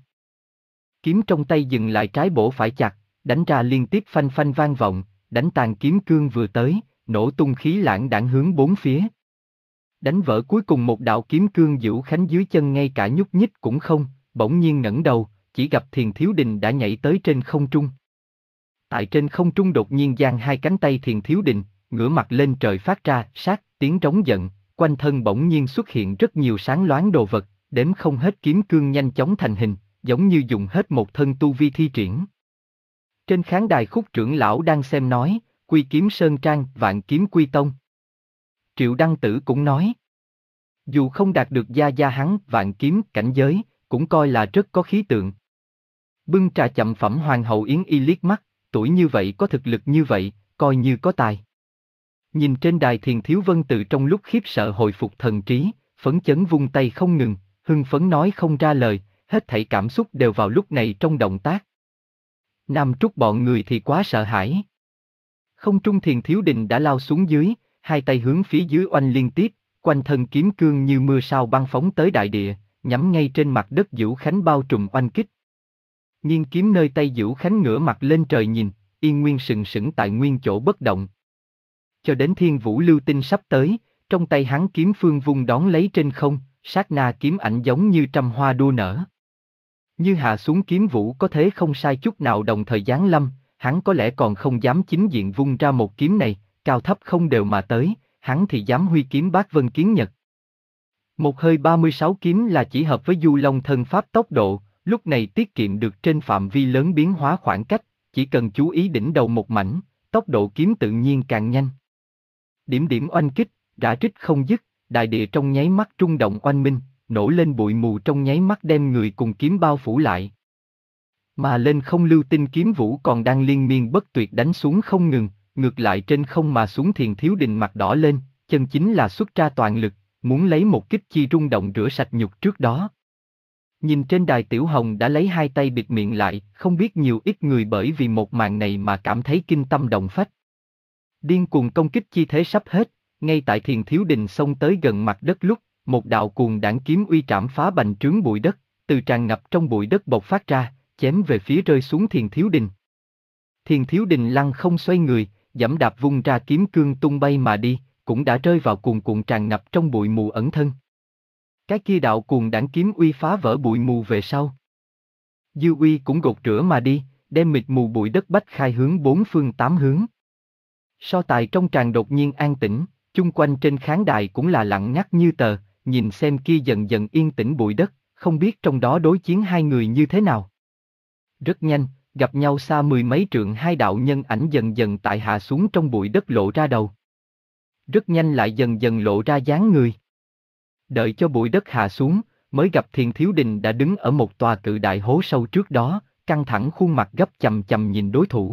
Kiếm trong tay dừng lại trái bổ phải chặt, đánh ra liên tiếp phanh phanh vang vọng, đánh tàn kiếm cương vừa tới, nổ tung khí lãng đãng hướng bốn phía. Đánh vỡ cuối cùng một đạo kiếm cương Vũ Khánh dưới chân ngay cả nhúc nhích cũng không, bỗng nhiên ngẩng đầu, chỉ gặp Thiền Thiếu Đình đã nhảy tới trên không trung. Tại trên không trung đột nhiên giang hai cánh tay Thiền Thiếu Đình, ngửa mặt lên trời phát ra sát tiếng trống giận, quanh thân bỗng nhiên xuất hiện rất nhiều sáng loáng đồ vật, đếm không hết kiếm cương nhanh chóng thành hình, giống như dùng hết một thân tu vi thi triển. Trên khán đài Khúc trưởng lão đang xem nói, Quy Kiếm Sơn Trang, Vạn Kiếm Quy Tông. Triệu Đăng Tử cũng nói, dù không đạt được gia gia hắn vạn kiếm cảnh giới, cũng coi là rất có khí tượng. Bưng trà chậm phẩm Hoàng hậu Yến Y liếc mắt, tuổi như vậy có thực lực như vậy, coi như có tài. Nhìn trên đài Thiền Thiếu Vân Tự trong lúc khiếp sợ hồi phục thần trí, phấn chấn vung tay không ngừng, hưng phấn nói không ra lời, hết thảy cảm xúc đều vào lúc này trong động tác. Nam Trúc bọn người thì quá sợ hãi. Không trung Thiền Thiếu Đình đã lao xuống dưới, hai tay hướng phía dưới oanh liên tiếp, quanh thân kiếm cương như mưa sao băng phóng tới đại địa, nhắm ngay trên mặt đất Vũ Khánh bao trùm oanh kích. Nghiêng kiếm nơi tay Vũ Khánh ngửa mặt lên trời nhìn, yên nguyên sừng sững tại nguyên chỗ bất động. Cho đến Thiên Vũ Lưu Tinh sắp tới, trong tay hắn kiếm phương vung đón lấy trên không, sát na kiếm ảnh giống như trăm hoa đua nở. Như hạ xuống kiếm vũ có thế không sai chút nào đồng thời giáng lâm, hắn có lẽ còn không dám chính diện vung ra một kiếm này, cao thấp không đều mà tới, hắn thì dám huy kiếm bát vân kiến nhật. Một hơi ba mươi sáu kiếm là chỉ hợp với Du Long thân pháp tốc độ, lúc này tiết kiệm được trên phạm vi lớn biến hóa khoảng cách, chỉ cần chú ý đỉnh đầu một mảnh, tốc độ kiếm tự nhiên càng nhanh. Điểm điểm oanh kích, rã rích không dứt, đại địa trong nháy mắt trung động oanh minh, nổ lên bụi mù trong nháy mắt đem người cùng kiếm bao phủ lại. Mà lên không lưu tinh kiếm vũ còn đang liên miên bất tuyệt đánh xuống không ngừng, ngược lại trên không mà xuống Thiền Thiếu Đình mặt đỏ lên, chân chính là xuất ra toàn lực, muốn lấy một kích chi rung động rửa sạch nhục trước đó. Nhìn trên đài Tiểu Hồng đã lấy hai tay bịt miệng lại, không biết nhiều ít người bởi vì một màn này mà cảm thấy kinh tâm động phách. Điên cuồng công kích chi thế sắp hết, ngay tại Thiền Thiếu Đình xông tới gần mặt đất lúc, một đạo cuồng đãng kiếm uy trảm phá bành trướng bụi đất, từ tràn ngập trong bụi đất bộc phát ra, chém về phía rơi xuống Thiền Thiếu Đình. Thiền Thiếu Đình lăng không xoay người, giẫm đạp vung ra kiếm cương tung bay mà đi, cũng đã rơi vào cuồn cuộn tràn ngập trong bụi mù ẩn thân. Cái kia đạo cuồng đãng kiếm uy phá vỡ bụi mù về sau. Dư uy cũng gột rửa mà đi, đem mịt mù bụi đất bách khai hướng bốn phương tám hướng. So tài trong tràng đột nhiên an tĩnh, chung quanh trên khán đài cũng là lặng ngắt như tờ, nhìn xem kia dần dần yên tĩnh bụi đất, không biết trong đó đối chiến hai người như thế nào. Rất nhanh, gặp nhau xa mười mấy trượng hai đạo nhân ảnh dần dần tại hạ xuống trong bụi đất lộ ra đầu. Rất nhanh lại dần dần lộ ra dáng người. Đợi cho bụi đất hạ xuống, mới gặp Thiền Thiếu Đình đã đứng ở một tòa cự đại hố sâu trước đó, căng thẳng khuôn mặt gấp chằm chằm nhìn đối thủ.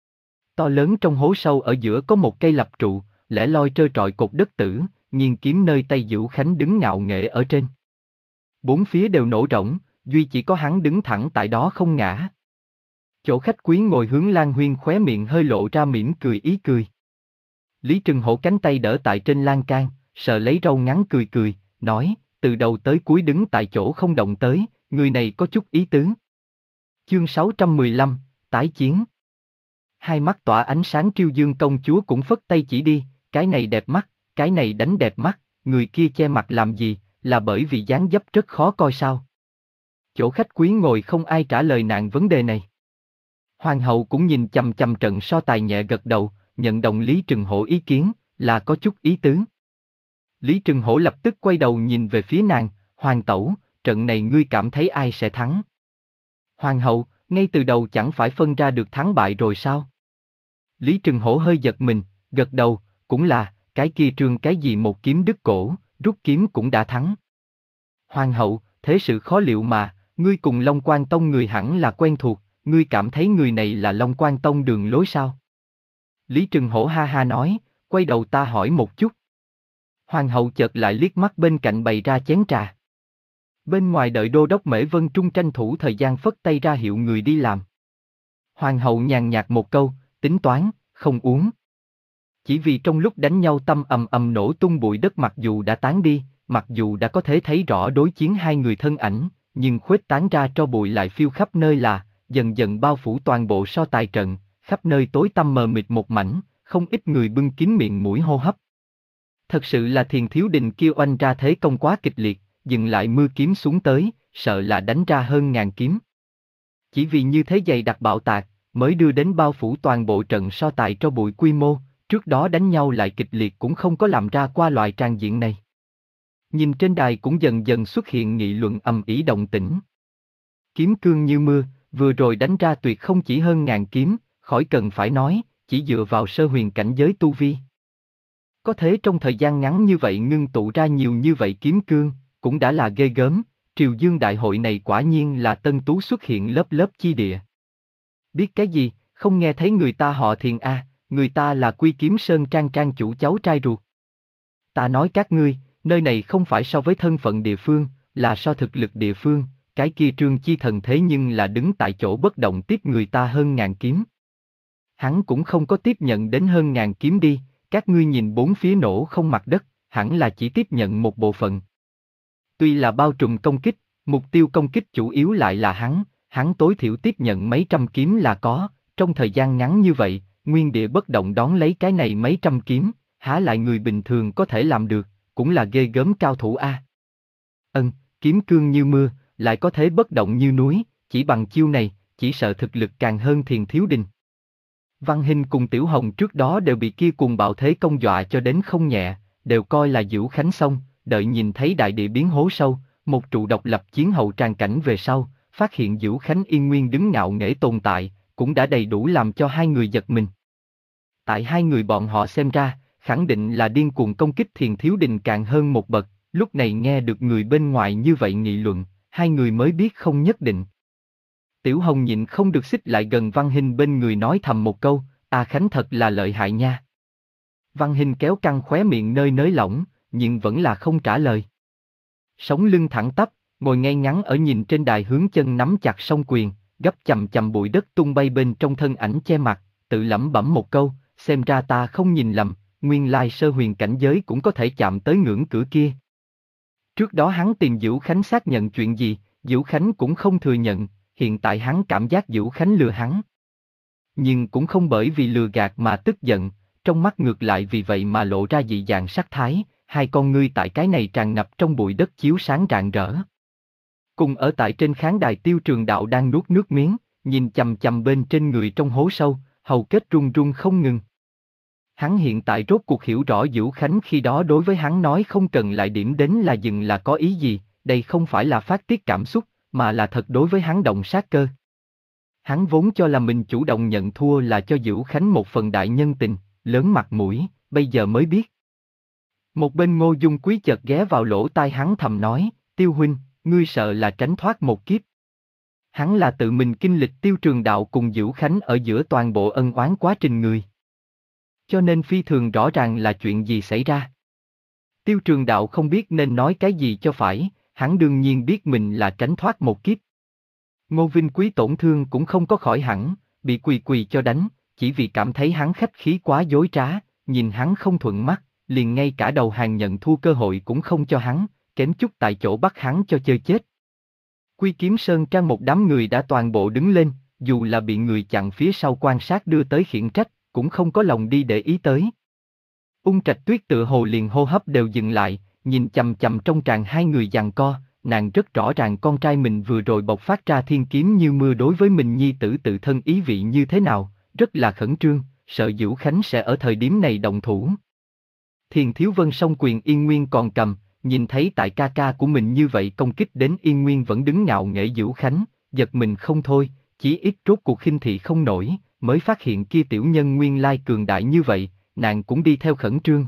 To lớn trong hố sâu ở giữa có một cây lập trụ, lẻ loi trơ trọi cột đất tử, nghiêng kiếm nơi tay Vũ Khánh đứng ngạo nghễ ở trên. Bốn phía đều nổ rỗng, duy chỉ có hắn đứng thẳng tại đó không ngã. Chỗ khách quý ngồi hướng Lan Huyên khóe miệng hơi lộ ra mỉm cười ý cười. Lý Trừng Hổ cánh tay đỡ tại trên lan can, sờ lấy râu ngắn cười cười, nói, từ đầu tới cuối đứng tại chỗ không động tới, người này có chút ý tứ. Chương sáu trăm mười lăm, tái chiến. Hai mắt tỏa ánh sáng Triêu Dương công chúa cũng phất tay chỉ đi, cái này đẹp mắt, cái này đánh đẹp mắt, người kia che mặt làm gì, là bởi vì dáng dấp rất khó coi sao. Chỗ khách quý ngồi không ai trả lời nạn vấn đề này. Hoàng hậu cũng nhìn chằm chằm trận so tài nhẹ gật đầu, nhận đồng Lý Trừng Hổ ý kiến, là có chút ý tứ. Lý Trừng Hổ lập tức quay đầu nhìn về phía nàng, Hoàng tẩu, trận này ngươi cảm thấy ai sẽ thắng? Hoàng hậu, ngay từ đầu chẳng phải phân ra được thắng bại rồi sao? Lý Trừng Hổ hơi giật mình, gật đầu, cũng là, cái kia Trương cái gì một kiếm đứt cổ, rút kiếm cũng đã thắng. Hoàng hậu, thế sự khó liệu mà, ngươi cùng Long Quan Tông người hẳn là quen thuộc, ngươi cảm thấy người này là Long Quan Tông đường lối sao? Lý Trừng Hổ ha ha nói, quay đầu ta hỏi một chút. Hoàng hậu chợt lại liếc mắt bên cạnh bày ra chén trà. Bên ngoài đợi đô đốc Mễ Vân Trung tranh thủ thời gian phất tay ra hiệu người đi làm. Hoàng hậu nhàn nhạt một câu, tính toán, không uống. Chỉ vì trong lúc đánh nhau tâm ầm ầm nổ tung bụi đất mặc dù đã tán đi, mặc dù đã có thể thấy rõ đối chiến hai người thân ảnh, nhưng khuếch tán ra tro bụi lại phiêu khắp nơi là, dần dần bao phủ toàn bộ so tài trận, khắp nơi tối tăm mờ mịt một mảnh, không ít người bưng kín miệng mũi hô hấp. Thật sự là Thiền Thiếu Đình kia oanh ra thế công quá kịch liệt, dừng lại mưa kiếm xuống tới, sợ là đánh ra hơn ngàn kiếm. Chỉ vì như thế dày đặc bạo tạc, mới đưa đến bao phủ toàn bộ trận so tài cho bụi quy mô, trước đó đánh nhau lại kịch liệt cũng không có làm ra qua loại tràng diện này. Nhìn trên đài cũng dần dần xuất hiện nghị luận ầm ĩ động tĩnh. Kiếm cương như mưa, vừa rồi đánh ra tuyệt không chỉ hơn ngàn kiếm, khỏi cần phải nói, chỉ dựa vào sơ huyền cảnh giới tu vi. Có thế trong thời gian ngắn như vậy ngưng tụ ra nhiều như vậy kiếm cương, cũng đã là ghê gớm, Triều Dương đại hội này quả nhiên là tân tú xuất hiện lớp lớp chi địa. Biết cái gì, không nghe thấy người ta họ Thiền a, người ta là Quy Kiếm Sơn Trang trang chủ cháu trai ruột. Ta nói các ngươi, nơi này không phải so với thân phận địa phương, là so thực lực địa phương, cái kia Trương Chi Thần thế nhưng là đứng tại chỗ bất động tiếp người ta hơn ngàn kiếm. Hắn cũng không có tiếp nhận đến hơn ngàn kiếm đi, các ngươi nhìn bốn phía nổ không mặt đất, hẳn là chỉ tiếp nhận một bộ phận. Tuy là bao trùm công kích, mục tiêu công kích chủ yếu lại là hắn, hắn tối thiểu tiếp nhận mấy trăm kiếm là có, trong thời gian ngắn như vậy, nguyên địa bất động đón lấy cái này mấy trăm kiếm, há lại người bình thường có thể làm được, cũng là ghê gớm cao thủ a. Ân, kiếm cương như mưa, lại có thế bất động như núi, chỉ bằng chiêu này, chỉ sợ thực lực càng hơn Thiền Thiếu Đình. Văn Hinh cùng Tiểu Hồng trước đó đều bị kia cùng bạo thế công dọa cho đến không nhẹ, đều coi là Dữu Khánh xong, đợi nhìn thấy đại địa biến hố sâu, một trụ độc lập chiến hậu tràn cảnh về sau, phát hiện Dữu Khánh yên nguyên đứng ngạo nghễ tồn tại, cũng đã đầy đủ làm cho hai người giật mình. Tại hai người bọn họ xem ra, khẳng định là điên cuồng công kích Thiền Thiếu Đình càng hơn một bậc, lúc này nghe được người bên ngoài như vậy nghị luận, hai người mới biết không nhất định. Tiểu Hồng nhịn không được xích lại gần Văn Hinh bên người nói thầm một câu, A Khánh thật là lợi hại nha. Văn Hinh kéo căng khóe miệng nơi nới lỏng, nhưng vẫn là không trả lời. Sống lưng thẳng tắp, ngồi ngay ngắn ở nhìn trên đài hướng chân nắm chặt song quyền, gấp chầm chầm bụi đất tung bay bên trong thân ảnh che mặt, tự lẩm bẩm một câu, xem ra ta không nhìn lầm, nguyên lai sơ huyền cảnh giới cũng có thể chạm tới ngưỡng cửa kia. Trước đó hắn tìm Dữu Khánh xác nhận chuyện gì, Dữu Khánh cũng không thừa nhận, hiện tại hắn cảm giác Dữu Khánh lừa hắn. Nhưng cũng không bởi vì lừa gạt mà tức giận, trong mắt ngược lại vì vậy mà lộ ra dị dạng sắc thái, hai con ngươi tại cái này tràn ngập trong bụi đất chiếu sáng rạng rỡ. Cùng ở tại trên khán đài Tiêu Trường Đạo đang nuốt nước miếng, nhìn chằm chằm bên trên người trong hố sâu, hầu kết run run không ngừng. Hắn hiện tại rốt cuộc hiểu rõ Dữu Khánh khi đó đối với hắn nói không cần lại điểm đến là dừng là có ý gì, đây không phải là phát tiết cảm xúc, mà là thật đối với hắn động sát cơ. Hắn vốn cho là mình chủ động nhận thua là cho Dữu Khánh một phần đại nhân tình, lớn mặt mũi, bây giờ mới biết. Một bên Ngô Dung Quý chợt ghé vào lỗ tai hắn thầm nói, Tiêu huynh, ngươi sợ là tránh thoát một kiếp. Hắn là tự mình kinh lịch Tiêu Trường Đạo cùng Dữu Khánh ở giữa toàn bộ ân oán quá trình người. Cho nên phi thường rõ ràng là chuyện gì xảy ra. Tiêu Trường Đạo không biết nên nói cái gì cho phải, hắn đương nhiên biết mình là tránh thoát một kiếp. Ngô Vinh Quý tổn thương cũng không có khỏi hẳn, bị quỳ quỳ cho đánh, chỉ vì cảm thấy hắn khách khí quá dối trá, nhìn hắn không thuận mắt, liền ngay cả đầu hàng nhận thua cơ hội cũng không cho hắn, kém chút tại chỗ bắt hắn cho chơi chết. Quy Kiếm Sơn Trang một đám người đã toàn bộ đứng lên, dù là bị người chặn phía sau quan sát đưa tới khiển trách, cũng không có lòng đi để ý tới. Ung Trạch Tuyết tựa hồ liền hô hấp đều dừng lại, nhìn chằm chằm trong tràng hai người giằng co, nàng rất rõ ràng con trai mình vừa rồi bộc phát ra thiên kiếm như mưa đối với mình nhi tử tự thân ý vị như thế nào, rất là khẩn trương, sợ Dữu Khánh sẽ ở thời điểm này động thủ. Thiền Thiếu Vân song quyền Yên Nguyên còn cầm, nhìn thấy tại ca ca của mình như vậy công kích đến Yên Nguyên vẫn đứng ngạo nghễ Dữu Khánh, giật mình không thôi, chỉ ít rốt cuộc khinh thị không nổi, mới phát hiện kia tiểu nhân nguyên lai cường đại như vậy, nàng cũng đi theo khẩn trương.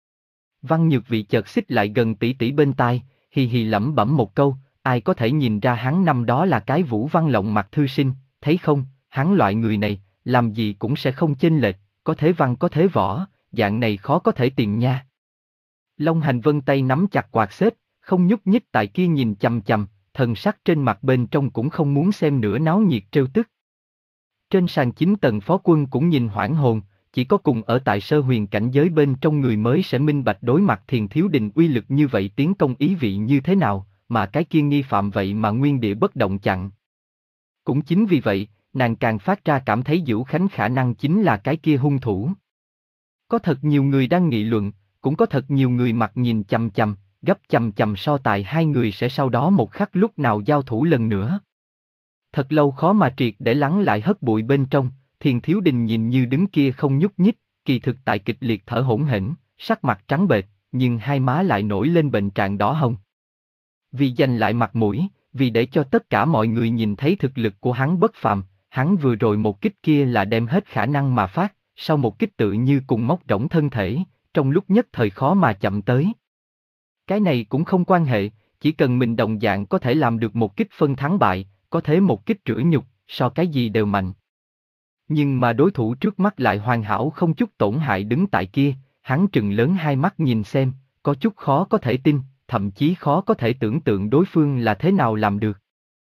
Văn Nhược Vị chợt xích lại gần tỷ tỷ bên tai, hì hì lẩm bẩm một câu, ai có thể nhìn ra hắn năm đó là cái Vũ Văn Lộng mặt thư sinh, thấy không, hắn loại người này, làm gì cũng sẽ không chênh lệch, có thế văn có thế võ, dạng này khó có thể tìm nha. Long Hành Vân tay nắm chặt quạt xếp, không nhúc nhích tại kia nhìn chằm chằm, thần sắc trên mặt bên trong cũng không muốn xem nữa náo nhiệt trêu tức. Trên sàn chính tầng phó quân cũng nhìn hoảng hồn, chỉ có cùng ở tại sơ huyền cảnh giới bên trong người mới sẽ minh bạch đối mặt Thiền Thiếu Đình uy lực như vậy tiến công ý vị như thế nào, mà cái kia nghi phạm vậy mà nguyên địa bất động chặn. Cũng chính vì vậy, nàng càng phát ra cảm thấy Dữu Khánh khả năng chính là cái kia hung thủ. Có thật nhiều người đang nghị luận, cũng có thật nhiều người mặt nhìn chằm chằm, gấp chằm chằm so tài hai người sẽ sau đó một khắc lúc nào giao thủ lần nữa. Thật lâu khó mà triệt để lắng lại hất bụi bên trong, Thiền Thiếu Đình nhìn như đứng kia không nhúc nhích, kỳ thực tại kịch liệt thở hổn hển, sắc mặt trắng bệch, nhưng hai má lại nổi lên bệnh trạng đỏ hồng. Vì giành lại mặt mũi, vì để cho tất cả mọi người nhìn thấy thực lực của hắn bất phàm, hắn vừa rồi một kích kia là đem hết khả năng mà phát, sau một kích tự như cùng móc rỗng thân thể, trong lúc nhất thời khó mà chậm tới. Cái này cũng không quan hệ, chỉ cần mình đồng dạng có thể làm được một kích phân thắng bại, có thế một kích rửa nhục, so cái gì đều mạnh. Nhưng mà đối thủ trước mắt lại hoàn hảo không chút tổn hại đứng tại kia, hắn trừng lớn hai mắt nhìn xem, có chút khó có thể tin, thậm chí khó có thể tưởng tượng đối phương là thế nào làm được.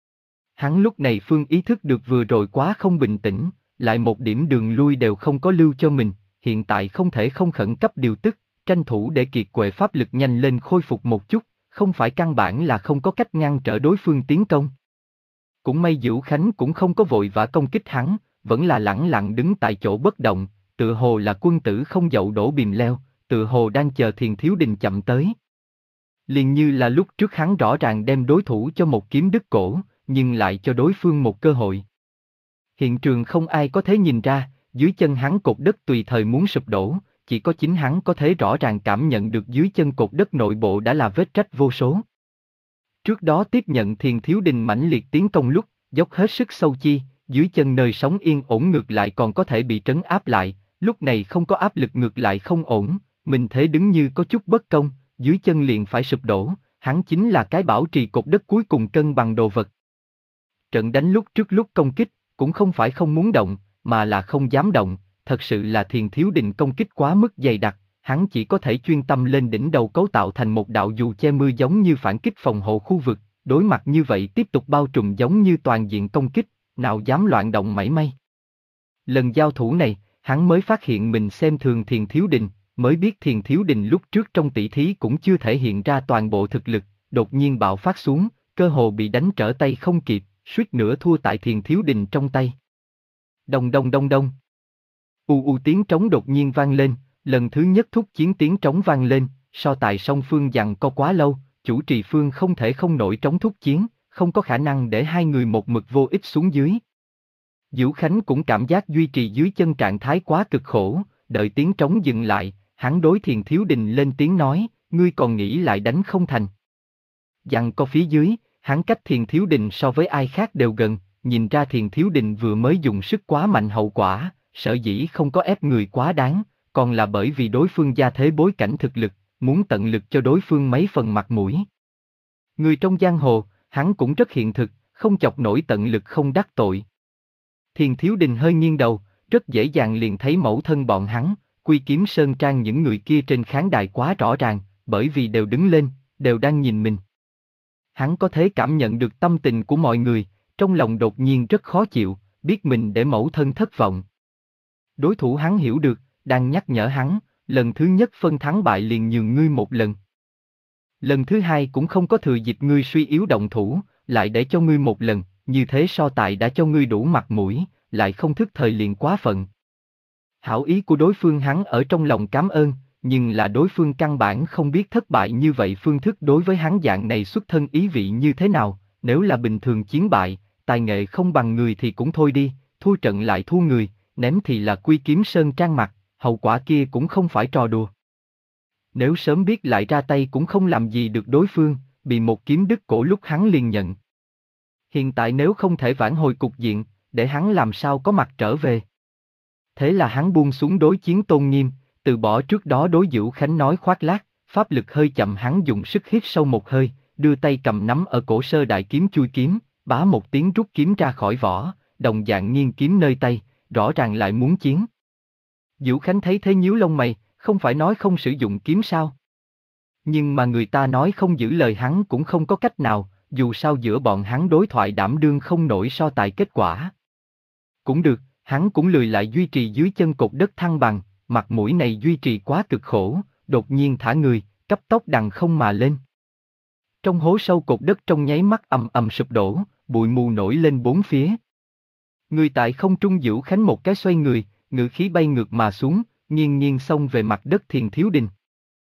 Hắn lúc này phương ý thức được vừa rồi quá không bình tĩnh, lại một điểm đường lui đều không có lưu cho mình, hiện tại không thể không khẩn cấp điều tức, tranh thủ để kiệt quệ pháp lực nhanh lên khôi phục một chút, không phải căn bản là không có cách ngăn trở đối phương tiến công. Cũng may Dữu Khánh cũng không có vội vã công kích hắn, vẫn là lẳng lặng đứng tại chỗ bất động, tựa hồ là quân tử không dậu đổ bìm leo, tựa hồ đang chờ Thiền Thiếu Đình chậm tới. Liền như là lúc trước hắn rõ ràng đem đối thủ cho một kiếm đứt cổ, nhưng lại cho đối phương một cơ hội. Hiện trường không ai có thể nhìn ra, dưới chân hắn cột đất tùy thời muốn sụp đổ, chỉ có chính hắn có thể rõ ràng cảm nhận được dưới chân cột đất nội bộ đã là vết rách vô số. Trước đó tiếp nhận Thiền Thiếu Đình mãnh liệt tiến công lúc, dốc hết sức sâu chi, dưới chân nơi sống yên ổn ngược lại còn có thể bị trấn áp lại, lúc này không có áp lực ngược lại không ổn, mình thế đứng như có chút bất công, dưới chân liền phải sụp đổ, hắn chính là cái bảo trì cột đất cuối cùng cân bằng đồ vật. Trận đánh lúc trước lúc công kích, cũng không phải không muốn động, mà là không dám động, thật sự là Thiền Thiếu Đình công kích quá mức dày đặc, hắn chỉ có thể chuyên tâm lên đỉnh đầu cấu tạo thành một đạo dù che mưa giống như phản kích phòng hộ khu vực, đối mặt như vậy tiếp tục bao trùm giống như toàn diện công kích, nào dám loạn động mảy may. Lần giao thủ này, hắn mới phát hiện mình xem thường Thiền Thiếu Đình, mới biết Thiền Thiếu Đình lúc trước trong tỷ thí cũng chưa thể hiện ra toàn bộ thực lực, đột nhiên bạo phát xuống, cơ hồ bị đánh trở tay không kịp, suýt nữa thua tại Thiền Thiếu Đình trong tay. Đông đông đông đông. U u tiếng trống đột nhiên vang lên, lần thứ nhất thúc chiến tiếng trống vang lên, so tài song phương giằng co quá lâu, chủ trì phương không thể không nổi trống thúc chiến, không có khả năng để hai người một mực vô ích xuống dưới. Dữu Khánh cũng cảm giác duy trì dưới chân trạng thái quá cực khổ, đợi tiếng trống dừng lại, hắn đối Thiền Thiếu Đình lên tiếng nói, ngươi còn nghĩ lại đánh không thành. Giằng co phía dưới, hắn cách Thiền Thiếu Đình so với ai khác đều gần, nhìn ra Thiền Thiếu Đình vừa mới dùng sức quá mạnh hậu quả, sở dĩ không có ép người quá đáng, còn là bởi vì đối phương gia thế bối cảnh thực lực, muốn tận lực cho đối phương mấy phần mặt mũi. Người trong giang hồ, hắn cũng rất hiện thực, không chọc nổi tận lực không đắc tội. Thiền Thiếu Đình hơi nghiêng đầu, rất dễ dàng liền thấy mẫu thân bọn hắn, Quy Kiếm Sơn Trang những người kia trên khán đài quá rõ ràng, bởi vì đều đứng lên, đều đang nhìn mình. Hắn có thể cảm nhận được tâm tình của mọi người, trong lòng đột nhiên rất khó chịu, biết mình để mẫu thân thất vọng. Đối thủ hắn hiểu được, đang nhắc nhở hắn, lần thứ nhất phân thắng bại liền nhường ngươi một lần. Lần thứ hai cũng không có thừa dịp ngươi suy yếu động thủ, lại để cho ngươi một lần, như thế so tài đã cho ngươi đủ mặt mũi, lại không thức thời liền quá phận. Hảo ý của đối phương hắn ở trong lòng cảm ơn, nhưng là đối phương căn bản không biết thất bại như vậy phương thức đối với hắn dạng này xuất thân ý vị như thế nào, nếu là bình thường chiến bại, tài nghệ không bằng người thì cũng thôi đi, thua trận lại thua người, ném thì là Quy Kiếm Sơn Trang mặt, hậu quả kia cũng không phải trò đùa. Nếu sớm biết lại ra tay cũng không làm gì được đối phương, bị một kiếm đứt cổ lúc hắn liền nhận. Hiện tại nếu không thể vãn hồi cục diện, để hắn làm sao có mặt trở về. Thế là hắn buông xuống đối chiến tôn nghiêm, từ bỏ trước đó đối Dữu Khánh nói khoác lác, pháp lực hơi chậm hắn dùng sức hít sâu một hơi, đưa tay cầm nắm ở cổ sơ đại kiếm chui kiếm, bá một tiếng rút kiếm ra khỏi vỏ, đồng dạng nghiêng kiếm nơi tay, rõ ràng lại muốn chiến. Dữu Khánh thấy thế nhíu lông mày, không phải nói không sử dụng kiếm sao? Nhưng mà người ta nói không giữ lời hắn cũng không có cách nào, dù sao giữa bọn hắn đối thoại đảm đương không nổi so tài kết quả. Cũng được, hắn cũng lười lại duy trì dưới chân cột đất thăng bằng, mặt mũi này duy trì quá cực khổ, đột nhiên thả người, cấp tốc đằng không mà lên. Trong hố sâu cột đất trong nháy mắt ầm ầm sụp đổ, bụi mù nổi lên bốn phía. Người tại không trung Dữu Khánh một cái xoay người, ngự khí bay ngược mà xuống, nghiêng nghiêng xông về mặt đất Thiền Thiếu Đình.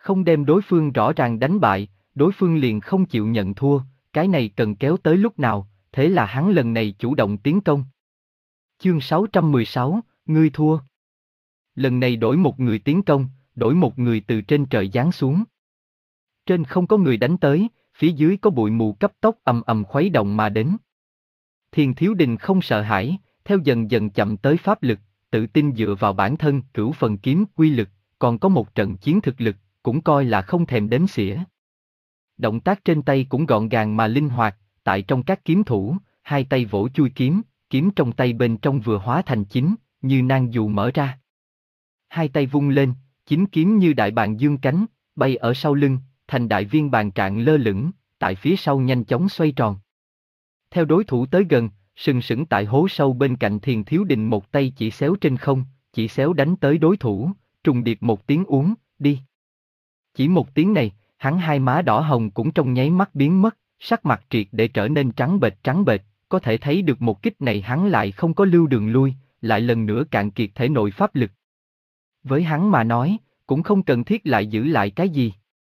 Không đem đối phương rõ ràng đánh bại, đối phương liền không chịu nhận thua, cái này cần kéo tới lúc nào, thế là hắn lần này chủ động tiến công. Chương sáu trăm mười sáu, ngươi thua. Lần này đổi một người tiến công, đổi một người từ trên trời giáng xuống. Trên không có người đánh tới, phía dưới có bụi mù cấp tốc ầm ầm khuấy động mà đến. Thiền Thiếu Đình không sợ hãi, theo dần dần chậm tới pháp lực, tự tin dựa vào bản thân cửu phần kiếm quy lực, còn có một trận chiến thực lực, cũng coi là không thèm đếm xỉa. Động tác trên tay cũng gọn gàng mà linh hoạt, tại trong các kiếm thủ, hai tay vỗ chui kiếm, kiếm trong tay bên trong vừa hóa thành chính, như nang dù mở ra. Hai tay vung lên, chính kiếm như đại bàng dương cánh, bay ở sau lưng, thành đại viên bàn trạng lơ lửng, tại phía sau nhanh chóng xoay tròn. Theo đối thủ tới gần, sừng sững tại hố sâu bên cạnh Thiền Thiếu Đình một tay chỉ xéo trên không, chỉ xéo đánh tới đối thủ, trùng điệp một tiếng uống, đi. Chỉ một tiếng này, hắn hai má đỏ hồng cũng trong nháy mắt biến mất, sắc mặt triệt để trở nên trắng bệch trắng bệch, có thể thấy được một kích này hắn lại không có lưu đường lui, lại lần nữa cạn kiệt thể nội pháp lực. Với hắn mà nói, cũng không cần thiết lại giữ lại cái gì.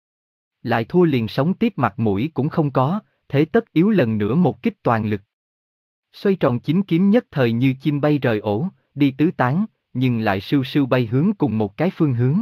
Lại thua liền sống tiếp mặt mũi cũng không có, thế tất yếu lần nữa một kích toàn lực. Xoay tròn chính kiếm nhất thời như chim bay rời ổ, đi tứ tán, nhưng lại sưu sưu bay hướng cùng một cái phương hướng.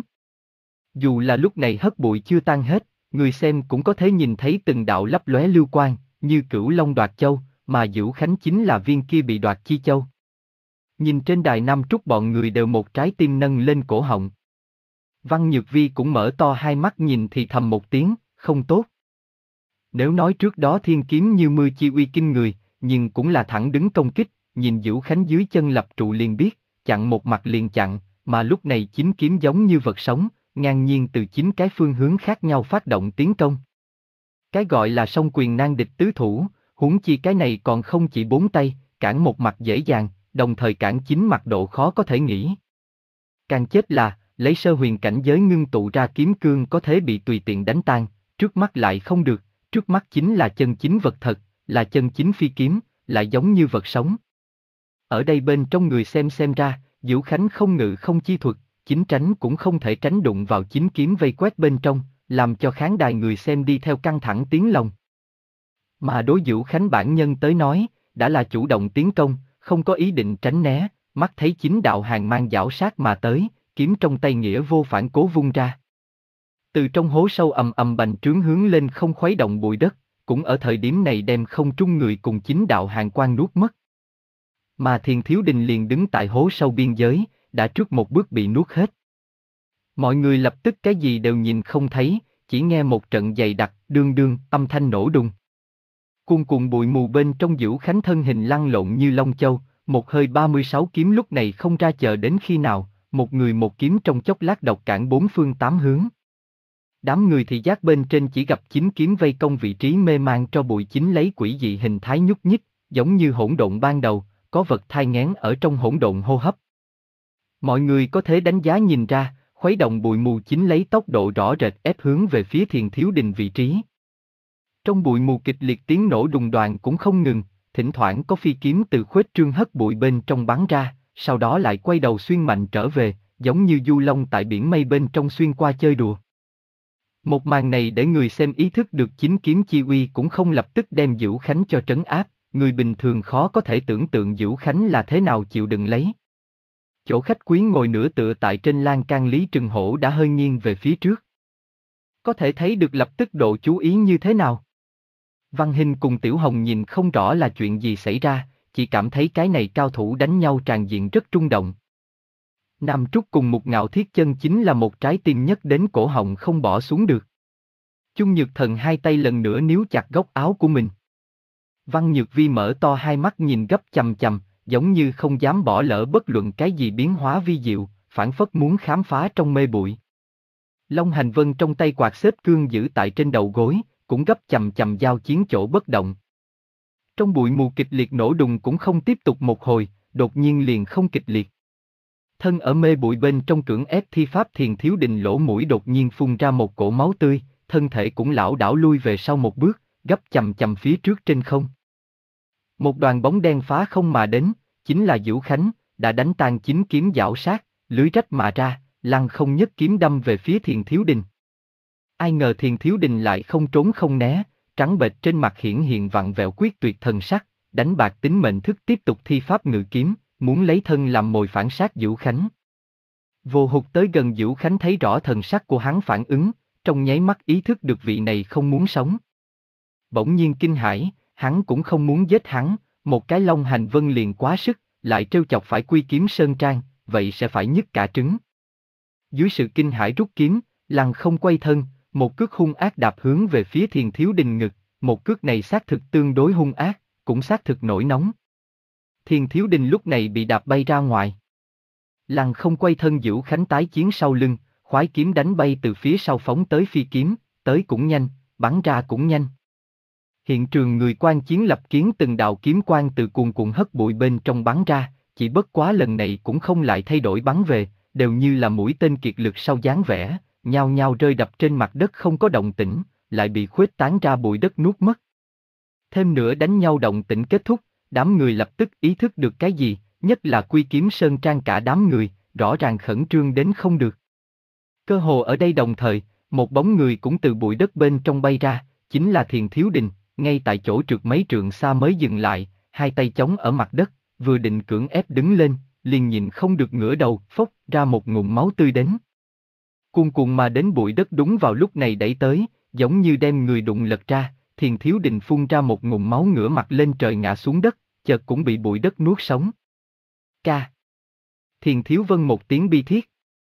Dù là lúc này hất bụi chưa tan hết, người xem cũng có thể nhìn thấy từng đạo lấp lóe lưu quang, như cửu long đoạt châu, mà Dữu Khánh chính là viên kia bị đoạt chi châu. Nhìn trên đài Nam Trúc bọn người đều một trái tim nâng lên cổ họng. Văn Nhược Vi cũng mở to hai mắt nhìn thì thầm một tiếng, không tốt. Nếu nói trước đó thiên kiếm như mưa chi uy kinh người, nhưng cũng là thẳng đứng công kích, nhìn Dữu Khánh dưới chân lập trụ liền biết, chặn một mặt liền chặn, mà lúc này chính kiếm giống như vật sống, ngang nhiên từ chính cái phương hướng khác nhau phát động tiến công. Cái gọi là song quyền nan địch tứ thủ, huống chi cái này còn không chỉ bốn tay, cản một mặt dễ dàng, đồng thời cản chính mặt độ khó có thể nghĩ. Càng chết là, lấy sơ huyền cảnh giới ngưng tụ ra kiếm cương có thể bị tùy tiện đánh tan, trước mắt lại không được, trước mắt chính là chân chính vật thật, là chân chính phi kiếm, lại giống như vật sống. Ở đây bên trong người xem xem ra, Dữu Khánh không ngự không chi thuật, chính tránh cũng không thể tránh đụng vào chính kiếm vây quét bên trong, làm cho khán đài người xem đi theo căng thẳng tiếng lòng. Mà đối Dữu Khánh bản nhân tới nói, đã là chủ động tiến công, không có ý định tránh né, mắt thấy chính đạo hàng mang giảo sát mà tới, kiếm trong tay nghĩa vô phản cố vung ra. Từ trong hố sâu ầm ầm bành trướng hướng lên không khuấy động bụi đất, cũng ở thời điểm này đem không trung người cùng chính đạo hàng quan nuốt mất. Mà Thiền Thiếu Đình liền đứng tại hố sâu biên giới, đã trước một bước bị nuốt hết. Mọi người lập tức cái gì đều nhìn không thấy, chỉ nghe một trận dày đặc, đương đương, âm thanh nổ đùng. Cuồn cuộn bụi mù bên trong Dữu Khánh thân hình lăn lộn như long châu, một hơi ba mươi sáu kiếm lúc này không ra chờ đến khi nào, một người một kiếm trong chốc lát độc cản bốn phương tám hướng. Đám người thì giác bên trên chỉ gặp chính kiếm vây công vị trí mê man cho bụi chính lấy quỷ dị hình thái nhúc nhích, giống như hỗn độn ban đầu, có vật thai nghén ở trong hỗn độn hô hấp. Mọi người có thể đánh giá nhìn ra, khuấy động bụi mù chính lấy tốc độ rõ rệt ép hướng về phía Thiền Thiếu Đình vị trí. Trong bụi mù kịch liệt tiếng nổ đùng đoàn cũng không ngừng, thỉnh thoảng có phi kiếm từ khuếch trương hất bụi bên trong bắn ra, sau đó lại quay đầu xuyên mạnh trở về, giống như du long tại biển mây bên trong xuyên qua chơi đùa. Một màn này để người xem ý thức được chính kiếm chi uy cũng không lập tức đem Dữu Khánh cho trấn áp, người bình thường khó có thể tưởng tượng Dữu Khánh là thế nào chịu đựng lấy. Chỗ khách quý ngồi nửa tựa tại trên lan can Lý Trừng Hổ đã hơi nghiêng về phía trước. Có thể thấy được lập tức độ chú ý như thế nào. Văn Hinh cùng Tiểu Hồng nhìn không rõ là chuyện gì xảy ra, chỉ cảm thấy cái này cao thủ đánh nhau tràn diện rất trung động. Nam Trúc cùng Mục Ngạo Thiết chân chính là một trái tim nhất đến cổ họng không bỏ xuống được. Chung Nhược Thần hai tay lần nữa níu chặt góc áo của mình. Văn Nhược Vi mở to hai mắt nhìn gấp chằm chằm, giống như không dám bỏ lỡ bất luận cái gì biến hóa vi diệu, phảng phất muốn khám phá trong mê bụi. Long Hành Vân trong tay quạt xếp cương giữ tại trên đầu gối, cũng gấp chằm chằm giao chiến chỗ bất động. Trong bụi mù kịch liệt nổ đùng cũng không tiếp tục một hồi, đột nhiên liền không kịch liệt. Thân ở mê bụi bên trong cưỡng ép thi pháp Thiền Thiếu Đình lỗ mũi đột nhiên phun ra một cổ máu tươi, thân thể cũng lảo đảo lui về sau một bước, gấp chằm chằm phía trước trên không. Một đoàn bóng đen phá không mà đến, chính là Dữu Khánh, đã đánh tan chính kiếm giảo sát, lưới rách mà ra, lăng không nhất kiếm đâm về phía Thiền Thiếu Đình. Ai ngờ Thiền Thiếu Đình lại không trốn không né, trắng bệch trên mặt hiển hiện vặn vẹo quyết tuyệt thần sắc, đánh bạc tính mệnh thức tiếp tục thi pháp ngự kiếm, muốn lấy thân làm mồi phản sát Vũ Khánh. Vô Hụt tới gần Vũ Khánh thấy rõ thần sắc của hắn phản ứng, trong nháy mắt ý thức được vị này không muốn sống. Bỗng nhiên kinh hãi, hắn cũng không muốn giết hắn, một cái Long Hành Vân liền quá sức, lại trêu chọc phải Quy Kiếm Sơn Trang, vậy sẽ phải nhức cả trứng. Dưới sự kinh hãi rút kiếm, lăng không quay thân, một cước hung ác đạp hướng về phía Thiền Thiếu Đình ngực, một cước này xác thực tương đối hung ác, cũng xác thực nổi nóng. Thiền Thiếu Đình lúc này bị đạp bay ra ngoài. Lăng không quay thân Vũ Khánh tái chiến sau lưng, khoái kiếm đánh bay từ phía sau phóng tới phi kiếm, tới cũng nhanh, bắn ra cũng nhanh. Hiện trường người quan chiến lập kiến từng đạo kiếm quang từ cuồn cuộn hất bụi bên trong bắn ra, chỉ bất quá lần này cũng không lại thay đổi bắn về, đều như là mũi tên kiệt lực sau dáng vẻ, nhao nhao rơi đập trên mặt đất không có động tĩnh, lại bị khuếch tán ra bụi đất nuốt mất. Thêm nữa đánh nhau động tĩnh kết thúc, đám người lập tức ý thức được cái gì, nhất là Quy Kiếm Sơn Trang cả đám người, rõ ràng khẩn trương đến không được. Cơ hồ ở đây đồng thời, một bóng người cũng từ bụi đất bên trong bay ra, chính là Thiền Thiếu Đình, ngay tại chỗ trượt mấy trượng xa mới dừng lại, hai tay chống ở mặt đất, vừa định cưỡng ép đứng lên, liền nhìn không được ngửa đầu, phốc ra một ngụm máu tươi đến. Cuồn cuộn mà đến bụi đất đúng vào lúc này đẩy tới, giống như đem người đụng lật ra, Thiền Thiếu Đình phun ra một ngụm máu ngửa mặt lên trời ngã xuống đất, chợt cũng bị bụi đất nuốt sống. Ca. Thiền Thiếu Vân một tiếng bi thiết.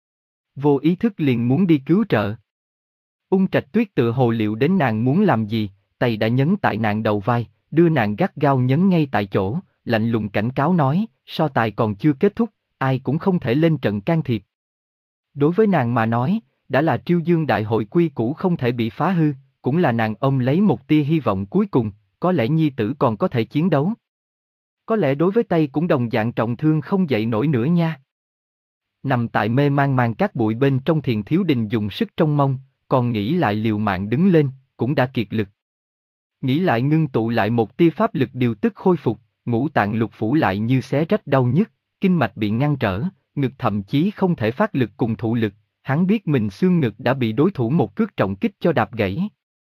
Vô ý thức liền muốn đi cứu trợ. Ung Trạch Tuyết tự hồ liệu đến nàng muốn làm gì, tay đã nhấn tại nàng đầu vai, đưa nàng gắt gao nhấn ngay tại chỗ, lạnh lùng cảnh cáo nói, so tài còn chưa kết thúc, ai cũng không thể lên trận can thiệp. Đối với nàng mà nói, đã là Triêu Dương Đại hội quy củ không thể bị phá hư, cũng là nàng ôm lấy một tia hy vọng cuối cùng, có lẽ nhi tử còn có thể chiến đấu. Có lẽ đối với tay cũng đồng dạng trọng thương không dậy nổi nữa nha. Nằm tại mê mang mang các bụi bên trong Thiền Thiếu Đình dùng sức trong mông, còn nghĩ lại liều mạng đứng lên, cũng đã kiệt lực. Nghĩ lại ngưng tụ lại một tia pháp lực điều tức khôi phục, ngũ tạng lục phủ lại như xé rách đau nhức, kinh mạch bị ngăn trở, ngực thậm chí không thể phát lực cùng thụ lực, hắn biết mình xương ngực đã bị đối thủ một cước trọng kích cho đạp gãy.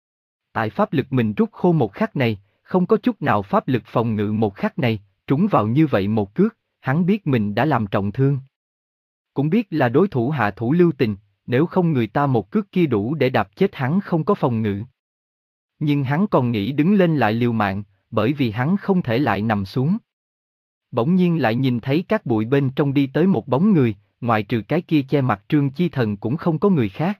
Tại pháp lực mình rút khô một khắc này, không có chút nào pháp lực phòng ngự một khắc này, trúng vào như vậy một cước, hắn biết mình đã làm trọng thương. Cũng biết là đối thủ hạ thủ lưu tình, nếu không người ta một cước kia đủ để đạp chết hắn không có phòng ngự. Nhưng hắn còn nghĩ đứng lên lại liều mạng, bởi vì hắn không thể lại nằm xuống. Bỗng nhiên lại nhìn thấy các bụi bên trong đi tới một bóng người, ngoài trừ cái kia che mặt Trương Chi Thần cũng không có người khác.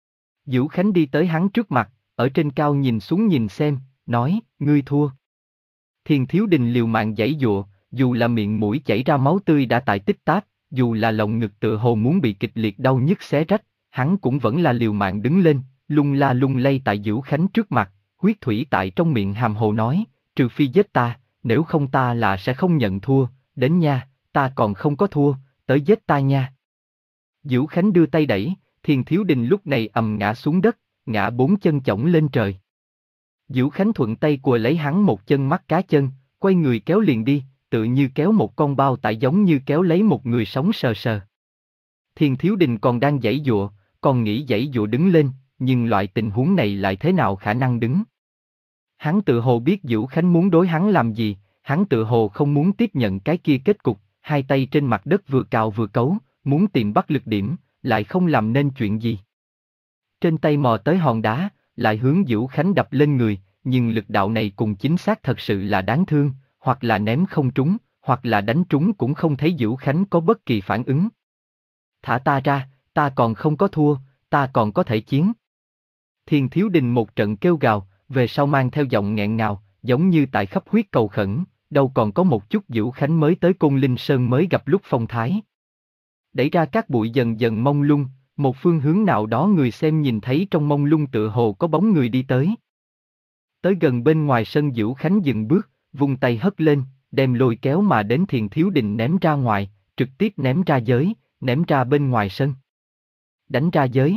Vũ Khánh đi tới hắn trước mặt, ở trên cao nhìn xuống nhìn xem, nói, ngươi thua. Thiền Thiếu Đình liều mạng giãy giụa, dù là miệng mũi chảy ra máu tươi đã tại tích táp, dù là lồng ngực tựa hồ muốn bị kịch liệt đau nhức xé rách, hắn cũng vẫn là liều mạng đứng lên, lung la lung lay tại Vũ Khánh trước mặt, huyết thủy tại trong miệng hàm hồ nói, trừ phi giết ta, nếu không ta là sẽ không nhận thua, đến nha, ta còn không có thua, tới giết ta nha. Vũ Khánh đưa tay đẩy, Thiền Thiếu Đình lúc này ầm ngã xuống đất, ngã bốn chân chổng lên trời. Vũ Khánh thuận tay cùa lấy hắn một chân mắt cá chân, quay người kéo liền đi, tự như kéo một con bao tải giống như kéo lấy một người sống sờ sờ. Thiền Thiếu Đình còn đang giãy giụa, còn nghĩ giãy giụa đứng lên, nhưng loại tình huống này lại thế nào khả năng đứng. Hắn tự hồ biết Vũ Khánh muốn đối hắn làm gì, hắn tự hồ không muốn tiếp nhận cái kia kết cục, hai tay trên mặt đất vừa cào vừa cấu, muốn tìm bắt lực điểm, lại không làm nên chuyện gì. Trên tay mò tới hòn đá, lại hướng Vũ Khánh đập lên người, nhưng lực đạo này cùng chính xác thật sự là đáng thương, hoặc là ném không trúng, hoặc là đánh trúng cũng không thấy Vũ Khánh có bất kỳ phản ứng. Thả ta ra, ta còn không có thua, ta còn có thể chiến. Thiền Thiếu Đình một trận kêu gào, về sau mang theo giọng nghẹn ngào, giống như tại khắp huyết cầu khẩn, đâu còn có một chút Vũ Khánh mới tới Côn Linh Sơn mới gặp lúc phong thái. Đẩy ra các bụi dần dần mông lung, một phương hướng nào đó người xem nhìn thấy trong mông lung tựa hồ có bóng người đi tới. Tới gần bên ngoài sân Vũ Khánh dừng bước, vung tay hất lên, đem lôi kéo mà đến Thiền Thiếu Đình ném ra ngoài, trực tiếp ném ra giới, ném ra bên ngoài sân. Đánh ra giới.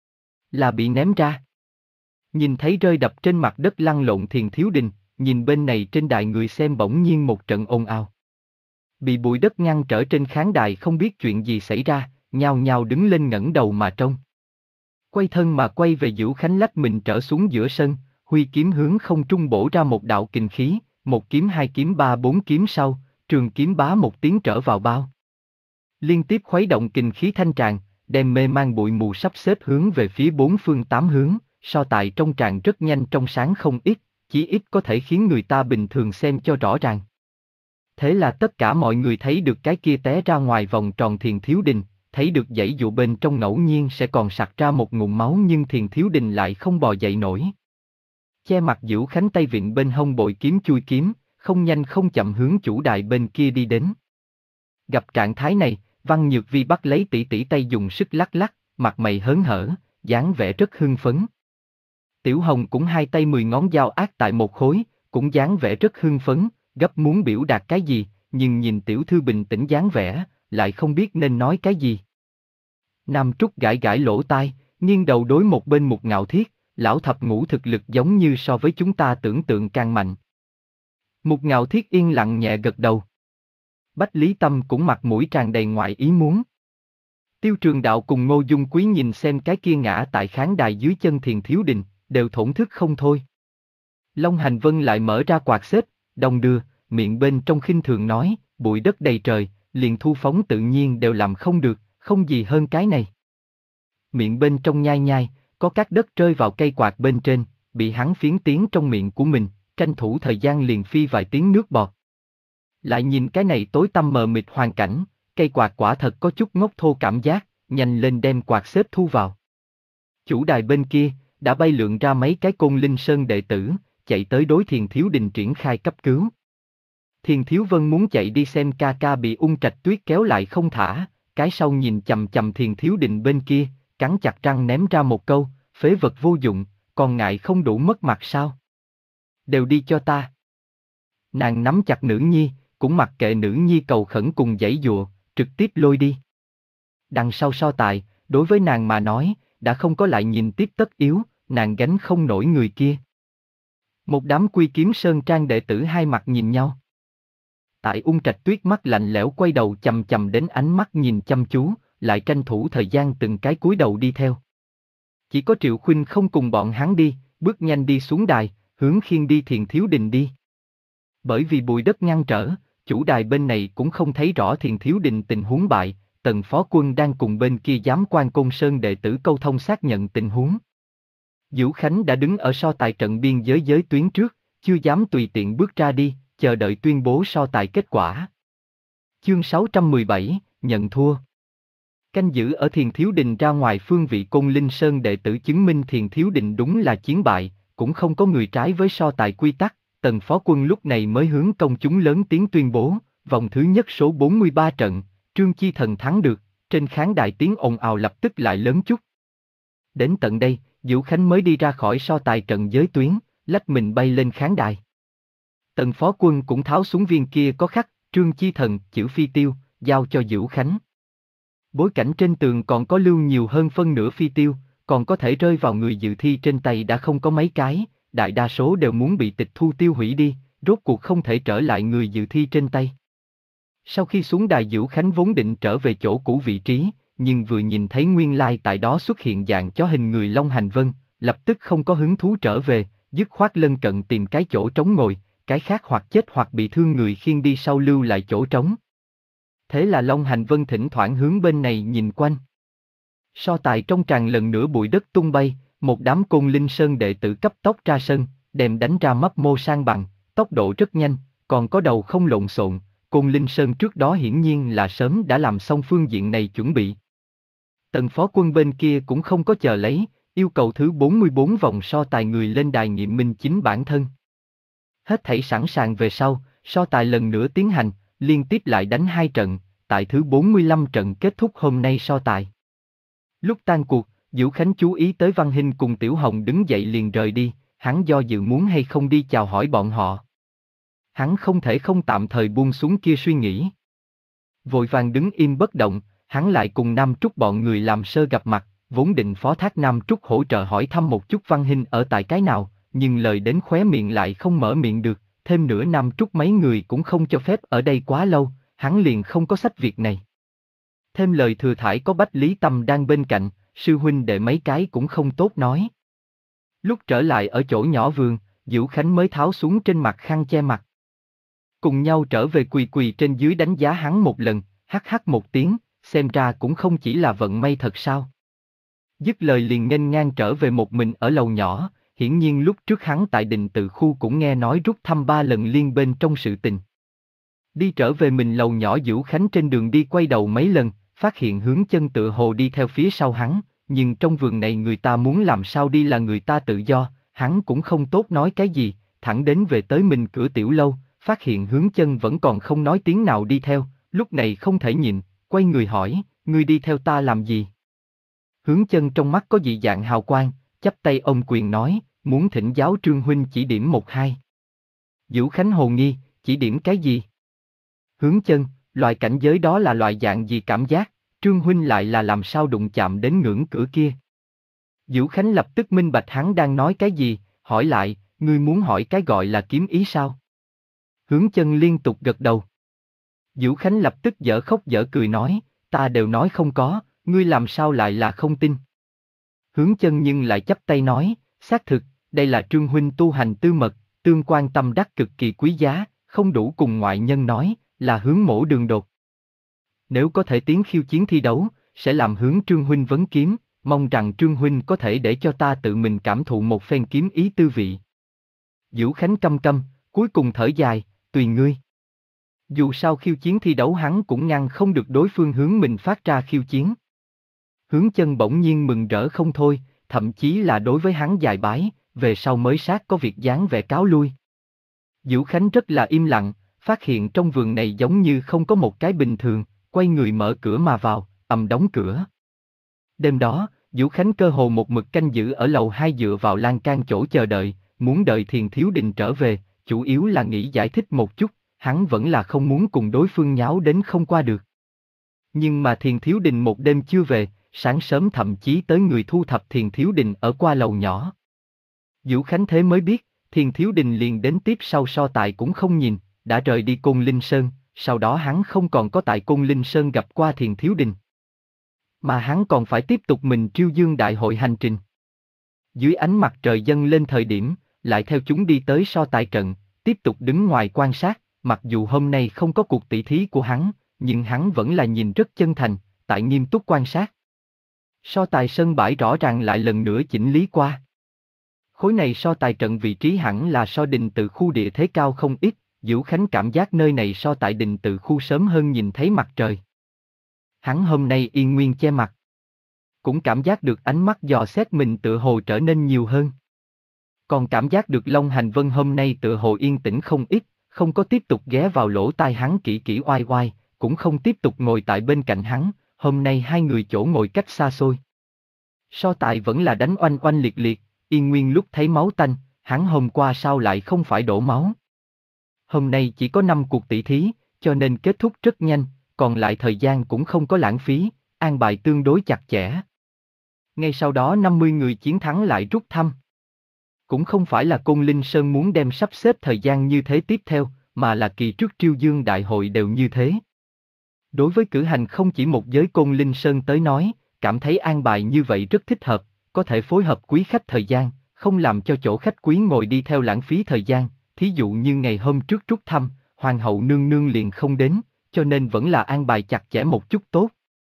Là bị ném ra. Nhìn thấy rơi đập trên mặt đất lăn lộn Thiền Thiếu Đình, nhìn bên này trên đài người xem bỗng nhiên một trận ồn ào. Bị bụi đất ngăn trở trên khán đài không biết chuyện gì xảy ra, nhao nhao đứng lên ngẩng đầu mà trông. Quay thân mà quay về Dữu Khánh lách mình trở xuống giữa sân, huy kiếm hướng không trung bổ ra một đạo kình khí, một kiếm hai kiếm ba bốn kiếm sau, trường kiếm bá một tiếng trở vào bao. Liên tiếp khuấy động kình khí thanh tràng, đem mê mang bụi mù sắp xếp hướng về phía bốn phương tám hướng, so tài trong tràng rất nhanh trong sáng không ít, chỉ ít có thể khiến người ta bình thường xem cho rõ ràng. Thế là tất cả mọi người thấy được cái kia té ra ngoài vòng tròn Thiền Thiếu Đình, thấy được dãy dụ bên trong ngẫu nhiên sẽ còn sặc ra một ngụm máu nhưng Thiền Thiếu Đình lại không bò dậy nổi. Che mặt Dữu Khánh tay vịn bên hông bội kiếm chui kiếm, không nhanh không chậm hướng chủ đài bên kia đi đến. Gặp trạng thái này, Văn Nhược Vi bắt lấy tỷ tỷ tay dùng sức lắc lắc, mặt mày hớn hở, dáng vẻ rất hưng phấn. Tiểu Hồng cũng hai tay mười ngón dao ác tại một khối, cũng dáng vẻ rất hưng phấn, gấp muốn biểu đạt cái gì, nhưng nhìn tiểu thư bình tĩnh dáng vẻ, lại không biết nên nói cái gì. Nam Trúc gãi gãi lỗ tai, nghiêng đầu đối một bên Mục Ngạo Thiết, lão thập ngũ thực lực giống như so với chúng ta tưởng tượng càng mạnh. Mục Ngạo Thiết yên lặng nhẹ gật đầu. Bách Lý Tâm cũng mặt mũi tràn đầy ngoại ý muốn. Tiêu Trường Đạo cùng Ngô Dung Quý nhìn xem cái kia ngã tại khán đài dưới chân Thiền Thiếu Đình, đều thổn thức không thôi. Long Hành Vân lại mở ra quạt xếp, đồng đưa, miệng bên trong khinh thường nói, bụi đất đầy trời, liền thu phóng tự nhiên đều làm không được, không gì hơn cái này. Miệng bên trong nhai nhai, có các đất rơi vào cây quạt bên trên, bị hắn phiến tiếng trong miệng của mình, tranh thủ thời gian liền phi vài tiếng nước bọt. Lại nhìn cái này tối tăm mờ mịt hoàn cảnh, cây quạt quả thật có chút ngốc thô cảm giác, nhanh lên đem quạt xếp thu vào. Chủ đài bên kia, đã bay lượn ra mấy cái Côn Linh Sơn đệ tử, chạy tới đối Thiền Thiếu Đình triển khai cấp cứu. Thiền Thiếu Vân muốn chạy đi xem ca ca bị Ung Trạch Tuyết kéo lại không thả, cái sau nhìn chầm chầm Thiền Thiếu Đình bên kia, cắn chặt răng ném ra một câu, phế vật vô dụng, còn ngại không đủ mất mặt sao? Đều đi cho ta. Nàng nắm chặt nữ nhi, cũng mặc kệ nữ nhi cầu khẩn cùng giãy giụa, trực tiếp lôi đi. Đằng sau so tài, đối với nàng mà nói, đã không có lại nhìn tiếp tất yếu, nàng gánh không nổi người kia. Một đám Quy Kiếm Sơn Trang đệ tử hai mặt nhìn nhau. Tại Ung Trạch Tuyết mắt lạnh lẽo quay đầu chầm chầm đến ánh mắt nhìn chăm chú, lại tranh thủ thời gian từng cái cúi đầu đi theo. Chỉ có Triệu Khuynh không cùng bọn hắn đi, bước nhanh đi xuống đài, hướng khiêng đi Thiền Thiếu Đình đi. Bởi vì bụi đất ngăn trở, chủ đài bên này cũng không thấy rõ Thiền Thiếu Đình tình huống bại, Tần Phó Quân đang cùng bên kia giám quan Côn Sơn đệ tử câu thông xác nhận tình huống. Dữu Khánh đã đứng ở so tài trận biên giới giới tuyến trước, chưa dám tùy tiện bước ra đi, chờ đợi tuyên bố so tài kết quả. Chương sáu trăm mười bảy, nhận thua. Canh giữ ở Thiền Thiếu Đình ra ngoài phương vị Côn Linh Sơn đệ tử chứng minh Thiền Thiếu Đình đúng là chiến bại, cũng không có người trái với so tài quy tắc. Tần Phó Quân lúc này mới hướng công chúng lớn tiếng tuyên bố, vòng thứ nhất số bốn mươi ba trận, Trương Chi Thần thắng được, trên khán đài tiếng ồn ào lập tức lại lớn chút. Đến tận đây, Dữu Khánh mới đi ra khỏi so tài trận giới tuyến, lách mình bay lên khán đài. Tần Phó Quân cũng tháo xuống viên kia có khắc, Trương Chi Thần, chữ phi tiêu, giao cho Dữu Khánh. Bối cảnh trên tường còn có lưu nhiều hơn phân nửa phi tiêu, còn có thể rơi vào người dự thi trên tay đã không có mấy cái, đại đa số đều muốn bị tịch thu tiêu hủy đi, rốt cuộc không thể trở lại người dự thi trên tay. Sau khi xuống đài Dữu Khánh vốn định trở về chỗ cũ vị trí, nhưng vừa nhìn thấy nguyên lai tại đó xuất hiện dạng chó hình người Long Hành Vân, lập tức không có hứng thú trở về, dứt khoát lân cận tìm cái chỗ trống ngồi, cái khác hoặc chết hoặc bị thương người khiêng đi sau lưu lại chỗ trống. Thế là Long Hành Vân thỉnh thoảng hướng bên này nhìn quanh. So tài trong tràng lần nữa bụi đất tung bay, một đám Côn Linh Sơn đệ tử cấp tốc ra sân, đem đánh ra mấp mô sang bằng, tốc độ rất nhanh, còn có đầu không lộn xộn. Côn Linh Sơn trước đó hiển nhiên là sớm đã làm xong phương diện này chuẩn bị. Tần Phó Quân bên kia cũng không có chờ lấy, yêu cầu thứ bốn mươi bốn vòng so tài người lên đài nghiệm minh chính bản thân. Hết thảy sẵn sàng về sau, so tài lần nữa tiến hành, liên tiếp lại đánh hai trận, tại thứ bốn mươi lăm trận kết thúc hôm nay so tài. Lúc tan cuộc, Dữu Khánh chú ý tới Văn Hinh cùng Tiểu Hồng đứng dậy liền rời đi, hắn do dự muốn hay không đi chào hỏi bọn họ. Hắn không thể không tạm thời buông xuống kia suy nghĩ. Vội vàng đứng im bất động, hắn lại cùng Nam Trúc bọn người làm sơ gặp mặt, vốn định phó thác Nam Trúc hỗ trợ hỏi thăm một chút Văn Hinh ở tại cái nào, nhưng lời đến khóe miệng lại không mở miệng được, thêm nữa Nam Trúc mấy người cũng không cho phép ở đây quá lâu, hắn liền không có sách việc này. Thêm lời thừa thải có Bách Lý Tâm đang bên cạnh, sư huynh đệ mấy cái cũng không tốt nói. Lúc trở lại ở chỗ nhỏ vườn, Diễu Khánh mới tháo xuống trên mặt khăn che mặt. Cùng nhau trở về quỳ quỳ trên dưới đánh giá hắn một lần, hắc hắc một tiếng, xem ra cũng không chỉ là vận may thật sao. Dứt lời liền nghênh ngang trở về một mình ở lầu nhỏ, hiển nhiên lúc trước hắn tại đình tự khu cũng nghe nói rút thăm ba lần liên bên trong sự tình. Đi trở về mình lầu nhỏ Diễu Khánh trên đường đi quay đầu mấy lần, phát hiện Hướng Chân tựa hồ đi theo phía sau hắn, nhưng trong vườn này người ta muốn làm sao đi là người ta tự do, hắn cũng không tốt nói cái gì, thẳng đến về tới mình cửa tiểu lâu, phát hiện Hướng Chân vẫn còn không nói tiếng nào đi theo, lúc này không thể nhịn, quay người hỏi, ngươi đi theo ta làm gì? Hướng Chân trong mắt có dị dạng hào quang, chắp tay ôm quyền nói, muốn thỉnh giáo Trương huynh chỉ điểm một hai. Diễu Khánh hồ nghi, chỉ điểm cái gì? Hướng Chân, loại cảnh giới đó là loại dạng gì cảm giác, Trương huynh lại là làm sao đụng chạm đến ngưỡng cửa kia? Diễu Khánh lập tức minh bạch hắn đang nói cái gì, hỏi lại, ngươi muốn hỏi cái gọi là kiếm ý sao? Hướng Chân liên tục gật đầu. Diễu Khánh lập tức dở khóc dở cười nói, ta đều nói không có, ngươi làm sao lại là không tin? Hướng Chân nhưng lại chắp tay nói, xác thực, đây là Trương huynh tu hành tư mật, tương quan tâm đắc cực kỳ quý giá, không đủ cùng ngoại nhân nói, là hướng mổ đường đột. Nếu có thể tiến khiêu chiến thi đấu, sẽ làm hướng Trương huynh vấn kiếm, mong rằng Trương huynh có thể để cho ta tự mình cảm thụ một phen kiếm ý tư vị. Diễu Khánh căm căm, cuối cùng thở dài, tùy ngươi. Dù sao khiêu chiến thi đấu hắn cũng ngăn không được đối phương hướng mình phát ra khiêu chiến. Hướng Chân bỗng nhiên mừng rỡ không thôi, thậm chí là đối với hắn dài bái, về sau mới sát có việc dáng vẻ cáo lui. Diễu Khánh rất là im lặng, phát hiện trong vườn này giống như không có một cái bình thường, quay người mở cửa mà vào, ầm đóng cửa. Đêm đó, Diễu Khánh cơ hồ một mực canh giữ ở lầu hai dựa vào lan can chỗ chờ đợi, muốn đợi Thiền Thiếu Đình trở về, chủ yếu là nghĩ giải thích một chút, hắn vẫn là không muốn cùng đối phương nháo đến không qua được. Nhưng mà Thiền Thiếu Đình một đêm chưa về, sáng sớm thậm chí tới người thu thập Thiền Thiếu Đình ở qua lầu nhỏ. Diễu Khánh thế mới biết, Thiền Thiếu Đình liền đến tiếp sau so tài cũng không nhìn, đã rời đi Côn Linh Sơn, sau đó hắn không còn có tại Côn Linh Sơn gặp qua Thiền Thiếu Đình. Mà hắn còn phải tiếp tục mình Triêu Dương Đại hội hành trình. Dưới ánh mặt trời dâng lên thời điểm, lại theo chúng đi tới so tài trận, tiếp tục đứng ngoài quan sát, mặc dù hôm nay không có cuộc tỷ thí của hắn, nhưng hắn vẫn là nhìn rất chân thành, tại nghiêm túc quan sát. So tài sân bãi rõ ràng lại lần nữa chỉnh lý qua. Khối này so tài trận vị trí hẳn là so đình tự khu địa thế cao không ít, Diễu Khánh cảm giác nơi này so tại đình tự khu sớm hơn nhìn thấy mặt trời. Hắn hôm nay yên nguyên che mặt. Cũng cảm giác được ánh mắt dò xét mình tựa hồ trở nên nhiều hơn. Còn cảm giác được Long Hành Vân hôm nay tựa hồ yên tĩnh không ít, không có tiếp tục ghé vào lỗ tai hắn kỹ kỹ oai oai, cũng không tiếp tục ngồi tại bên cạnh hắn, hôm nay hai người chỗ ngồi cách xa xôi. So tài vẫn là đánh oanh oanh liệt liệt, Yên Nguyên lúc thấy máu tanh, hắn hôm qua sao lại không phải đổ máu. Hôm nay chỉ có năm cuộc tỷ thí, cho nên kết thúc rất nhanh, còn lại thời gian cũng không có lãng phí, an bài tương đối chặt chẽ. Ngay sau đó năm mươi người chiến thắng lại rút thăm. Cũng không phải là Côn Linh Sơn muốn đem sắp xếp thời gian như thế tiếp theo, mà là kỳ trước Triêu Dương Đại hội đều như thế. Đối với cử hành không chỉ một giới Côn Linh Sơn tới nói, cảm thấy an bài như vậy rất thích hợp, có thể phối hợp quý khách thời gian, không làm cho chỗ khách quý ngồi đi theo lãng phí thời gian, thí dụ như ngày hôm trước rút thăm, Hoàng hậu nương nương liền không đến, cho nên vẫn là an bài chặt chẽ một chút tốt.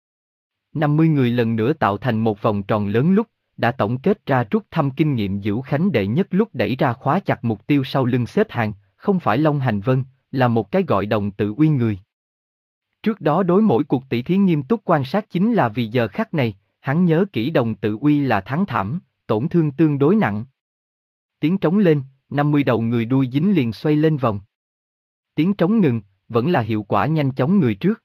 năm mươi người lần nữa tạo thành một vòng tròn lớn lúc, đã tổng kết ra rút thăm kinh nghiệm Diễu Khánh đệ nhất lúc đẩy ra khóa chặt mục tiêu sau lưng xếp hàng, không phải Long Hành Vân, là một cái gọi Đồng Tự Uy người. Trước đó đối mỗi cuộc tỷ thí nghiêm túc quan sát chính là vì giờ khắc này, hắn nhớ kỹ Đồng Tự Uy là thắng thảm, tổn thương tương đối nặng. Tiếng trống lên, năm mươi đầu người đuôi dính liền xoay lên vòng. Tiếng trống ngừng, vẫn là hiệu quả nhanh chóng người trước.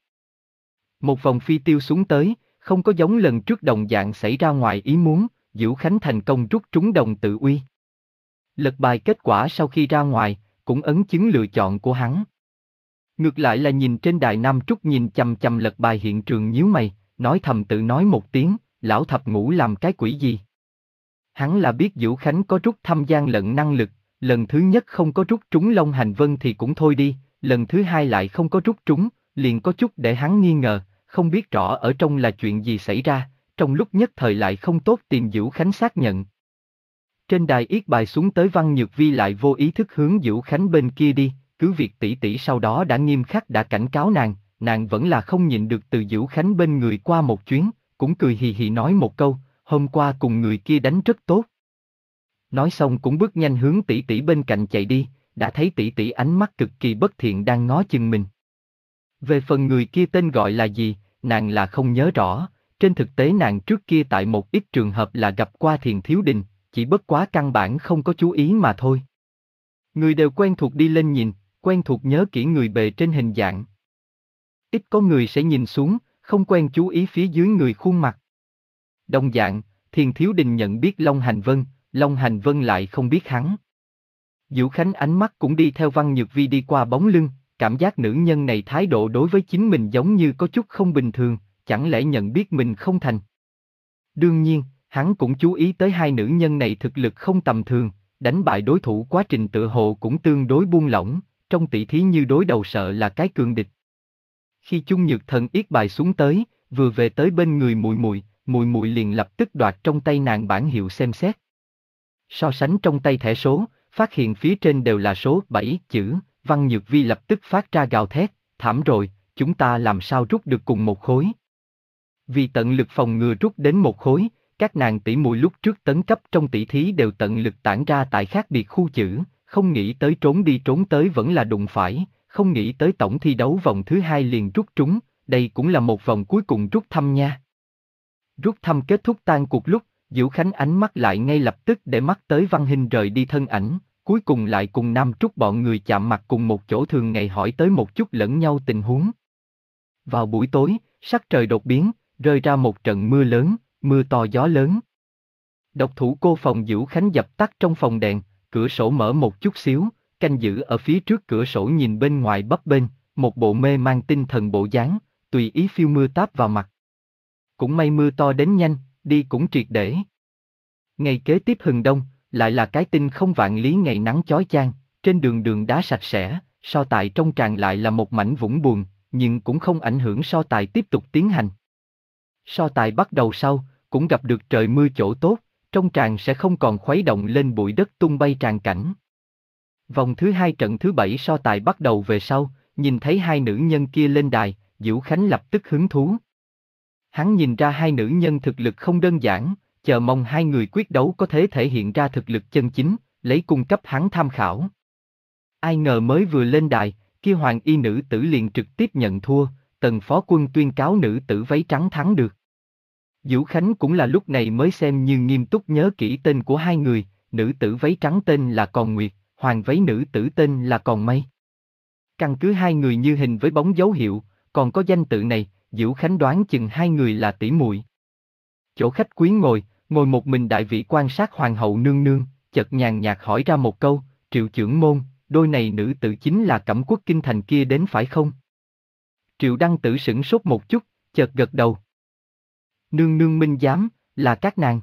Một vòng phi tiêu xuống tới, không có giống lần trước đồng dạng xảy ra ngoài ý muốn, Diễu Khánh thành công rút trúng Đồng Tự Uy. Lật bài kết quả sau khi ra ngoài, cũng ấn chứng lựa chọn của hắn. Ngược lại là nhìn trên đài Nam Trúc nhìn chằm chằm lật bài hiện trường nhíu mày, nói thầm tự nói một tiếng, lão thập ngũ làm cái quỷ gì. Hắn là biết Diễu Khánh có rút thăm gian lận năng lực, lần thứ nhất không có rút trúng Long Hành Vân thì cũng thôi đi, lần thứ hai lại không có rút trúng, liền có chút để hắn nghi ngờ, không biết rõ ở trong là chuyện gì xảy ra, trong lúc nhất thời lại không tốt tìm Vũ Khánh xác nhận. Trên đài yết bài xuống tới Văn Nhược Vi lại vô ý thức hướng Vũ Khánh bên kia đi, cứ việc tỷ tỷ sau đó đã nghiêm khắc đã cảnh cáo nàng, nàng vẫn là không nhịn được từ Vũ Khánh bên người qua một chuyến, cũng cười hì hì nói một câu, hôm qua cùng người kia đánh rất tốt. Nói xong cũng bước nhanh hướng tỷ tỷ bên cạnh chạy đi, đã thấy tỷ tỷ ánh mắt cực kỳ bất thiện đang ngó chừng mình. Về phần người kia tên gọi là gì, nàng là không nhớ rõ, trên thực tế nàng trước kia tại một ít trường hợp là gặp qua Thiền Thiếu Đình, chỉ bất quá căn bản không có chú ý mà thôi. Người đều quen thuộc đi lên nhìn, quen thuộc nhớ kỹ người bề trên hình dạng. Ít có người sẽ nhìn xuống, không quen chú ý phía dưới người khuôn mặt. Đồng dạng, Thiền Thiếu Đình nhận biết Long Hành Vân, Long Hành Vân lại không biết hắn. Vũ Khánh ánh mắt cũng đi theo Văn Nhược Vi đi qua bóng lưng, cảm giác nữ nhân này thái độ đối với chính mình giống như có chút không bình thường, chẳng lẽ nhận biết mình không thành. Đương nhiên, hắn cũng chú ý tới hai nữ nhân này thực lực không tầm thường, đánh bại đối thủ quá trình tự hồ cũng tương đối buông lỏng, trong tỷ thí như đối đầu sợ là cái cường địch. Khi Chung Nhược Thần yết bài xuống tới, vừa về tới bên người Mùi Mùi, Mùi Mùi liền lập tức đoạt trong tay nàng bản hiệu xem xét. So sánh trong tay thẻ số, phát hiện phía trên đều là số bảy chữ, Văn Nhược Vi lập tức phát ra gào thét, thảm rồi, chúng ta làm sao rút được cùng một khối. Vì tận lực phòng ngừa rút đến một khối, các nàng tỷ muội lúc trước tấn cấp trong tỷ thí đều tận lực tản ra tại khác biệt khu chữ, không nghĩ tới trốn đi trốn tới vẫn là đụng phải, không nghĩ tới tổng thi đấu vòng thứ hai liền rút trúng, đây cũng là một vòng cuối cùng rút thăm nha. Rút thăm kết thúc tan cuộc lúc, Vũ Khánh ánh mắt lại ngay lập tức để mắt tới Văn Hinh rời đi thân ảnh, cuối cùng lại cùng Nam Trúc bọn người chạm mặt cùng một chỗ thường ngày hỏi tới một chút lẫn nhau tình huống. Vào buổi tối, sắc trời đột biến, rơi ra một trận mưa lớn, mưa to gió lớn. Độc thủ cô phòng Vũ Khánh dập tắt trong phòng đèn, cửa sổ mở một chút xíu, canh giữ ở phía trước cửa sổ nhìn bên ngoài bấp bênh, một bộ mê mang tinh thần bộ dáng, tùy ý phiêu mưa táp vào mặt. Cũng may mưa to đến nhanh, đi cũng triệt để. Ngày kế tiếp hừng đông, lại là cái tinh không vạn lý ngày nắng chói chang, trên đường đường đá sạch sẽ, so tài trong tràng lại là một mảnh vũng bùn, nhưng cũng không ảnh hưởng so tài tiếp tục tiến hành. So tài bắt đầu sau, cũng gặp được trời mưa chỗ tốt, trong tràng sẽ không còn khuấy động lên bụi đất tung bay tràn cảnh. Vòng thứ hai trận thứ bảy so tài bắt đầu về sau, nhìn thấy hai nữ nhân kia lên đài, Vũ Khánh lập tức hứng thú. Hắn nhìn ra hai nữ nhân thực lực không đơn giản, chờ mong hai người quyết đấu có thể thể hiện ra thực lực chân chính, lấy cung cấp hắn tham khảo. Ai ngờ mới vừa lên đài, kia hoàng y nữ tử liền trực tiếp nhận thua, Tần Phó Quân tuyên cáo nữ tử váy trắng thắng được. Vũ Khánh cũng là lúc này mới xem như nghiêm túc nhớ kỹ tên của hai người, nữ tử váy trắng tên là Còn Nguyệt, hoàng váy nữ tử tên là Còn Mây. Căn cứ hai người như hình với bóng dấu hiệu, còn có danh tự này, Vũ Khánh đoán chừng hai người là tỷ muội. Chỗ khách quý ngồi, ngồi một mình đại vị quan sát hoàng hậu nương nương, chợt nhàn nhạt hỏi ra một câu, Triệu trưởng môn, đôi này nữ tử chính là Cẩm Quốc kinh thành kia đến phải không? Triệu Đăng Tử sửng sốt một chút, chợt gật đầu. Nương nương minh giám, là các nàng.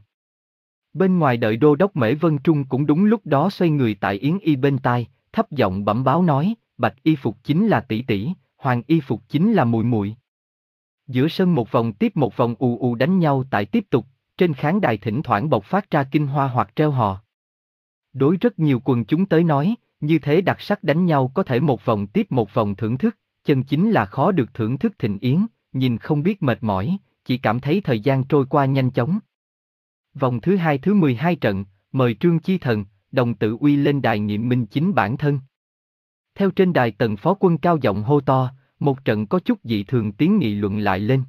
Bên ngoài đợi đô đốc Mễ Vân Trung cũng đúng lúc đó xoay người tại Yến Y bên tai, thấp giọng bẩm báo nói, bạch y phục chính là tỷ tỷ, hoàng y phục chính là muội muội. Giữa sân một vòng tiếp một vòng ù ù đánh nhau tại tiếp tục, trên khán đài thỉnh thoảng bộc phát ra kinh hoa hoặc treo hò. Đối rất nhiều quần chúng tới nói, như thế đặc sắc đánh nhau có thể một vòng tiếp một vòng thưởng thức, chân chính là khó được thưởng thức thịnh yến, nhìn không biết mệt mỏi, chỉ cảm thấy thời gian trôi qua nhanh chóng. Vòng thứ hai thứ mười hai trận, mời Trương Chi Thần, Đồng Tự Uy lên đài nghiệm minh chính bản thân. Theo trên đài Tần Phó Quân cao giọng hô to, một trận có chút dị thường tiếng nghị luận lại lên.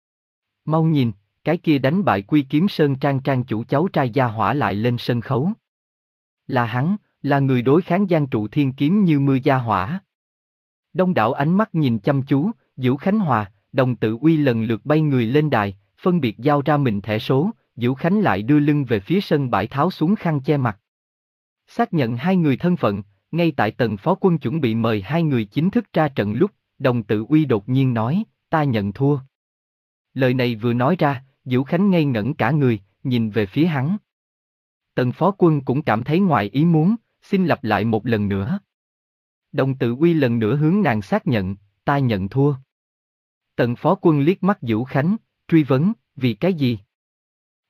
Mau nhìn, cái kia đánh bại Quy Kiếm Sơn Trang trang chủ cháu trai Gia Hỏa lại lên sân khấu. Là hắn, là người đối kháng Giang Trụ Thiên Kiếm như mưa Gia Hỏa. Đông đảo ánh mắt nhìn chăm chú, Vũ Khánh Hòa, Đồng Tự Uy lần lượt bay người lên đài, phân biệt giao ra mình thẻ số, Vũ Khánh lại đưa lưng về phía sân bãi tháo xuống khăn che mặt. Xác nhận hai người thân phận, ngay tại Tần Phó Quân chuẩn bị mời hai người chính thức ra trận lúc, Đồng Tự Uy đột nhiên nói, ta nhận thua. Lời này vừa nói ra, Vũ Khánh ngây ngẩn cả người, nhìn về phía hắn. Tần Phó Quân cũng cảm thấy ngoài ý muốn, xin lặp lại một lần nữa. Đồng Tự Uy lần nữa hướng nàng xác nhận, ta nhận thua. Tần Phó Quân liếc mắt Vũ Khánh, truy vấn, vì cái gì?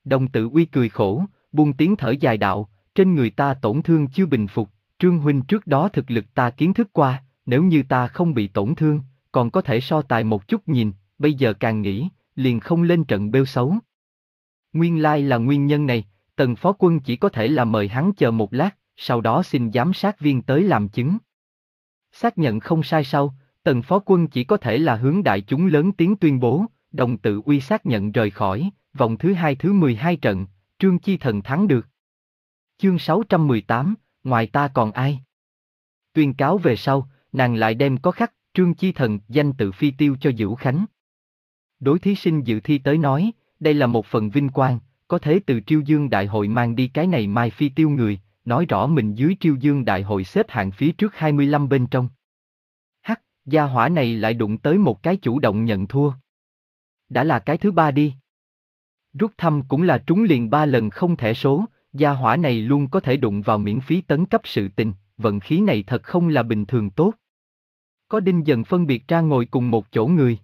Đồng Tự Uy cười khổ, buông tiếng thở dài đạo, trên người ta tổn thương chưa bình phục, Trương huynh trước đó thực lực ta kiến thức qua, nếu như ta không bị tổn thương, còn có thể so tài một chút nhìn, bây giờ càng nghĩ, liền không lên trận bêu xấu. Nguyên lai là nguyên nhân này, Tần phó quân chỉ có thể là mời hắn chờ một lát, sau đó xin giám sát viên tới làm chứng. Xác nhận không sai sau, Tần phó quân chỉ có thể là hướng đại chúng lớn tiếng tuyên bố, Đồng Tự Uy xác nhận rời khỏi, vòng thứ hai thứ mười hai trận, Trương Chi Thần thắng được. Chương sáu trăm mười tám, ngoài ta còn ai? Tuyên cáo về sau, nàng lại đem có khắc, Trương Chi Thần danh tự phi tiêu cho Dữu Khánh. Đối thí sinh dự thi tới nói, đây là một phần vinh quang, có thể từ Triêu Dương Đại hội mang đi cái này mai phi tiêu người, nói rõ mình dưới Triêu Dương Đại hội xếp hạng phía trước hai mươi lăm bên trong. Hắc, gia hỏa này lại đụng tới một cái chủ động nhận thua. Đã là cái thứ ba đi. Rút thăm cũng là trúng liền ba lần không thẻ số, gia hỏa này luôn có thể đụng vào miễn phí tấn cấp sự tình, vận khí này thật không là bình thường tốt. Có Đinh Dần phân biệt ra ngồi cùng một chỗ người.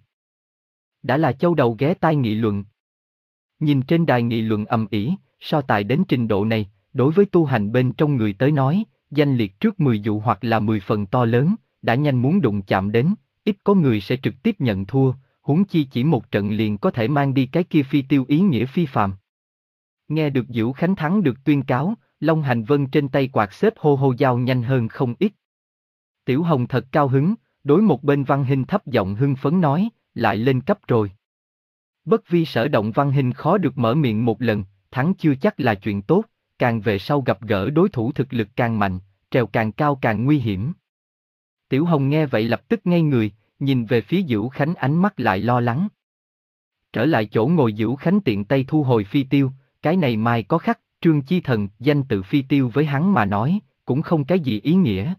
Đã là châu đầu ghé tai nghị luận. Nhìn trên đài nghị luận ầm ĩ, so tài đến trình độ này, đối với tu hành bên trong người tới nói, danh liệt trước mười dụ hoặc là mười phần to lớn, đã nhanh muốn đụng chạm đến, ít có người sẽ trực tiếp nhận thua, huống chi chỉ một trận liền có thể mang đi cái kia phi tiêu ý nghĩa phi phàm. Nghe được Dữu Khánh thắng được tuyên cáo, Long Hành Vân trên tay quạt xếp hô hô dao nhanh hơn không ít. Tiểu Hồng thật cao hứng, đối một bên Văn Hinh thấp giọng hưng phấn nói, lại lên cấp rồi. Bất vi sở động Văn Hinh khó được mở miệng một lần, thắng chưa chắc là chuyện tốt, càng về sau gặp gỡ đối thủ thực lực càng mạnh, trèo càng cao càng nguy hiểm. Tiểu Hồng nghe vậy lập tức ngây người, nhìn về phía Dữu Khánh ánh mắt lại lo lắng. Trở lại chỗ ngồi Dữu Khánh tiện tay thu hồi phi tiêu, cái này mai có khắc, Trương Chi Thần, danh tự phi tiêu với hắn mà nói, cũng không cái gì ý nghĩa.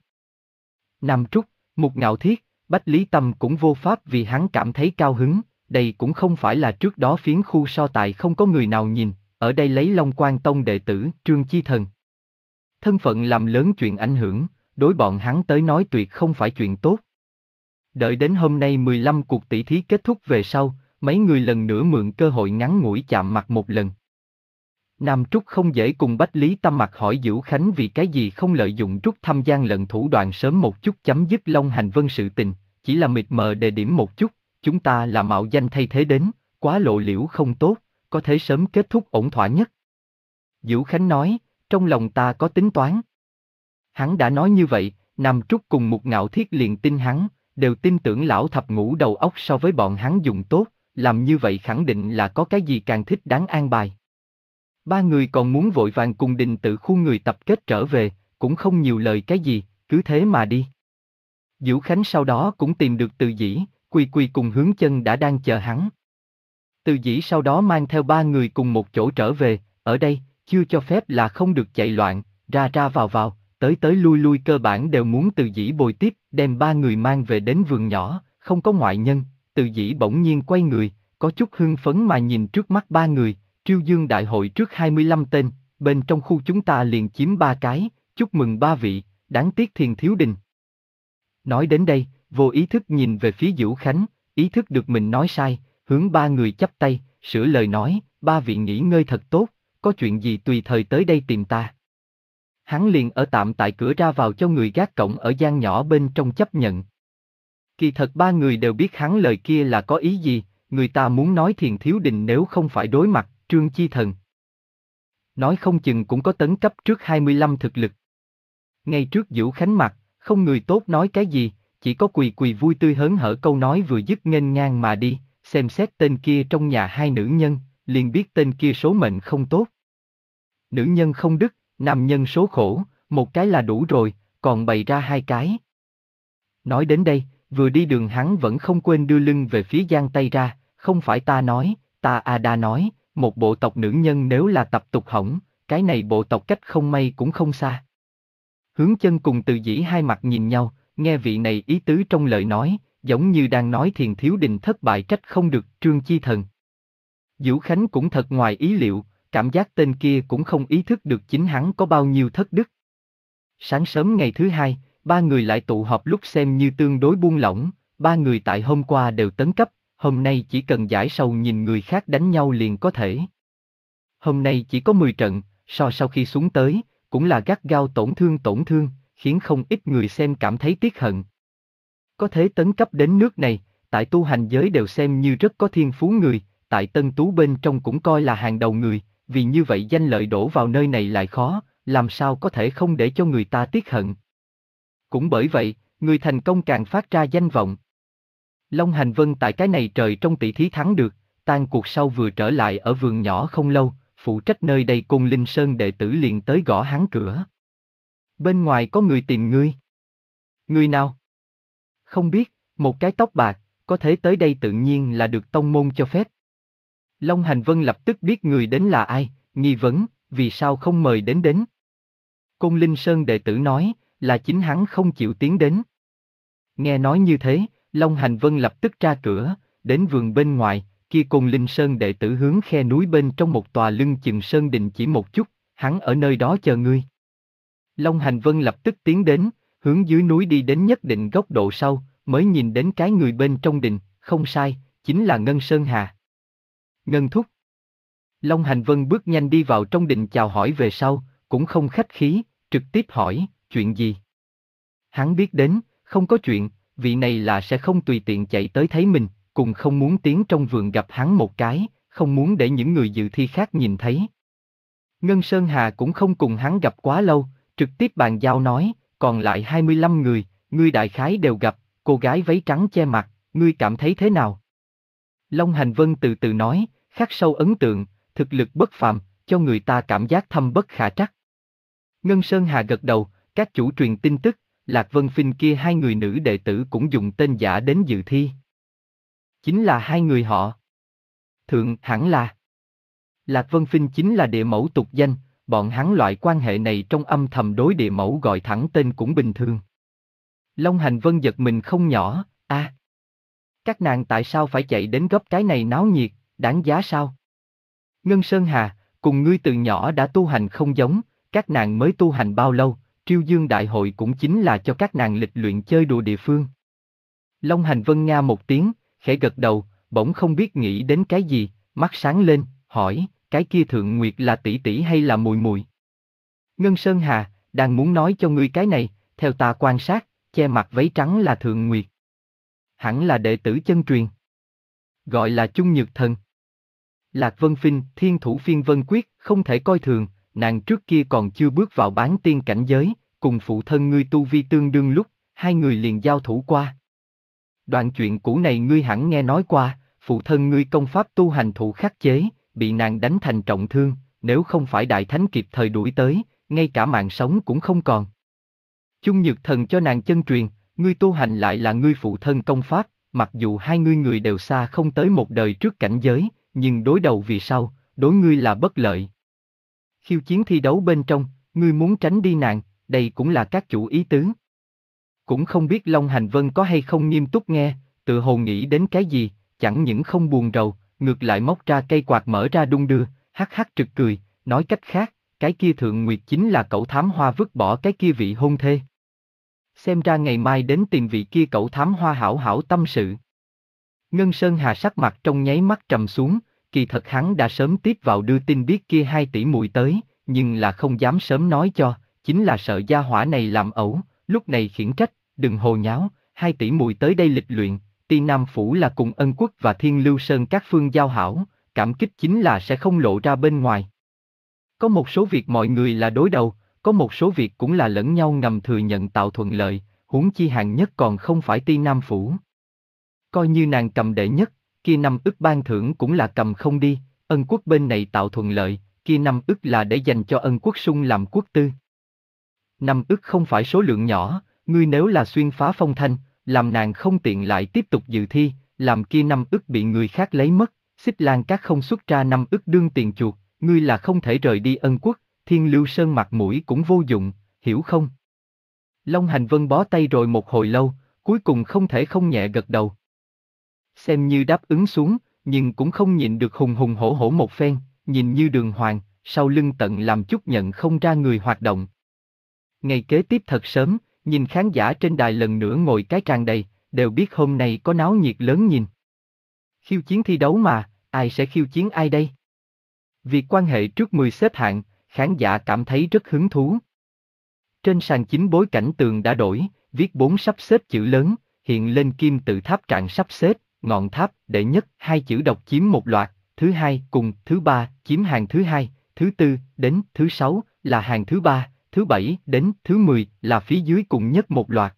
Nam Trúc, Mục Ngạo Thiết, Bách Lý Tâm cũng vô pháp vì hắn cảm thấy cao hứng, đây cũng không phải là trước đó phiến khu so tài không có người nào nhìn, ở đây lấy Long Quan Tông đệ tử, Trương Chi Thần. Thân phận làm lớn chuyện ảnh hưởng, đối bọn hắn tới nói tuyệt không phải chuyện tốt. Đợi đến hôm nay mười lăm cuộc tỷ thí kết thúc về sau, mấy người lần nữa mượn cơ hội ngắn ngủi chạm mặt một lần. Nam Trúc không dễ cùng Bách Lý Tâm mặt hỏi Dữu Khánh vì cái gì không lợi dụng rút thăm gian lận thủ đoạn sớm một chút chấm dứt Long Hành Vân sự tình, chỉ là mịt mờ đề điểm một chút, chúng ta là mạo danh thay thế đến, quá lộ liễu không tốt, có thể sớm kết thúc ổn thỏa nhất. Dữu Khánh nói, trong lòng ta có tính toán. Hắn đã nói như vậy, Nam Trúc cùng Mục Ngạo Thiết liền tin hắn, đều tin tưởng lão thập ngũ đầu óc so với bọn hắn dùng tốt, làm như vậy khẳng định là có cái gì càng thích đáng an bài. Ba người còn muốn vội vàng cùng Đình Tự khu người tập kết trở về, cũng không nhiều lời cái gì, cứ thế mà đi. Dữu Khánh sau đó cũng tìm được Từ Dĩ, Quỳ Quỳ cùng Hướng Chân đã đang chờ hắn. Từ Dĩ sau đó mang theo ba người cùng một chỗ trở về, ở đây, chưa cho phép là không được chạy loạn, ra ra vào vào, tới tới lui lui cơ bản đều muốn Từ Dĩ bồi tiếp, đem ba người mang về đến vườn nhỏ, không có ngoại nhân. Từ Dĩ bỗng nhiên quay người, có chút hưng phấn mà nhìn trước mắt ba người, Triêu Dương Đại hội trước hai mươi lăm tên, bên trong khu chúng ta liền chiếm ba cái, chúc mừng ba vị, đáng tiếc Thiền Thiếu Đình. Nói đến đây, vô ý thức nhìn về phía Dữu Khánh, ý thức được mình nói sai, hướng ba người chắp tay, sửa lời nói, ba vị nghỉ ngơi thật tốt, có chuyện gì tùy thời tới đây tìm ta. Hắn liền ở tạm tại cửa ra vào cho người gác cổng ở gian nhỏ bên trong chấp nhận. Kỳ thật ba người đều biết hắn lời kia là có ý gì, người ta muốn nói Thiền Thiếu Đình nếu không phải đối mặt Trương Chi Thần, nói không chừng cũng có tấn cấp trước hai mươi lăm thực lực. Ngay trước Dữu Khánh mặt, không người tốt nói cái gì, chỉ có Quỳ Quỳ vui tươi hớn hở câu nói vừa dứt nghênh ngang mà đi, xem xét tên kia trong nhà hai nữ nhân, liền biết tên kia số mệnh không tốt. Nữ nhân không đức, nam nhân số khổ, một cái là đủ rồi, còn bày ra hai cái. Nói đến đây, vừa đi đường hắn vẫn không quên đưa lưng về phía giang tay ra, không phải ta nói, ta a đa nói, một bộ tộc nữ nhân nếu là tập tục hỏng, cái này bộ tộc cách không may cũng không xa. Hướng Chân cùng Từ Dĩ hai mặt nhìn nhau, nghe vị này ý tứ trong lời nói, giống như đang nói Thiền Thiếu Đình thất bại trách không được Trương Chi Thần. Dữu Khánh cũng thật ngoài ý liệu, cảm giác tên kia cũng không ý thức được chính hắn có bao nhiêu thất đức. Sáng sớm ngày thứ hai, ba người lại tụ họp lúc xem như tương đối buông lỏng, ba người tại hôm qua đều tấn cấp, hôm nay chỉ cần giải sầu nhìn người khác đánh nhau liền có thể. Hôm nay chỉ có mười trận, so sau khi xuống tới, cũng là gắt gao tổn thương tổn thương, khiến không ít người xem cảm thấy tiếc hận. Có thể tấn cấp đến nước này, tại tu hành giới đều xem như rất có thiên phú người, tại Tân Tú bên trong cũng coi là hàng đầu người, vì như vậy danh lợi đổ vào nơi này lại khó, làm sao có thể không để cho người ta tiếc hận. Cũng bởi vậy, người thành công càng phát ra danh vọng. Long Hành Vân tại cái này trời trong tỷ thí thắng được, tan cuộc sau vừa trở lại ở vườn nhỏ không lâu, phụ trách nơi đây Côn Linh Sơn đệ tử liền tới gõ hắn cửa. Bên ngoài có người tìm ngươi. Người nào? Không biết, một cái tóc bạc, có thể tới đây tự nhiên là được tông môn cho phép. Long Hành Vân lập tức biết người đến là ai, nghi vấn, vì sao không mời đến đến. Côn Linh Sơn đệ tử nói, là chính hắn không chịu tiến đến. Nghe nói như thế, Long Hành Vân lập tức ra cửa, đến vườn bên ngoài, kia Côn Linh Sơn đệ tử hướng khe núi bên trong một tòa lưng chừng sơn đình chỉ một chút, hắn ở nơi đó chờ ngươi. Long Hành Vân lập tức tiến đến, hướng dưới núi đi đến nhất định góc độ sau, mới nhìn đến cái người bên trong đình, không sai, chính là Ngân Sơn Hà. Ngân thúc. Long Hành Vân bước nhanh đi vào trong đình chào hỏi về sau, cũng không khách khí, trực tiếp hỏi, chuyện gì? Hắn biết đến, không có chuyện, vị này là sẽ không tùy tiện chạy tới thấy mình, cùng không muốn tiến trong vườn gặp hắn một cái, không muốn để những người dự thi khác nhìn thấy. Ngân Sơn Hà cũng không cùng hắn gặp quá lâu, trực tiếp bàn giao nói, còn lại hai mươi lăm người, ngươi đại khái đều gặp, cô gái váy trắng che mặt, ngươi cảm thấy thế nào? Long Hành Vân từ từ nói, khắc sâu ấn tượng, thực lực bất phàm, cho người ta cảm giác thâm bất khả trắc. Ngân Sơn Hà gật đầu, các chủ truyền tin tức, Lạc Vân Phinh kia hai người nữ đệ tử cũng dùng tên giả đến dự thi. Chính là hai người họ. Thượng hẳn là. Lạc Vân Phinh chính là địa mẫu tục danh, bọn hắn loại quan hệ này trong âm thầm đối địa mẫu gọi thẳng tên cũng bình thường. Long Hành Vân giật mình không nhỏ, a, à, các nàng tại sao phải chạy đến gấp cái này náo nhiệt, đáng giá sao? Ngân Sơn Hà, cùng ngươi từ nhỏ đã tu hành không giống, các nàng mới tu hành bao lâu, Triêu Dương Đại Hội cũng chính là cho các nàng lịch luyện chơi đùa địa phương. Long Hành Vân nga một tiếng, khẽ gật đầu, bỗng không biết nghĩ đến cái gì, mắt sáng lên, hỏi, cái kia Thượng Nguyệt là tỷ tỷ hay là mùi mùi? Ngân Sơn Hà, đang muốn nói cho ngươi cái này, theo ta quan sát, che mặt váy trắng là Thượng Nguyệt. Hẳn là đệ tử chân truyền. Gọi là Chung Nhược Thần. Lạc Vân Phinh, thiên thủ phiên vân quyết, không thể coi thường, nàng trước kia còn chưa bước vào bán tiên cảnh giới, cùng phụ thân ngươi tu vi tương đương lúc, hai người liền giao thủ qua. Đoạn chuyện cũ này ngươi hẳn nghe nói qua, phụ thân ngươi công pháp tu hành thụ khắc chế, bị nàng đánh thành trọng thương, nếu không phải đại thánh kịp thời đuổi tới, ngay cả mạng sống cũng không còn. Chung Nhược Thần cho nàng chân truyền, ngươi tu hành lại là ngươi phụ thân công pháp, mặc dù hai ngươi người đều xa không tới một đời trước cảnh giới, nhưng đối đầu vì sau, đối ngươi là bất lợi. Khiêu chiến thi đấu bên trong, ngươi muốn tránh đi nàng, đây cũng là các chủ ý tứ. Cũng không biết Long Hành Vân có hay không nghiêm túc nghe, tự hồ nghĩ đến cái gì, chẳng những không buồn rầu, ngược lại móc ra cây quạt mở ra đung đưa, hắc hắc trực cười, nói cách khác, cái kia Thượng Nguyệt chính là cậu thám hoa vứt bỏ cái kia vị hôn thê. Xem ra ngày mai đến tìm vị kia cậu thám hoa hảo hảo tâm sự. Ngân Sơn Hà sắc mặt trong nháy mắt trầm xuống, kỳ thật hắn đã sớm tiếp vào đưa tin biết kia hai tỷ muội tới, nhưng là không dám sớm nói cho, chính là sợ gia hỏa này làm ẩu, lúc này khiển trách, đừng hồ nháo, hai tỷ muội tới đây lịch luyện, Ti Nam Phủ là cùng Ân Quốc và Thiên Lưu Sơn các phương giao hảo, cảm kích chính là sẽ không lộ ra bên ngoài. Có một số việc mọi người là đối đầu, có một số việc cũng là lẫn nhau ngầm thừa nhận tạo thuận lợi, huống chi hạng nhất còn không phải Ti Nam Phủ. Coi như nàng cầm đệ nhất, kia năm ức ban thưởng cũng là cầm không đi, Ân Quốc bên này tạo thuận lợi, kia năm ức là để dành cho Ân Quốc sung làm quốc tư. Năm ức không phải số lượng nhỏ, ngươi nếu là xuyên phá phong thanh, làm nàng không tiện lại tiếp tục dự thi, làm kia năm ức bị người khác lấy mất, Xích Lan Các không xuất ra năm ức đương tiền chuộc, ngươi là không thể rời đi Ân Quốc, Thiên Lưu Sơn mặt mũi cũng vô dụng, hiểu không? Long Hành Vân bó tay rồi một hồi lâu, cuối cùng không thể không nhẹ gật đầu. Xem như đáp ứng xuống, nhưng cũng không nhịn được hùng hùng hổ hổ một phen, nhìn như đường hoàng, sau lưng tận làm chút nhận không ra người hoạt động. Ngày kế tiếp thật sớm, nhìn khán giả trên đài lần nữa ngồi cái tràn đầy, đều biết hôm nay có náo nhiệt lớn nhìn. Khiêu chiến thi đấu mà, ai sẽ khiêu chiến ai đây? Việc quan hệ trước mười xếp hạng, khán giả cảm thấy rất hứng thú. Trên sàn chính bối cảnh tường đã đổi, viết bốn sắp xếp chữ lớn, hiện lên kim tự tháp trạng sắp xếp, ngọn tháp, đệ nhất, hai chữ độc chiếm một loạt, thứ hai cùng, thứ ba, chiếm hàng thứ hai, thứ tư, đến, thứ sáu, là hàng thứ ba, thứ bảy, đến, thứ mười, là phía dưới cùng nhất một loạt.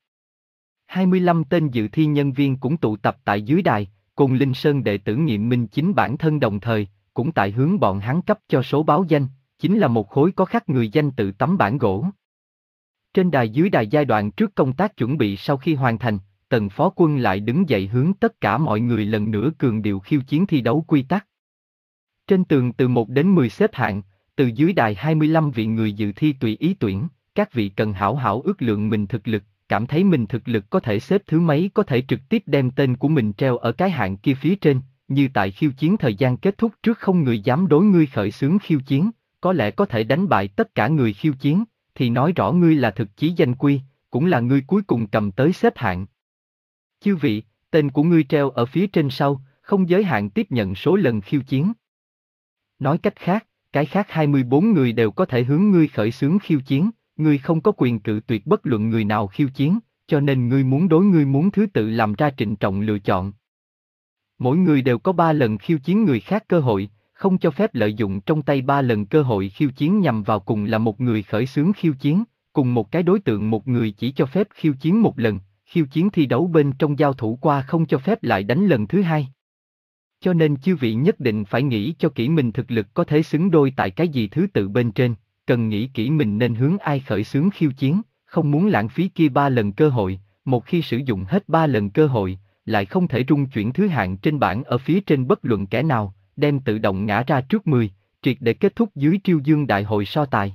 hai mươi lăm tên dự thi nhân viên cũng tụ tập tại dưới đài, cùng Linh Sơn đệ tử nghiệm minh chính bản thân đồng thời, cũng tại hướng bọn hắn cấp cho số báo danh, chính là một khối có khắc người danh tự tấm bản gỗ. Trên đài dưới đài giai đoạn trước công tác chuẩn bị sau khi hoàn thành, Tần Phó Quân lại đứng dậy hướng tất cả mọi người lần nữa cường điệu khiêu chiến thi đấu quy tắc. Trên tường từ một đến mười xếp hạng, từ dưới đài hai mươi lăm vị người dự thi tùy ý tuyển, các vị cần hảo hảo ước lượng mình thực lực, cảm thấy mình thực lực có thể xếp thứ mấy có thể trực tiếp đem tên của mình treo ở cái hạng kia phía trên, như tại khiêu chiến thời gian kết thúc trước không người dám đối ngươi khởi xướng khiêu chiến, có lẽ có thể đánh bại tất cả người khiêu chiến, thì nói rõ ngươi là thực chí danh quy, cũng là ngươi cuối cùng cầm tới xếp hạng. Chư vị, tên của ngươi treo ở phía trên sau, không giới hạn tiếp nhận số lần khiêu chiến. Nói cách khác, cái khác hai mươi bốn người đều có thể hướng ngươi khởi xướng khiêu chiến, ngươi không có quyền cự tuyệt bất luận người nào khiêu chiến, cho nên ngươi muốn đối ngươi muốn thứ tự làm ra trịnh trọng lựa chọn. Mỗi người đều có ba lần khiêu chiến người khác cơ hội, không cho phép lợi dụng trong tay ba lần cơ hội khiêu chiến nhằm vào cùng là một người khởi xướng khiêu chiến, cùng một cái đối tượng một người chỉ cho phép khiêu chiến một lần, khiêu chiến thi đấu bên trong giao thủ qua không cho phép lại đánh lần thứ hai. Cho nên chư vị nhất định phải nghĩ cho kỹ mình thực lực có thể xứng đôi tại cái gì thứ tự bên trên, cần nghĩ kỹ mình nên hướng ai khởi xướng khiêu chiến, không muốn lãng phí kia ba lần cơ hội, một khi sử dụng hết ba lần cơ hội, lại không thể rung chuyển thứ hạng trên bảng ở phía trên bất luận kẻ nào, đem tự động ngã ra trước mười, triệt để kết thúc dưới Triêu Dương đại hội so tài.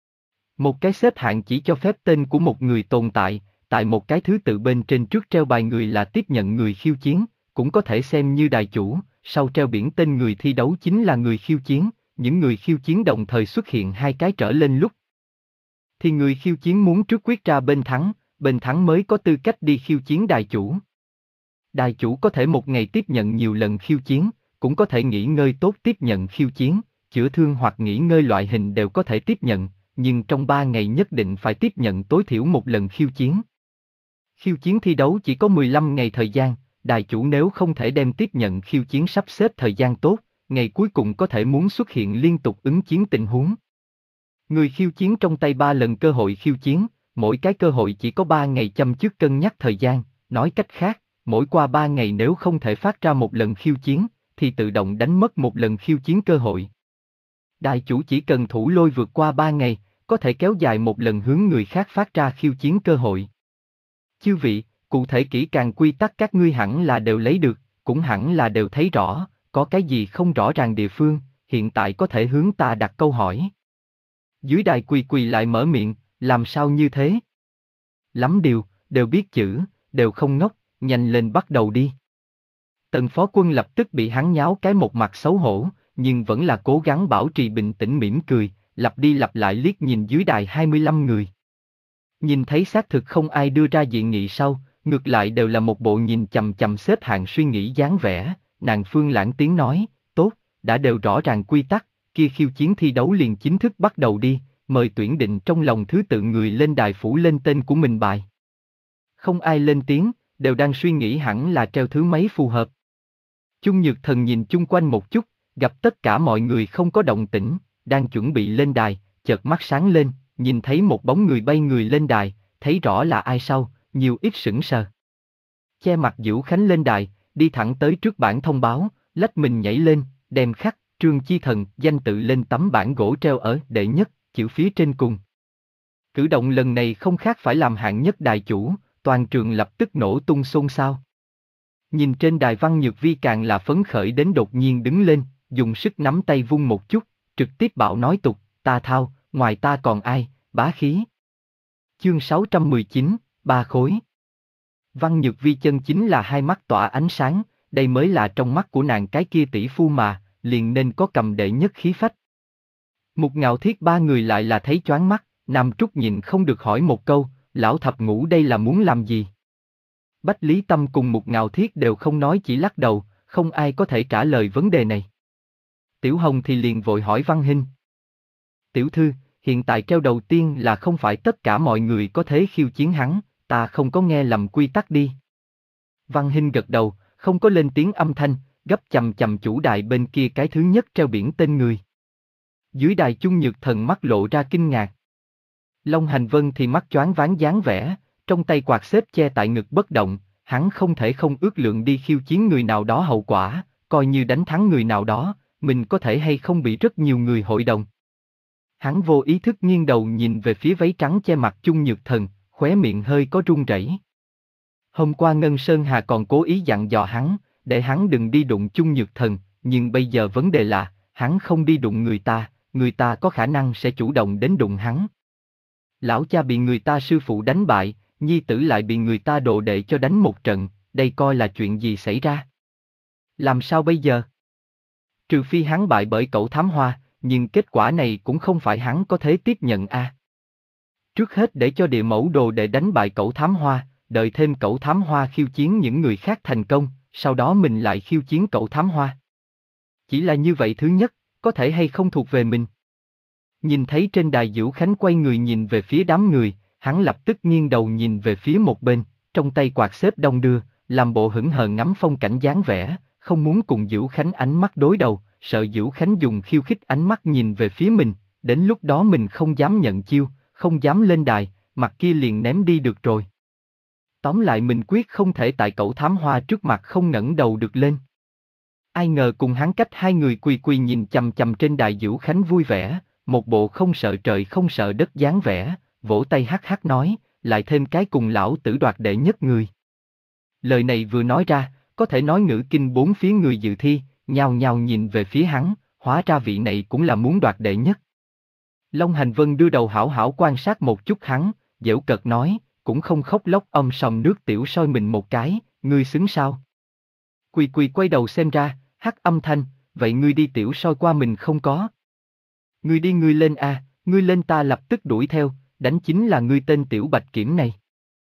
Một cái xếp hạng chỉ cho phép tên của một người tồn tại, tại một cái thứ tự bên trên trước treo bài người là tiếp nhận người khiêu chiến, cũng có thể xem như đài chủ, sau treo biển tên người thi đấu chính là người khiêu chiến, những người khiêu chiến đồng thời xuất hiện hai cái trở lên lúc. Thì người khiêu chiến muốn trước quyết ra bên thắng, bên thắng mới có tư cách đi khiêu chiến đài chủ. Đài chủ có thể một ngày tiếp nhận nhiều lần khiêu chiến, cũng có thể nghỉ ngơi tốt tiếp nhận khiêu chiến, chữa thương hoặc nghỉ ngơi loại hình đều có thể tiếp nhận, nhưng trong ba ngày nhất định phải tiếp nhận tối thiểu một lần khiêu chiến. Khiêu chiến thi đấu chỉ có mười lăm ngày thời gian, đài chủ nếu không thể đem tiếp nhận khiêu chiến sắp xếp thời gian tốt, ngày cuối cùng có thể muốn xuất hiện liên tục ứng chiến tình huống. Người khiêu chiến trong tay ba lần cơ hội khiêu chiến, mỗi cái cơ hội chỉ có ba ngày chăm chút cân nhắc thời gian, nói cách khác, mỗi qua ba ngày nếu không thể phát ra một lần khiêu chiến, thì tự động đánh mất một lần khiêu chiến cơ hội. Đại chủ chỉ cần thủ lôi vượt qua ba ngày, có thể kéo dài một lần hướng người khác phát ra khiêu chiến cơ hội. Chư vị, cụ thể kỹ càng quy tắc các ngươi hẳn là đều lấy được, cũng hẳn là đều thấy rõ, có cái gì không rõ ràng địa phương, hiện tại có thể hướng ta đặt câu hỏi. Dưới đài quỳ quỳ lại mở miệng, làm sao như thế? Lắm điều, đều biết chữ, đều không ngốc, nhanh lên bắt đầu đi. Tần Phó Quân lập tức bị hắn nháo cái một mặt xấu hổ, nhưng vẫn là cố gắng bảo trì bình tĩnh mỉm cười, lặp đi lặp lại liếc nhìn dưới đài hai mươi lăm người. Nhìn thấy xác thực không ai đưa ra dị nghị sau, ngược lại đều là một bộ nhìn chằm chằm xếp hạng suy nghĩ dáng vẻ, nàng Phương Lãng tiếng nói, tốt, đã đều rõ ràng quy tắc, kia khiêu chiến thi đấu liền chính thức bắt đầu đi, mời tuyển định trong lòng thứ tự người lên đài phủ lên tên của mình bài. Không ai lên tiếng, đều đang suy nghĩ hẳn là treo thứ mấy phù hợp. Chung Nhược Thần nhìn chung quanh một chút, gặp tất cả mọi người không có động tĩnh, đang chuẩn bị lên đài, chợt mắt sáng lên, nhìn thấy một bóng người bay người lên đài, thấy rõ là ai sau, nhiều ít sững sờ. Che mặt Dữu Khánh lên đài, đi thẳng tới trước bảng thông báo, lách mình nhảy lên, đem khắc Trương Chi Thần danh tự lên tấm bảng gỗ treo ở đệ nhất, chữ phía trên cùng. Cử động lần này không khác phải làm hạng nhất đài chủ, toàn trường lập tức nổ tung xôn xao. Nhìn trên đài Văn Nhược Vi càng là phấn khởi đến đột nhiên đứng lên, dùng sức nắm tay vung một chút, trực tiếp bạo nói tục, ta thao, ngoài ta còn ai, bá khí. Chương sáu trăm mười chín, ba khối. Văn Nhược Vi chân chính là hai mắt tỏa ánh sáng, đây mới là trong mắt của nàng cái kia tỷ phu mà, liền nên có cầm đệ nhất khí phách. Mục Ngạo Thiết ba người lại là thấy choáng mắt, Nam Trúc nhìn không được hỏi một câu, lão thập ngũ đây là muốn làm gì? Bách Lý Tâm cùng Mục Ngạo Thiết đều không nói chỉ lắc đầu, không ai có thể trả lời vấn đề này. Tiểu Hồng thì liền vội hỏi Văn Hinh. Tiểu thư, hiện tại treo đầu tiên là không phải tất cả mọi người có thể khiêu chiến hắn, ta không có nghe lầm quy tắc đi. Văn Hinh gật đầu, không có lên tiếng âm thanh, gấp chầm chầm chủ đài bên kia cái thứ nhất treo biển tên người. Dưới đài Chung Nhược Thần mắt lộ ra kinh ngạc. Long Hành Vân thì mắt choáng váng dáng vẻ, trong tay quạt xếp che tại ngực bất động, hắn không thể không ước lượng đi khiêu chiến người nào đó hậu quả, coi như đánh thắng người nào đó, mình có thể hay không bị rất nhiều người hội đồng. Hắn vô ý thức nghiêng đầu nhìn về phía váy trắng che mặt Chung Nhược Thần, khóe miệng hơi có run rẩy. Hôm qua Ngân Sơn Hà còn cố ý dặn dò hắn, để hắn đừng đi đụng Chung Nhược Thần, nhưng bây giờ vấn đề là, hắn không đi đụng người ta, người ta có khả năng sẽ chủ động đến đụng hắn. Lão cha bị người ta sư phụ đánh bại, nhi tử lại bị người ta đồ đệ cho đánh một trận, đây coi là chuyện gì xảy ra? Làm sao bây giờ? Trừ phi hắn bại bởi cậu thám hoa, nhưng kết quả này cũng không phải hắn có thể tiếp nhận a. À. Trước hết để cho địa mẫu đồ đệ đánh bại cậu thám hoa, đợi thêm cậu thám hoa khiêu chiến những người khác thành công, sau đó mình lại khiêu chiến cậu thám hoa. Chỉ là như vậy thứ nhất, có thể hay không thuộc về mình. Nhìn thấy trên đài Diễu Khánh quay người nhìn về phía đám người, hắn lập tức nghiêng đầu nhìn về phía một bên, trong tay quạt xếp đong đưa, làm bộ hững hờ ngắm phong cảnh dáng vẻ, không muốn cùng Diễu Khánh ánh mắt đối đầu, sợ Diễu Khánh dùng khiêu khích ánh mắt nhìn về phía mình, đến lúc đó mình không dám nhận chiêu, không dám lên đài, mặt kia liền ném đi được rồi. Tóm lại mình quyết không thể tại cậu thám hoa trước mặt không ngẩng đầu được lên. Ai ngờ cùng hắn cách hai người quỳ quỳ nhìn chằm chằm trên đài Diễu Khánh vui vẻ, một bộ không sợ trời không sợ đất dáng vẻ, vỗ tay hắc hắc nói, lại thêm cái cùng lão tử đoạt đệ nhất người. Lời này vừa nói ra, có thể nói ngữ kinh bốn phía người dự thi, nhao nhao nhìn về phía hắn, hóa ra vị này cũng là muốn đoạt đệ nhất. Long Hành Vân đưa đầu hảo hảo quan sát một chút hắn, giễu cợt nói, cũng không khóc lóc âm sòng nước tiểu soi mình một cái, ngươi xứng sao? Quỳ quỳ quay đầu xem ra, hắc âm thanh, vậy ngươi đi tiểu soi qua mình không có. Ngươi đi ngươi lên a, à, ngươi lên ta lập tức đuổi theo, đánh chính là ngươi tên tiểu bạch kiểm này.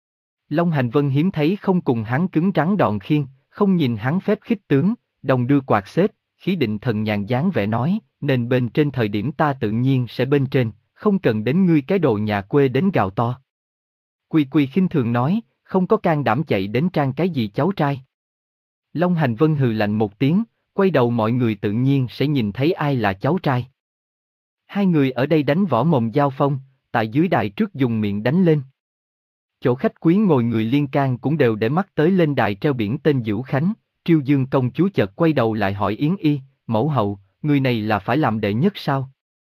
Long Hành Vân hiếm thấy không cùng hắn cứng rắn đòn khiên, không nhìn hắn phép khích tướng, đồng đưa quạt xếp, khí định thần nhàn dáng vẻ nói, nên bên trên thời điểm ta tự nhiên sẽ bên trên, không cần đến ngươi cái đồ nhà quê đến gào to. Quỳ quỳ khinh thường nói, không có can đảm chạy đến trang cái gì cháu trai. Long Hành Vân hừ lạnh một tiếng, quay đầu mọi người tự nhiên sẽ nhìn thấy ai là cháu trai. Hai người ở đây đánh võ mồm giao phong, tại dưới đài trước dùng miệng đánh lên. Chỗ khách quý ngồi người liên can cũng đều để mắt tới lên đài treo biển tên Diễu Khánh, Triêu Dương công chúa chợt quay đầu lại hỏi Yến Y, mẫu hậu, người này là phải làm đệ nhất sao?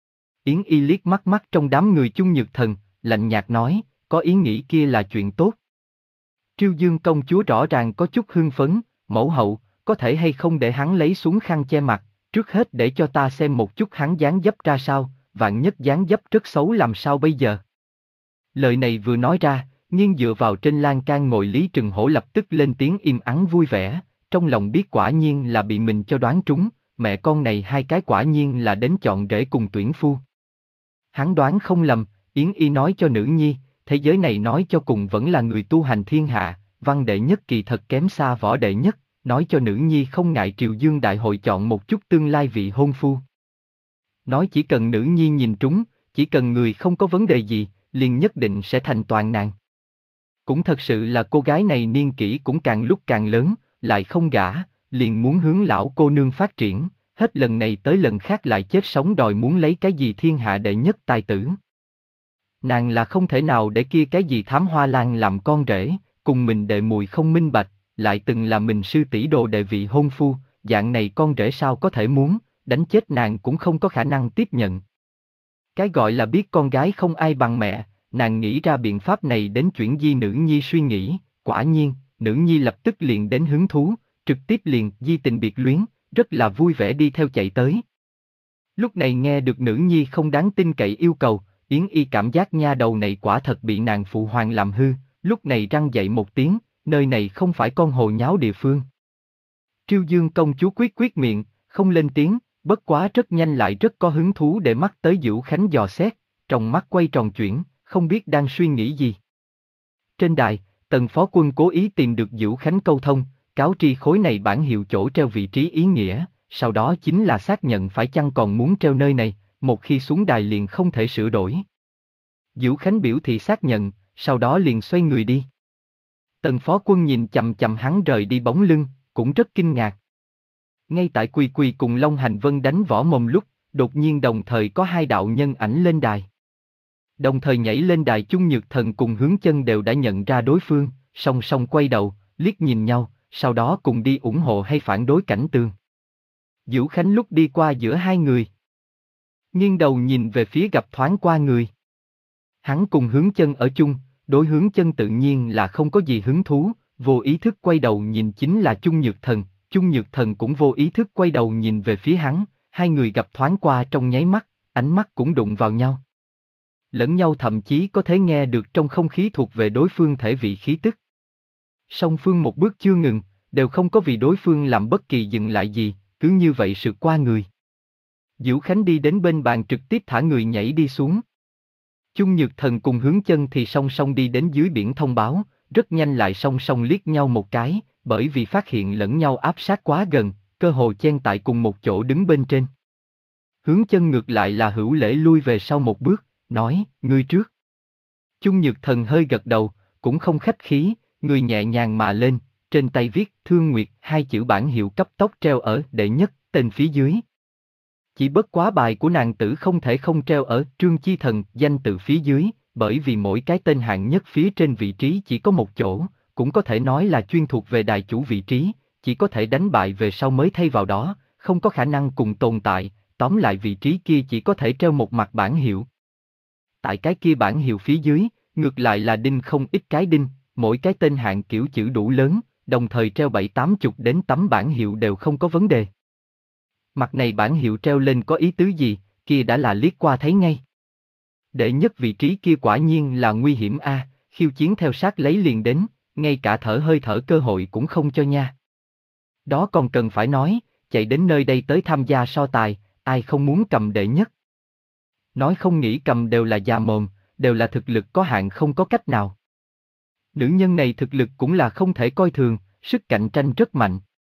Yến Y liếc mắt mắt trong đám người Chung Nhược Thần, lạnh nhạt nói, có ý nghĩ kia là chuyện tốt. Triêu Dương công chúa rõ ràng có chút hưng phấn, mẫu hậu, có thể hay không để hắn lấy xuống khăn che mặt, trước hết để cho ta xem một chút hắn dáng dấp ra sao, vạn nhất dáng dấp rất xấu làm sao bây giờ. Lời này vừa nói ra, nhưng dựa vào trên lan can ngồi Lý Trừng Hổ lập tức lên tiếng im ắng vui vẻ, trong lòng biết quả nhiên là bị mình cho đoán trúng, mẹ con này hai cái quả nhiên là đến chọn rể cùng tuyển phu. Hắn đoán không lầm, Yến Y nói cho nữ nhi, thế giới này nói cho cùng vẫn là người tu hành thiên hạ, văn đệ nhất kỳ thật kém xa võ đệ nhất, nói cho nữ nhi không ngại Triều Dương đại hội chọn một chút tương lai vị hôn phu. Nói chỉ cần nữ nhi nhìn trúng, chỉ cần người không có vấn đề gì, liền nhất định sẽ thành toàn nàng. Cũng thật sự là cô gái này niên kỷ cũng càng lúc càng lớn, lại không gả, liền muốn hướng lão cô nương phát triển, hết lần này tới lần khác lại chết sống đòi muốn lấy cái gì thiên hạ đệ nhất tài tử. Nàng là không thể nào để kia cái gì Thám Hoa Lan làm con rể, cùng mình đệ muội không minh bạch, lại từng là mình sư tỷ đồ đệ vị hôn phu, dạng này con rể sao có thể muốn, đánh chết nàng cũng không có khả năng tiếp nhận. Cái gọi là biết con gái không ai bằng mẹ, nàng nghĩ ra biện pháp này đến chuyển di nữ nhi suy nghĩ, quả nhiên, nữ nhi lập tức liền đến hứng thú, trực tiếp liền di tình biệt luyến, rất là vui vẻ đi theo chạy tới. Lúc này nghe được nữ nhi không đáng tin cậy yêu cầu, Yến Y cảm giác nha đầu này quả thật bị nàng phụ hoàng làm hư, lúc này răng dậy một tiếng, nơi này không phải con hồ nháo địa phương. Triêu Dương công chúa quyết quyết miệng, không lên tiếng, bất quá rất nhanh lại rất có hứng thú để mắt tới Diễu Khánh dò xét, trong mắt quay tròn chuyển, không biết đang suy nghĩ gì. Trên đài, Tần phó quân cố ý tìm được Diễu Khánh câu thông, cáo tri khối này bản hiệu chỗ treo vị trí ý nghĩa, sau đó chính là xác nhận phải chăng còn muốn treo nơi này, một khi xuống đài liền không thể sửa đổi. Diễu Khánh biểu thị xác nhận, sau đó liền xoay người đi. Tần Phó Quân nhìn chằm chằm hắn rời đi bóng lưng, cũng rất kinh ngạc. Ngay tại Quỳ Quỳ cùng Long Hành Vân đánh võ mồm lúc, đột nhiên đồng thời có hai đạo nhân ảnh lên đài. Đồng thời nhảy lên đài Chung Nhược Thần cùng Hướng Chân đều đã nhận ra đối phương, song song quay đầu, liếc nhìn nhau, sau đó cùng đi ủng hộ hay phản đối Cảnh Tường. Diễu Khánh lúc đi qua giữa hai người, nghiêng đầu nhìn về phía gặp thoáng qua người. Hắn cùng Hướng Chân ở chung, đối Hướng Chân tự nhiên là không có gì hứng thú, vô ý thức quay đầu nhìn chính là Chung Nhược Thần, Chung Nhược Thần cũng vô ý thức quay đầu nhìn về phía hắn, hai người gặp thoáng qua trong nháy mắt, ánh mắt cũng đụng vào nhau. Lẫn nhau thậm chí có thể nghe được trong không khí thuộc về đối phương thể vị khí tức. Song phương một bước chưa ngừng, đều không có vì đối phương làm bất kỳ dừng lại gì, cứ như vậy sượt qua người. Diễu Khánh đi đến bên bàn trực tiếp thả người nhảy đi xuống. Chung Nhược Thần cùng Hướng Chân thì song song đi đến dưới biển thông báo, rất nhanh lại song song liếc nhau một cái, bởi vì phát hiện lẫn nhau áp sát quá gần, cơ hồ chen tại cùng một chỗ đứng bên trên. Hướng Chân ngược lại là hữu lễ lui về sau một bước, nói, ngươi trước. Chung Nhược Thần hơi gật đầu, cũng không khách khí, người nhẹ nhàng mà lên, trên tay viết Thương Nguyệt hai chữ bản hiệu cấp tốc treo ở đệ nhất, tên phía dưới. Chỉ bất quá bài của nàng tử không thể không treo ở Trương Chi Thần danh tự phía dưới, bởi vì mỗi cái tên hạng nhất phía trên vị trí chỉ có một chỗ, cũng có thể nói là chuyên thuộc về đài chủ vị trí, chỉ có thể đánh bại về sau mới thay vào đó, không có khả năng cùng tồn tại, tóm lại vị trí kia chỉ có thể treo một mặt bản hiệu. Tại cái kia bản hiệu phía dưới, ngược lại là đinh không ít cái đinh, mỗi cái tên hạng kiểu chữ đủ lớn, đồng thời treo bảy tám chục đến tấm bản hiệu đều không có vấn đề. Mặt này bản hiệu treo lên có ý tứ gì, kia đã là liếc qua thấy ngay. Đệ nhất vị trí kia quả nhiên là nguy hiểm a, à, khiêu chiến theo sát lấy liền đến, ngay cả thở hơi thở cơ hội cũng không cho nha. Đó còn cần phải nói, chạy đến nơi đây tới tham gia so tài, ai không muốn cầm đệ nhất. Nói không nghĩ cầm đều là già mồm, đều là thực lực có hạn không có cách nào. Nữ nhân này thực lực cũng là không thể coi thường, sức cạnh tranh rất mạnh.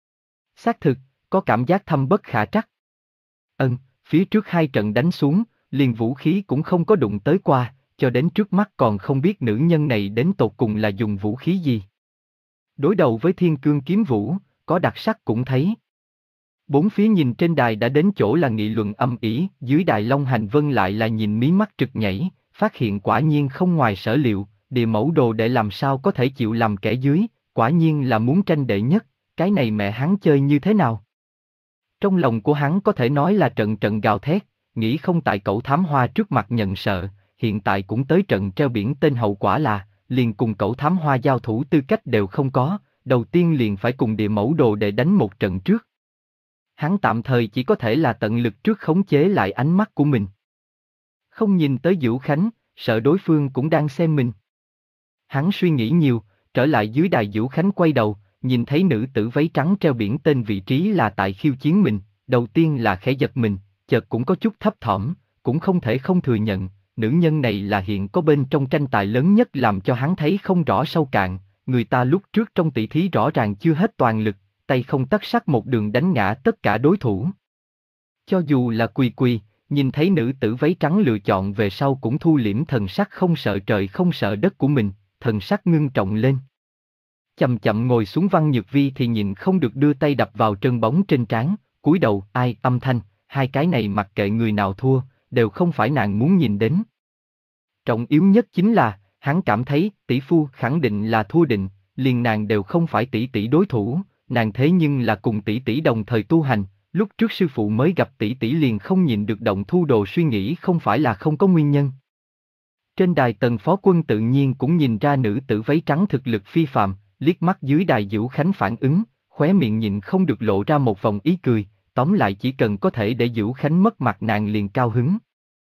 Xác thực, có cảm giác thâm bất khả trắc. Ân, phía trước hai trận đánh xuống, liền vũ khí cũng không có đụng tới qua, cho đến trước mắt còn không biết nữ nhân này đến tột cùng là dùng vũ khí gì. Đối đầu với Thiên Cương Kiếm Vũ, có đặc sắc cũng thấy. Bốn phía nhìn trên đài đã đến chỗ là nghị luận âm ỉ, dưới đài Long Hành Vân lại là nhìn mí mắt trực nhảy, phát hiện quả nhiên không ngoài sở liệu, địa mẫu đồ để làm sao có thể chịu làm kẻ dưới, quả nhiên là muốn tranh đệ nhất, cái này mẹ hắn chơi như thế nào? Trong lòng của hắn có thể nói là trận trận gào thét, nghĩ không tại cẩu thám hoa trước mặt nhận sợ, hiện tại cũng tới trận treo biển tên hậu quả là, liền cùng cẩu thám hoa giao thủ tư cách đều không có, đầu tiên liền phải cùng địa mẫu đồ để đánh một trận trước. Hắn tạm thời chỉ có thể là tận lực trước khống chế lại ánh mắt của mình. Không nhìn tới Diễu Khánh, sợ đối phương cũng đang xem mình. Hắn suy nghĩ nhiều, trở lại dưới đài Diễu Khánh quay đầu, nhìn thấy nữ tử váy trắng treo biển tên vị trí là tại khiêu chiến mình, đầu tiên là khẽ giật mình, chợt cũng có chút thấp thỏm, cũng không thể không thừa nhận, nữ nhân này là hiện có bên trong tranh tài lớn nhất làm cho hắn thấy không rõ sâu cạn, người ta lúc trước trong tỷ thí rõ ràng chưa hết toàn lực, tay không tấc sắt một đường đánh ngã tất cả đối thủ. Cho dù là Quỳ Quỳ, nhìn thấy nữ tử váy trắng lựa chọn về sau cũng thu liễm thần sắc không sợ trời không sợ đất của mình, thần sắc ngưng trọng lên. Chậm chậm ngồi xuống Văn Nhược Vi thì nhìn không được đưa tay đập vào trơn bóng trên trán, cúi đầu, ai, âm thanh, hai cái này mặc kệ người nào thua, đều không phải nàng muốn nhìn đến. Trọng yếu nhất chính là, hắn cảm thấy tỷ phu khẳng định là thua định, liền nàng đều không phải tỷ tỷ đối thủ, nàng thế nhưng là cùng tỷ tỷ đồng thời tu hành, lúc trước sư phụ mới gặp tỷ tỷ liền không nhìn được động thu đồ suy nghĩ không phải là không có nguyên nhân. Trên đài Tần Phó Quân tự nhiên cũng nhìn ra nữ tử váy trắng thực lực phi phàm, liếc mắt dưới đài Diễu Khánh phản ứng, khóe miệng nhịn không được lộ ra một vòng ý cười, tóm lại chỉ cần có thể để Diễu Khánh mất mặt nàng liền cao hứng.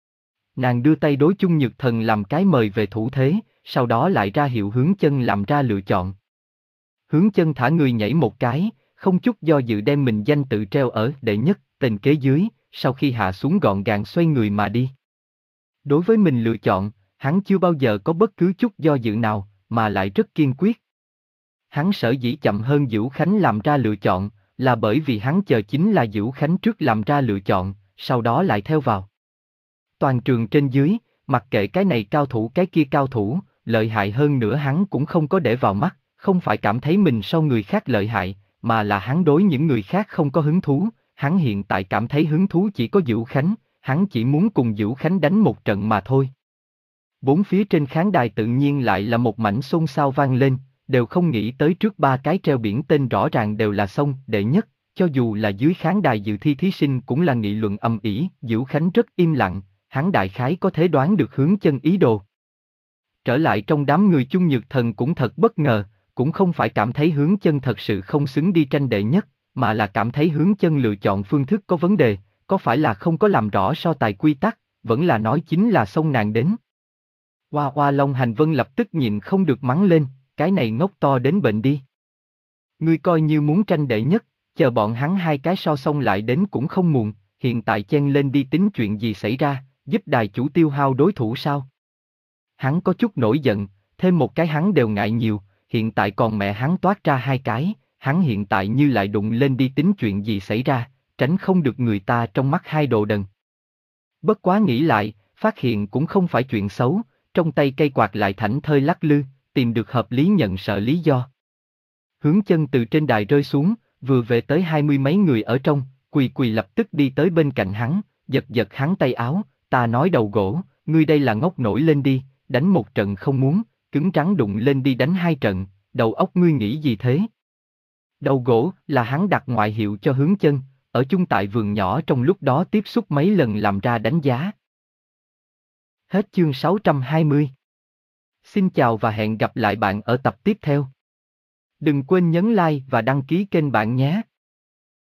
Nàng đưa tay đối Chung Nhược Thần làm cái mời về thủ thế, sau đó lại ra hiệu Hướng Chân làm ra lựa chọn. Hướng Chân thả người nhảy một cái, không chút do dự đem mình danh tự treo ở đệ nhất, tên kế dưới, sau khi hạ xuống gọn gàng xoay người mà đi. Đối với mình lựa chọn, hắn chưa bao giờ có bất cứ chút do dự nào, mà lại rất kiên quyết. Hắn sở dĩ chậm hơn Diễu Khánh làm ra lựa chọn, là bởi vì hắn chờ chính là Dữu Khánh trước làm ra lựa chọn, sau đó lại theo vào. Toàn trường trên dưới, mặc kệ cái này cao thủ cái kia cao thủ, lợi hại hơn nữa hắn cũng không có để vào mắt, không phải cảm thấy mình so người khác lợi hại, mà là hắn đối những người khác không có hứng thú, hắn hiện tại cảm thấy hứng thú chỉ có Dữu Khánh, hắn chỉ muốn cùng Dữu Khánh đánh một trận mà thôi. Bốn phía trên khán đài tự nhiên lại là một mảnh xôn xao vang lên, đều không nghĩ tới trước ba cái treo biển tên rõ ràng đều là song đệ nhất, cho dù là dưới khán đài dự thi thí sinh cũng là nghị luận ầm ĩ. Dữu Khánh rất im lặng, hắn đại khái có thể đoán được Hướng Chân ý đồ. Trở lại trong đám người Chung Nhược Thần cũng thật bất ngờ, cũng không phải cảm thấy Hướng Chân thật sự không xứng đi tranh đệ nhất, mà là cảm thấy Hướng Chân lựa chọn phương thức có vấn đề, có phải là không có làm rõ so tài quy tắc, vẫn là nói chính là xông nàng đến. Hoa Hoa Long Hành Vân lập tức nhịn không được mắng lên, cái này ngốc to đến bệnh đi. Ngươi coi như muốn tranh đệ nhất, chờ bọn hắn hai cái so xong lại đến cũng không muộn, hiện tại chen lên đi tính chuyện gì xảy ra, giúp đài chủ tiêu hao đối thủ sao? Hắn có chút nổi giận, thêm một cái hắn đều ngại nhiều, hiện tại còn mẹ hắn toát ra hai cái, hắn hiện tại như lại đụng lên đi tính chuyện gì xảy ra, tránh không được người ta trong mắt hai đồ đần. Bất quá nghĩ lại, phát hiện cũng không phải chuyện xấu, trong tay cây quạt lại thảnh thơi lắc lư, tìm được hợp lý nhận sợ lý do. Hướng Chân từ trên đài rơi xuống, vừa về tới hai mươi mấy người ở trong, quỳ quỳ lập tức đi tới bên cạnh hắn, giật giật hắn tay áo, ta nói đầu gỗ, ngươi đây là ngốc nổi lên đi, đánh một trận không muốn, cứng rắn đụng lên đi đánh hai trận, đầu óc ngươi nghĩ gì thế? Đầu gỗ là hắn đặt ngoại hiệu cho Hướng Chân, ở chung tại vườn nhỏ trong lúc đó tiếp xúc mấy lần làm ra đánh giá. Hết chương sáu trăm hai mươi. Xin chào và hẹn gặp lại bạn ở tập tiếp theo. Đừng quên nhấn like và đăng ký kênh bạn nhé.